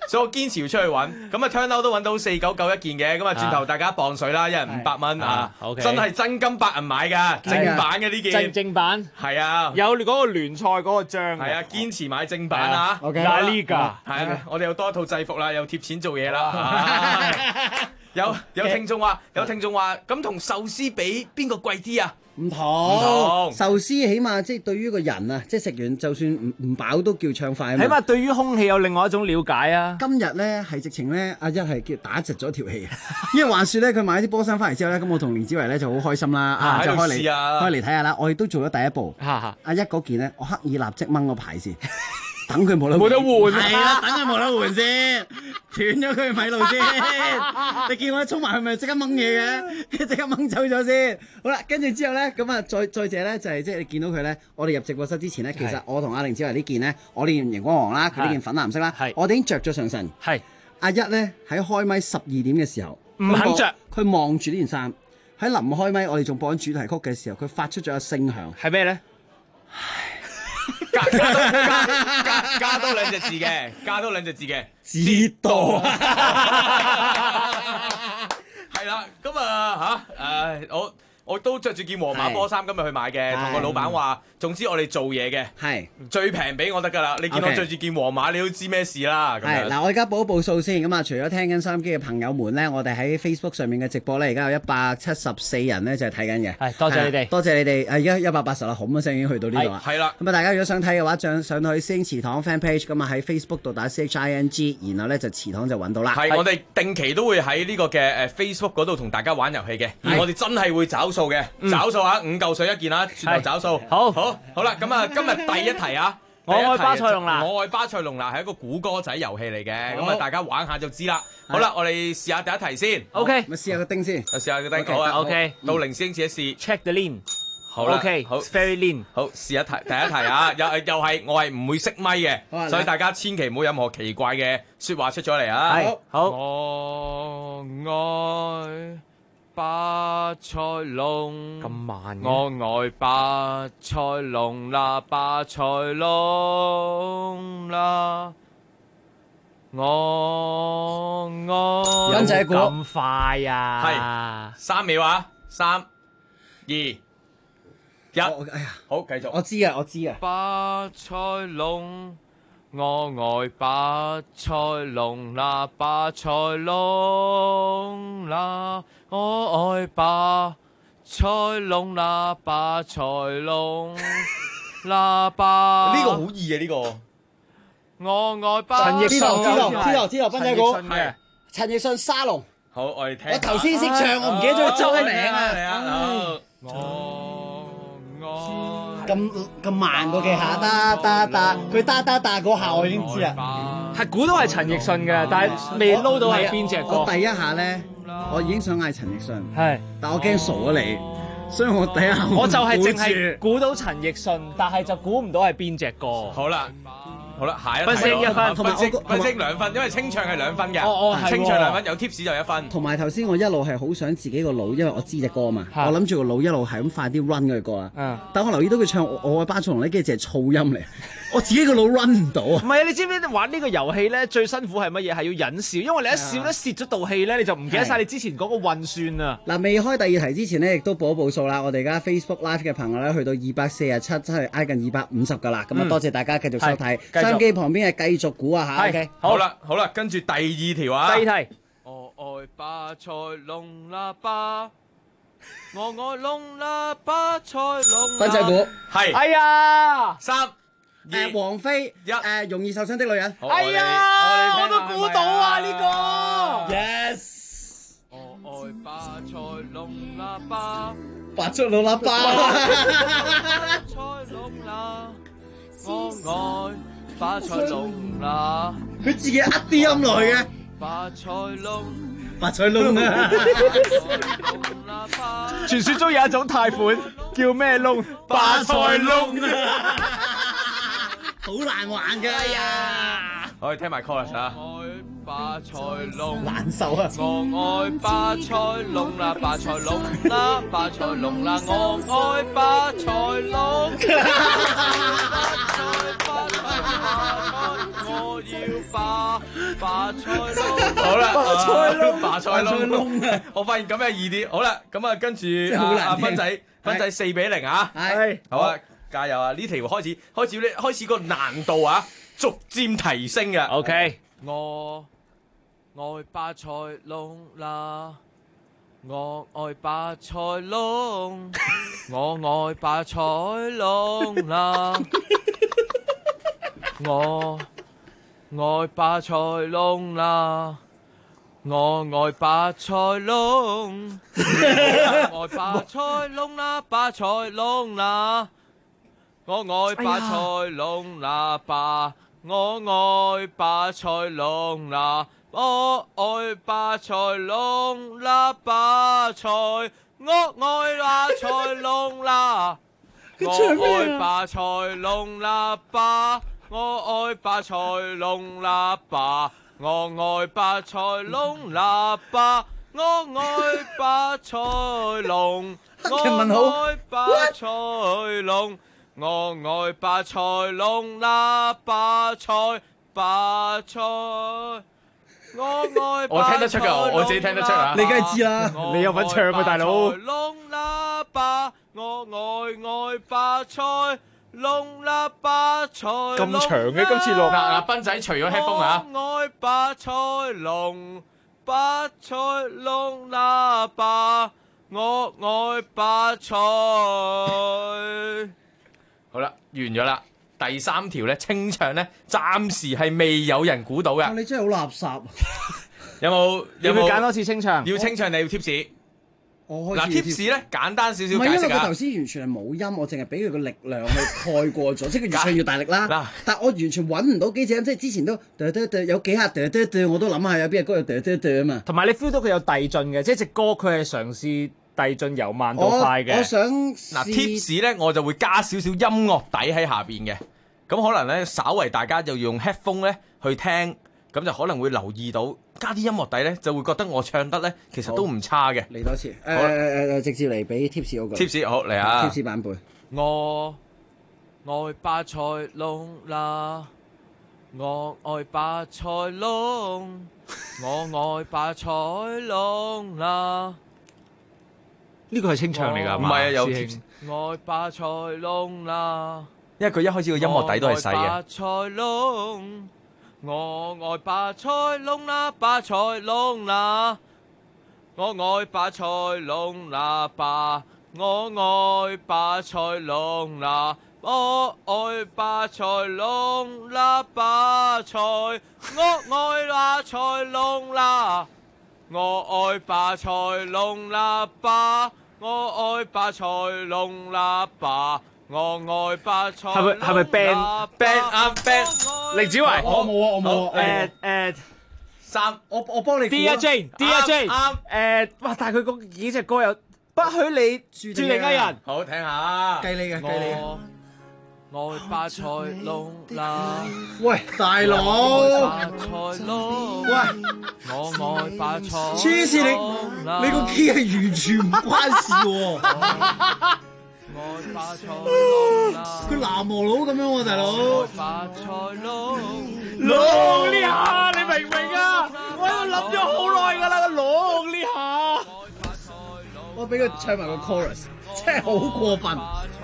所以我堅持要出去揾。咁啊 turn out 都揾到4991件嘅，咁啊轉頭大家磅水啦，一人500蚊啊，真係真金白銀買㗎，正版嘅呢件。 正版係啊， 有嗰個聯賽嗰個章。 係啊，堅持買正版啊。 La Liga 係啊，我哋有多一套制服啦，又貼錢做嘢啦。有聽眾話，咁同壽司比邊個貴啲啊？ 唔同壽司起碼即係對於個人啊，即係食完就算唔飽都叫暢快啊嘛。 起碼對於空氣有另外一種了解啊。 今日咧係直情咧，阿一係叫打直咗條氣，因為話説咧佢買啲波衫翻嚟之後咧，咁我同連子維咧就好開心啦，就開嚟睇下啦。我亦都做咗第一步。阿一嗰件咧，我刻意立即掹個牌先。等佢冇得換，係啦，等佢冇得換先，斷咗佢咪路先。你見我一衝埋去咪即刻掹嘢嘅，即刻掹走咗先。好啦，跟住之後咧，咁啊再者咧就係即係你見到佢咧，我哋入直播室之前咧，其實我同阿凌子維呢件咧，我呢件熒光黃啦，佢呢件粉藍色啦，我哋已經着咗上身。係阿一咧喺開咪12點嘅時候唔肯着， 佢望住呢件衫。喺臨開咪，我哋仲播緊主題曲嘅時候，佢發出咗個聲響。 係咩咧？ 加多兩隻字嘅， 知道。 係啦，咁啊我都着住件皇馬波衫今日去買嘅，同個老闆話，總之我哋做嘢嘅，係最平俾我得㗎啦。你見我着住件皇馬，你都知咩事啦。 係嗱，我而家報一報數先。咁啊，除咗聽緊收音機嘅朋友們咧，我哋喺 Facebook 上面嘅直播咧，而家有174人咧就係睇緊嘅。 係，多謝你哋， 多謝你哋。而家180啦，咁一聲已經去到呢度啦。 係啦。 咁啊，大家如果想睇嘅話，上到去師兄祠堂 fan page，咁啊喺 Facebook 度打 CHING，然後咧就祠堂就揾到啦。 係，我哋定期都會喺呢個嘅Facebook 嗰度同大家玩遊戲嘅，而我哋真係會找數嘅，找數啊，5嚿水一件啦，全部找數。好啦，咁啊，今日第一題啊， 我愛巴塞隆拿， 我愛巴塞隆拿係一個估歌仔遊戲嚟嘅，咁啊大家玩下就知啦。好啦，我哋試下第一題先。 OK，咪試下個丁先。 試下個丁。好啊。OK。到凌師兄試一試。 Check the lean。 好啦。 OK。 好。 Very lean。 好，試一題，第一題啊，又係我係唔會熄咪嘅，所以大家千祈唔好任何奇怪嘅説話出咗嚟啊。 係。好。 我愛巴塞隆咁慢嘅， 我愛巴塞隆啦，巴塞隆啦，我愛跟仔估咁快啊！ 係3秒啊，3、2、1， 哎呀， 好，繼續。 我知啊。 巴塞隆。我愛巴塞隆啦，巴塞隆啦，我愛巴塞隆啦，巴塞隆啦巴。呢個好易啊！呢個我愛巴。 陳奕迅知道，斌仔估係陳奕迅沙龍。 好，我哋聽。 我頭先識唱，我唔記得咗佢周名啊。咁慢個技巧，佢得嗰下我已經知啦， 係估到係陳奕迅嘅，但係未撈到係邊隻歌。 我第一下咧，我已經想嗌陳奕迅，係，但我驚傻咗你，所以我第一下我就係淨係估到陳奕迅，但係就估唔到係邊隻歌。 好啦，下一題。 分析1分， 同埋分析2分，因為清唱係2分嘅。清唱2分，有 tips 就1分。 同埋頭先我一路係好想自己個腦，因為我知隻歌啊嘛，我諗住個腦一路係咁快啲 run 嗰隻歌啊。但我留意到佢唱我愛巴塞隆呢，跟住淨係噪音嚟，我自己個腦 run 唔到啊。 唔係啊，你知唔知玩呢個遊戲咧最辛苦係乜嘢？係要忍笑，因為你一笑咧泄咗道氣咧，你就唔記得晒你之前嗰個運算啊。 嗱，未開第二題之前呢，亦都報一報數啦。我哋而家 Facebook Live 嘅朋友咧去到247，真係挨近250噶啦。咁啊，多謝大家繼續收睇。收音機旁邊係繼續估啊嚇。 係，好啦，跟住第2條啊。 第2題。 我愛巴塞隆啦巴，我愛隆啦巴塞隆。 斌仔估係。 哎呀 ，3、2、 王菲 1， 容易受傷的女人。 哎呀，我都估到啊呢個。 Yes。 我愛巴塞隆啦巴， 巴塞隆啦巴。 巴塞隆啦，我愛巴塞隆啦。 佢自己啲音來嘅。 巴塞隆， 巴塞隆啊！ 傳說中有一種貸款叫咩窿？巴塞窿啊！好難玩㗎呀！ 可以聽埋 chorus 啊！巴塞隆難受啊！ 我愛巴塞隆啦，巴塞隆啦，巴塞隆啦，我愛巴塞隆。我要巴好啦， 白菜窿， 白菜窿，我發現咁樣易啲。好啦，咁啊跟住阿斌仔4-0啊， 係好啊，加油啊！呢題開始個難度啊，逐漸提升嘅。 OK， 我愛白菜窿啦，我愛白菜窿，我愛白菜窿啦，我愛白菜窿啦，我愛白菜窿，我愛白菜窿啦，白菜窿啦，我愛白菜窿啦吧，我愛白菜窿啦，我愛白菜窿啦，白菜，我愛白菜窿啦，我愛白菜窿啦吧。我愛白菜窿喇叭，我愛白菜窿喇叭，我愛白菜窿，我愛白菜窿，我愛白菜窿喇叭菜，白菜，我愛我聽得出㗎，我自己聽得出啊！ 你梗係知啦， 你有份唱啊，大佬！ 窿喇叭，我愛白菜。窿啦白菜咁長嘅今次錄嗱，斌仔除咗 headphone 啊， 我愛白菜窿，白菜窿啦吧，我愛白菜。 好啦，完咗啦。第3條咧，清唱咧，暫時係未有人估到嘅。 你真係好垃圾。 有冇揀多次清唱？ 要清唱你要 tips。嗱 tips 咧簡單少少解釋啊。 唔係因為佢頭先完全係冇音，我淨係俾佢個力量去蓋過咗，即係佢越唱越大力啦。但我完全揾唔到幾隻音，即係之前都有幾下我都諗下有邊隻歌有啊嘛。 同埋你 feel 到佢有遞進嘅，即係隻歌佢係嘗試遞進由慢到快嘅。 我想嗱 tips 咧，我就會加少少音樂底喺下邊嘅，咁可能咧稍為大家就要用 headphone 咧去聽，咁就可能會留意到。加啲音樂底咧，就會覺得我唱得咧，其實都唔差嘅。 嚟多次，直接嚟俾 tips 嗰個。 tips 好嚟啊 ！tips 版本。 我愛白菜窿啦，我愛白菜窿，我愛白菜窿啦。 呢個係清唱嚟㗎， 唔係啊，有 tips。 愛白菜窿啦， 因為佢一開始個音樂底都係細嘅。 白菜窿。我愛白菜窿啦，白菜窿啦，我愛白菜窿啦吧，我愛白菜窿啦，我愛白菜窿啦，白菜，我愛白菜窿啦，我愛白菜窿啦吧，我愛白菜窿啦吧。我愛白菜， 係咪 band 凌子維， 我冇啊， 三， 我幫你 Dear Jane，啱，哇！但係佢嗰幾隻歌有不許你注定愛人， 好聽下， 計你嘅。 我愛白菜窿啦， 喂，大佬， 白菜窿， 喂， 我愛白菜， 黐線你個 key 係完全唔關事喎。 愛白菜窿啦， 佢南無佬咁樣喎，大佬。 白菜窿， 窿呢下你明唔明啊？我喺度諗咗好耐㗎啦，個窿呢下。 我俾佢唱埋個 chorus，真係好過分。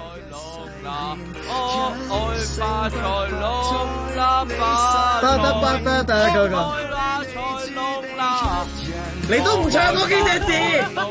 我愛白菜窿啦， 得嗰個。你都唔唱嗰幾隻字。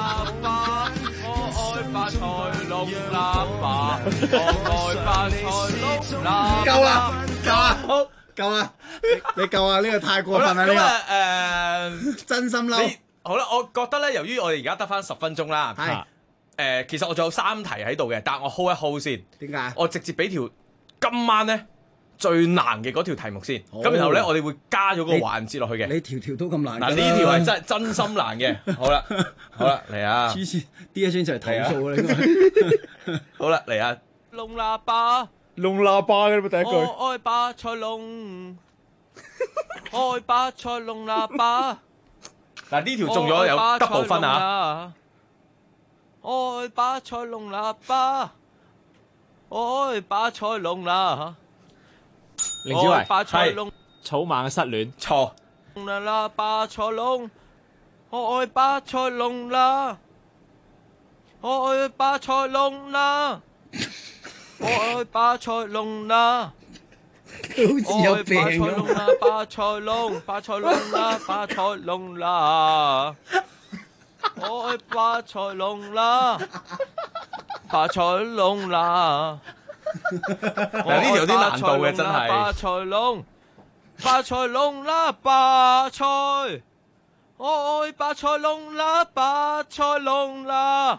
白菜窿啦吧，我愛白菜窿啦。 夠啦，好，夠啦，你夠啊！呢個太過分啦，呢個真心嬲。 好啦，我覺得咧，由於我哋而家得翻10分鐘啦，係其實我仲有3題喺度嘅，但我 hold 一 hold 先。 點解？ 我直接俾條今晚咧最難嘅嗰條題目先，咁然後咧我哋會加咗個環節落去嘅。 你條條都咁難。 嗱呢條係真心難嘅。好啦，好啦，嚟啊！ 黐線，D J 就係投訴啦，應該。 好啦，嚟啊！ 窿喇叭， 窿喇叭嘅第一句。 我愛白菜窿，愛白菜窿喇叭。 嗱呢條中咗有 double 分啊！ 愛白菜窿喇叭，愛白菜窿啦。 凌子維白菜窿， 草蜢嘅失戀。 錯， 啦巴塞隆，我愛巴塞隆啦，我愛巴塞隆啦，我愛巴塞隆啦。 好似有病咁。 巴塞隆，巴塞隆啦，巴塞隆啦，我愛巴塞隆啦，巴塞隆啦。嗱，呢條有啲難度嘅真係。巴塞隆，巴塞隆啦，巴塞，我愛巴塞隆啦，巴塞隆啦，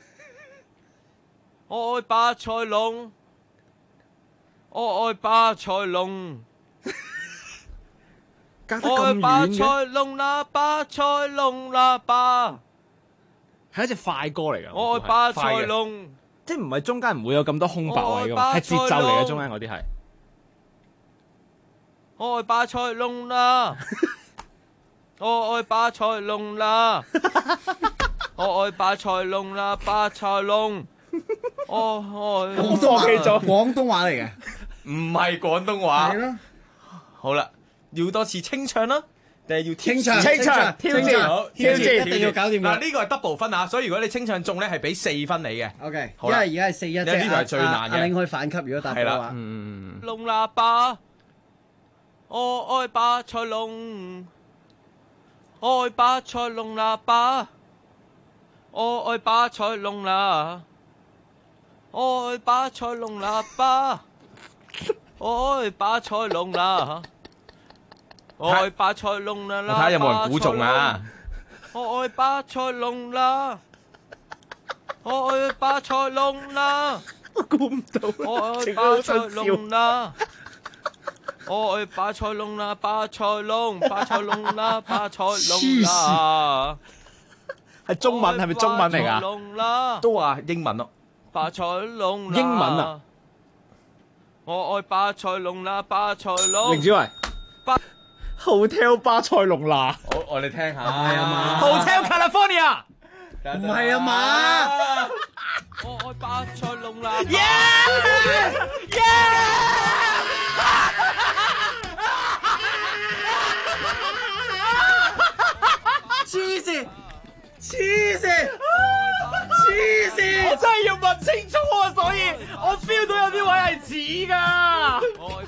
我愛巴塞隆。我愛巴塞隆，我愛巴塞隆啦，巴塞隆啦巴， 係一隻快歌嚟㗎。 我愛巴塞隆， 即係唔係中間唔會有咁多空白位㗎嘛，係節奏嚟嘅中間嗰啲係。 我愛巴塞隆啦，我愛巴塞隆啦，我愛巴塞隆啦，巴塞隆，我愛廣東話嚟嘅。 唔係廣東話。 係咯。 好啦，要多次清唱啦，定係要清唱挑戰， 一定要搞掂㗎。 嗱，呢個係 double 分啊，所以如果你清唱中咧，係俾4分你嘅。 OK， 好啦， 因為而家係4-1， 呢條係最難嘅。 阿玲可以反級，如果答到嘅話。 隆喇叭，我愛巴塞隆，愛巴塞隆喇叭，我愛巴塞隆啦，我愛巴塞隆喇叭。我愛巴塞隆啦，我愛巴塞隆啦，睇下有冇人估中啊！我愛巴塞隆啦，我愛巴塞隆啦， 我估唔到， 我愛巴塞隆啦，我愛巴塞隆啦，巴塞隆，巴塞隆啦，巴塞隆啦， 係中文係咪中文嚟㗎？都話英文咯。 巴塞隆啦， 英文啊！ 我愛巴塞隆啦，巴塞隆。 凌子維，Hotel 巴塞隆拿。 我哋聽下。 係啊嘛。 Hotel California。 唔係啊嘛。 我愛巴塞隆啦。 黐線！黐線！ 我真係要問清楚啊，所以我 feel 到有啲位係似㗎。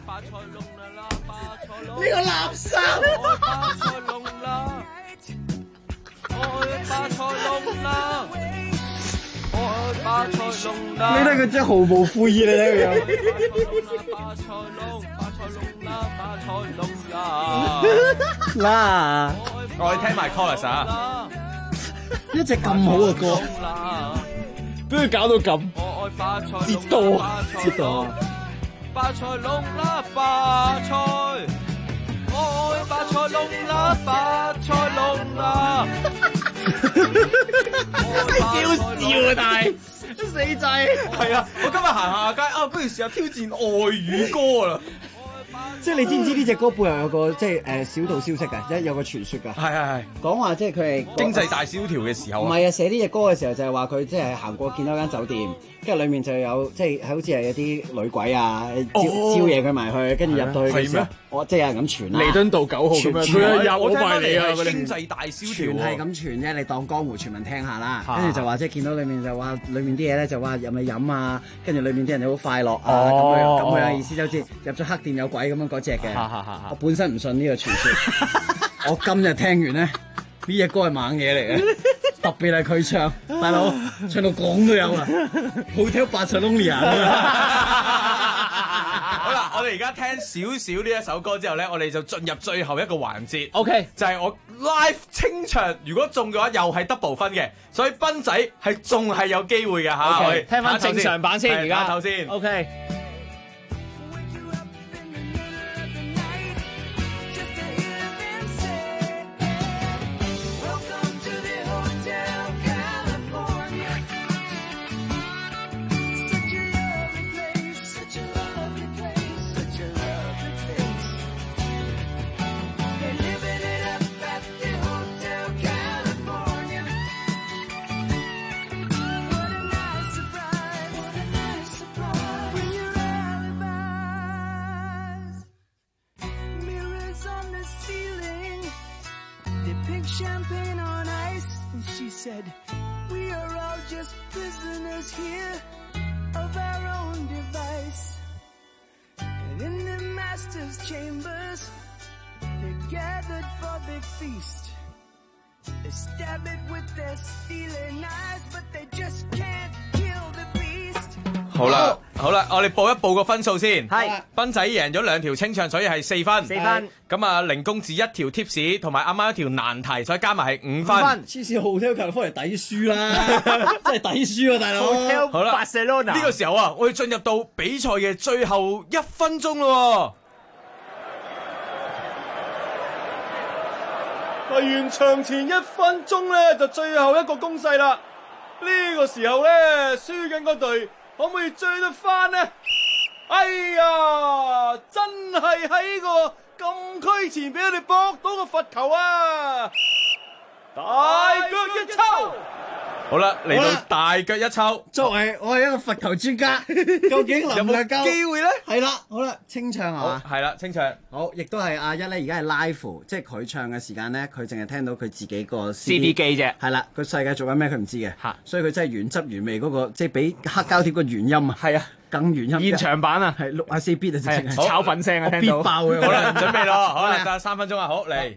呢個垃圾！ 巴塞隆啦，愛巴塞隆啦，愛巴塞隆啦。 你睇佢真係毫無悔意，你睇佢樣。 巴塞隆，巴塞隆啦，巴塞隆啦。 嗱， 我哋聽埋 chorus 啊！ 一隻咁好嘅歌， 俾佢搞到咁，折墮，折墮。 巴塞隆啦，巴塞，我愛巴塞隆啦，巴塞隆啦。 屌笑啊，但係死仔。 係啊，我今日行下街啊，不如試下挑戰外語歌啦。 即係你知唔知呢隻歌背後有個即係小道消息㗎，有個傳說㗎。 係講話即係佢係經濟大蕭條嘅時候。 唔係啊，寫呢隻歌嘅時候就係話佢即係行過見到間酒店，跟住裡面就有即係好似係有啲女鬼啊招嘢佢埋去，跟住入到去嘅時候，我即係有人咁傳啦。 彌敦道9號咁樣，佢有埋你啊！ 經濟大蕭條係咁傳啫，你當江湖傳聞聽下啦。跟住就話即係見到裡面就話裡面啲嘢咧就話飲咪飲啊，跟住裡面啲人就好快樂啊咁樣意思，就好似入咗黑店有鬼咁樣嗰隻嘅。我本身唔信呢個傳說，我今日聽完咧，呢隻歌係猛嘢嚟嘅，特別係佢唱，大佬唱到講都有啊，Hotel Barcelona。 好啦，我哋而家聽少少呢一首歌之後咧，我哋就進入最後一個環節。 OK， 就係我 live 清唱，如果中嘅話又係 double 分嘅，所以斌仔係仲係有機會嘅嚇。 Okay，聽翻正常版先，而家頭先。 OK。 When you pink champagne on ice. And she said, we are all just prisoners here of our own device. And in the master's chambers, they gathered for the feast. They stab it with their steely knives, but they just can't kill the beast. 好啦，好啦，我哋報一報個分數先。係，斌仔贏咗2條清唱，所以係4分。4分。咁啊，凌公子1條 tips， 同埋啱啱1條難題，所以加埋係5分。 黐線，Hotel California抵輸啦，真係抵輸啊，大佬。 好啦，呢個時候啊，我哋進入到比賽嘅最後1分鐘咯。 完場前1分鐘咧，就最後一個攻勢啦。呢個時候咧，輸緊嗰隊可唔可以追得翻呢？哎呀，真係喺個禁區前俾佢哋搏到個罰球啊！大腳一抽。 好啦，嚟到大腳一抽。 作為我係一個罰球專家，究竟能唔能夠機會咧？ 係啦，好啦，清唱係嘛？ 係啦，清唱。 好，亦都係阿一咧，而家係 live， 即係佢唱嘅時間咧，佢淨係聽到佢自己個 CD 機啫。 係啦，個世界做緊咩佢唔知嘅，所以佢真係原汁原味嗰個，即係比黑膠貼個原音啊。係啊，更原音。 現場版啊， 係64 bit 啊，直情係炒粉聲啊，聽到。 必爆嘅。 好啦，準備咯，好啦，得3分鐘啊，好嚟。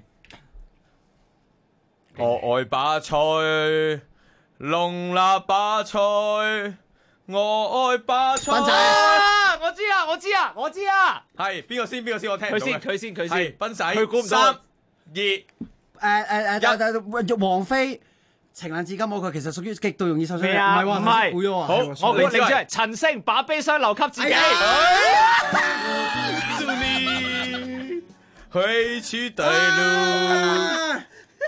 我愛巴塞。龍立巴塞，我愛巴塞。 斌仔啊，我知啊。 係邊個先？我聽唔到。 佢先。係斌仔。 佢估唔到。 3、2、 1。王菲情難至今嗰個其實屬於極度容易受傷。 咩啊？唔係。 好， 我估你知係陳星把悲傷留給自己。 祝你回去對路。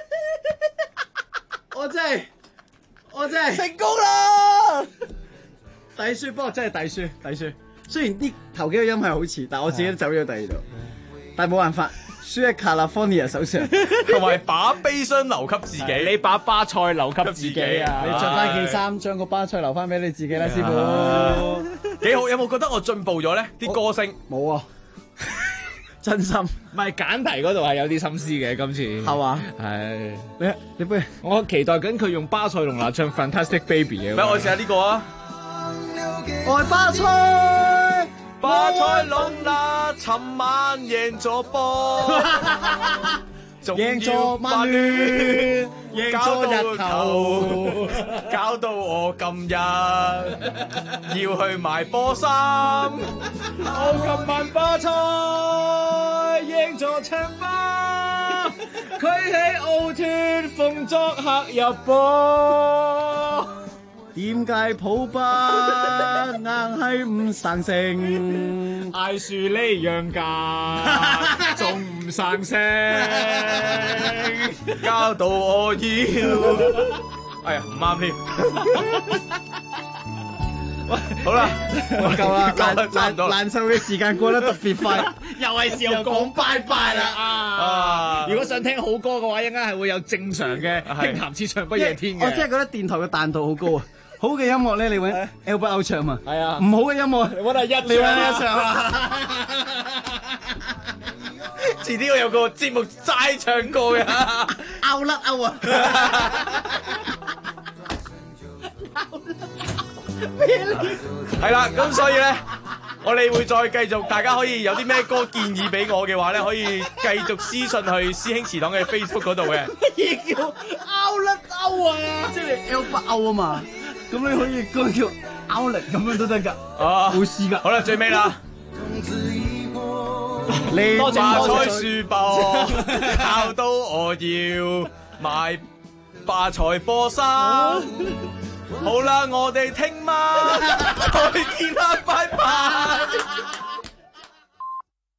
我真係成功啦！ 抵輸，不過真係抵輸。雖然啲頭幾個音係好似，但我自己都走咗第二度。但係冇辦法，輸喺 California 手上， 同埋把悲傷留給自己。 你把巴塞留給自己啊！ 你着翻件衫，將個巴塞留翻俾你自己啦，師傅。 幾好，有冇覺得我進步咗咧？啲歌聲冇啊。真心， 唔係揀題嗰度係有啲心思嘅，今次係嘛？ 係你不如我期待緊佢用巴塞隆拿唱 Fantastic Baby 嘅。 咩？我試下呢個啊！ 愛巴塞， 巴塞隆拿尋晚贏咗波， 贏咗曼聯，贏咗日頭， 搞到我今日要去買波衫。 我今晚巴塞贏咗場波，佢喺奧脱福作客入波。 點解普巴硬係唔生性？ 嗌樹呢樣價仲唔生性， 搞到我要，哎呀唔啱添。好啦， 夠啦，難受嘅時間過得特別快， 又係時候講拜拜啦啊！如果想聽好歌嘅話，應該係會有正常嘅輕談似唱不夜天嘅。 我真係覺得電台嘅彈道好高啊！好嘅音樂咧，你揾 Albert O 唱嘛？ 係啊。 唔好嘅音樂， 你揾阿一， 你揾一唱啊！ 遲啲我有個節目齋唱歌嘅， 勾甩勾啊！ 係啦，咁所以咧，我哋會再繼續，大家可以有啲咩歌建議俾我嘅話咧，可以繼續私信去師兄祠堂嘅 Facebook 嗰度嘅。 乜嘢叫勾甩勾啊？即係你 Albert O 啊嘛？咁你可以歌叫勾力咁樣都得㗎。 啊， 冇事㗎。 好啦，最尾啦。 你巴塞輸波，搞到我要買巴塞波衫。好啦，我哋聽晚再見啦，拜拜。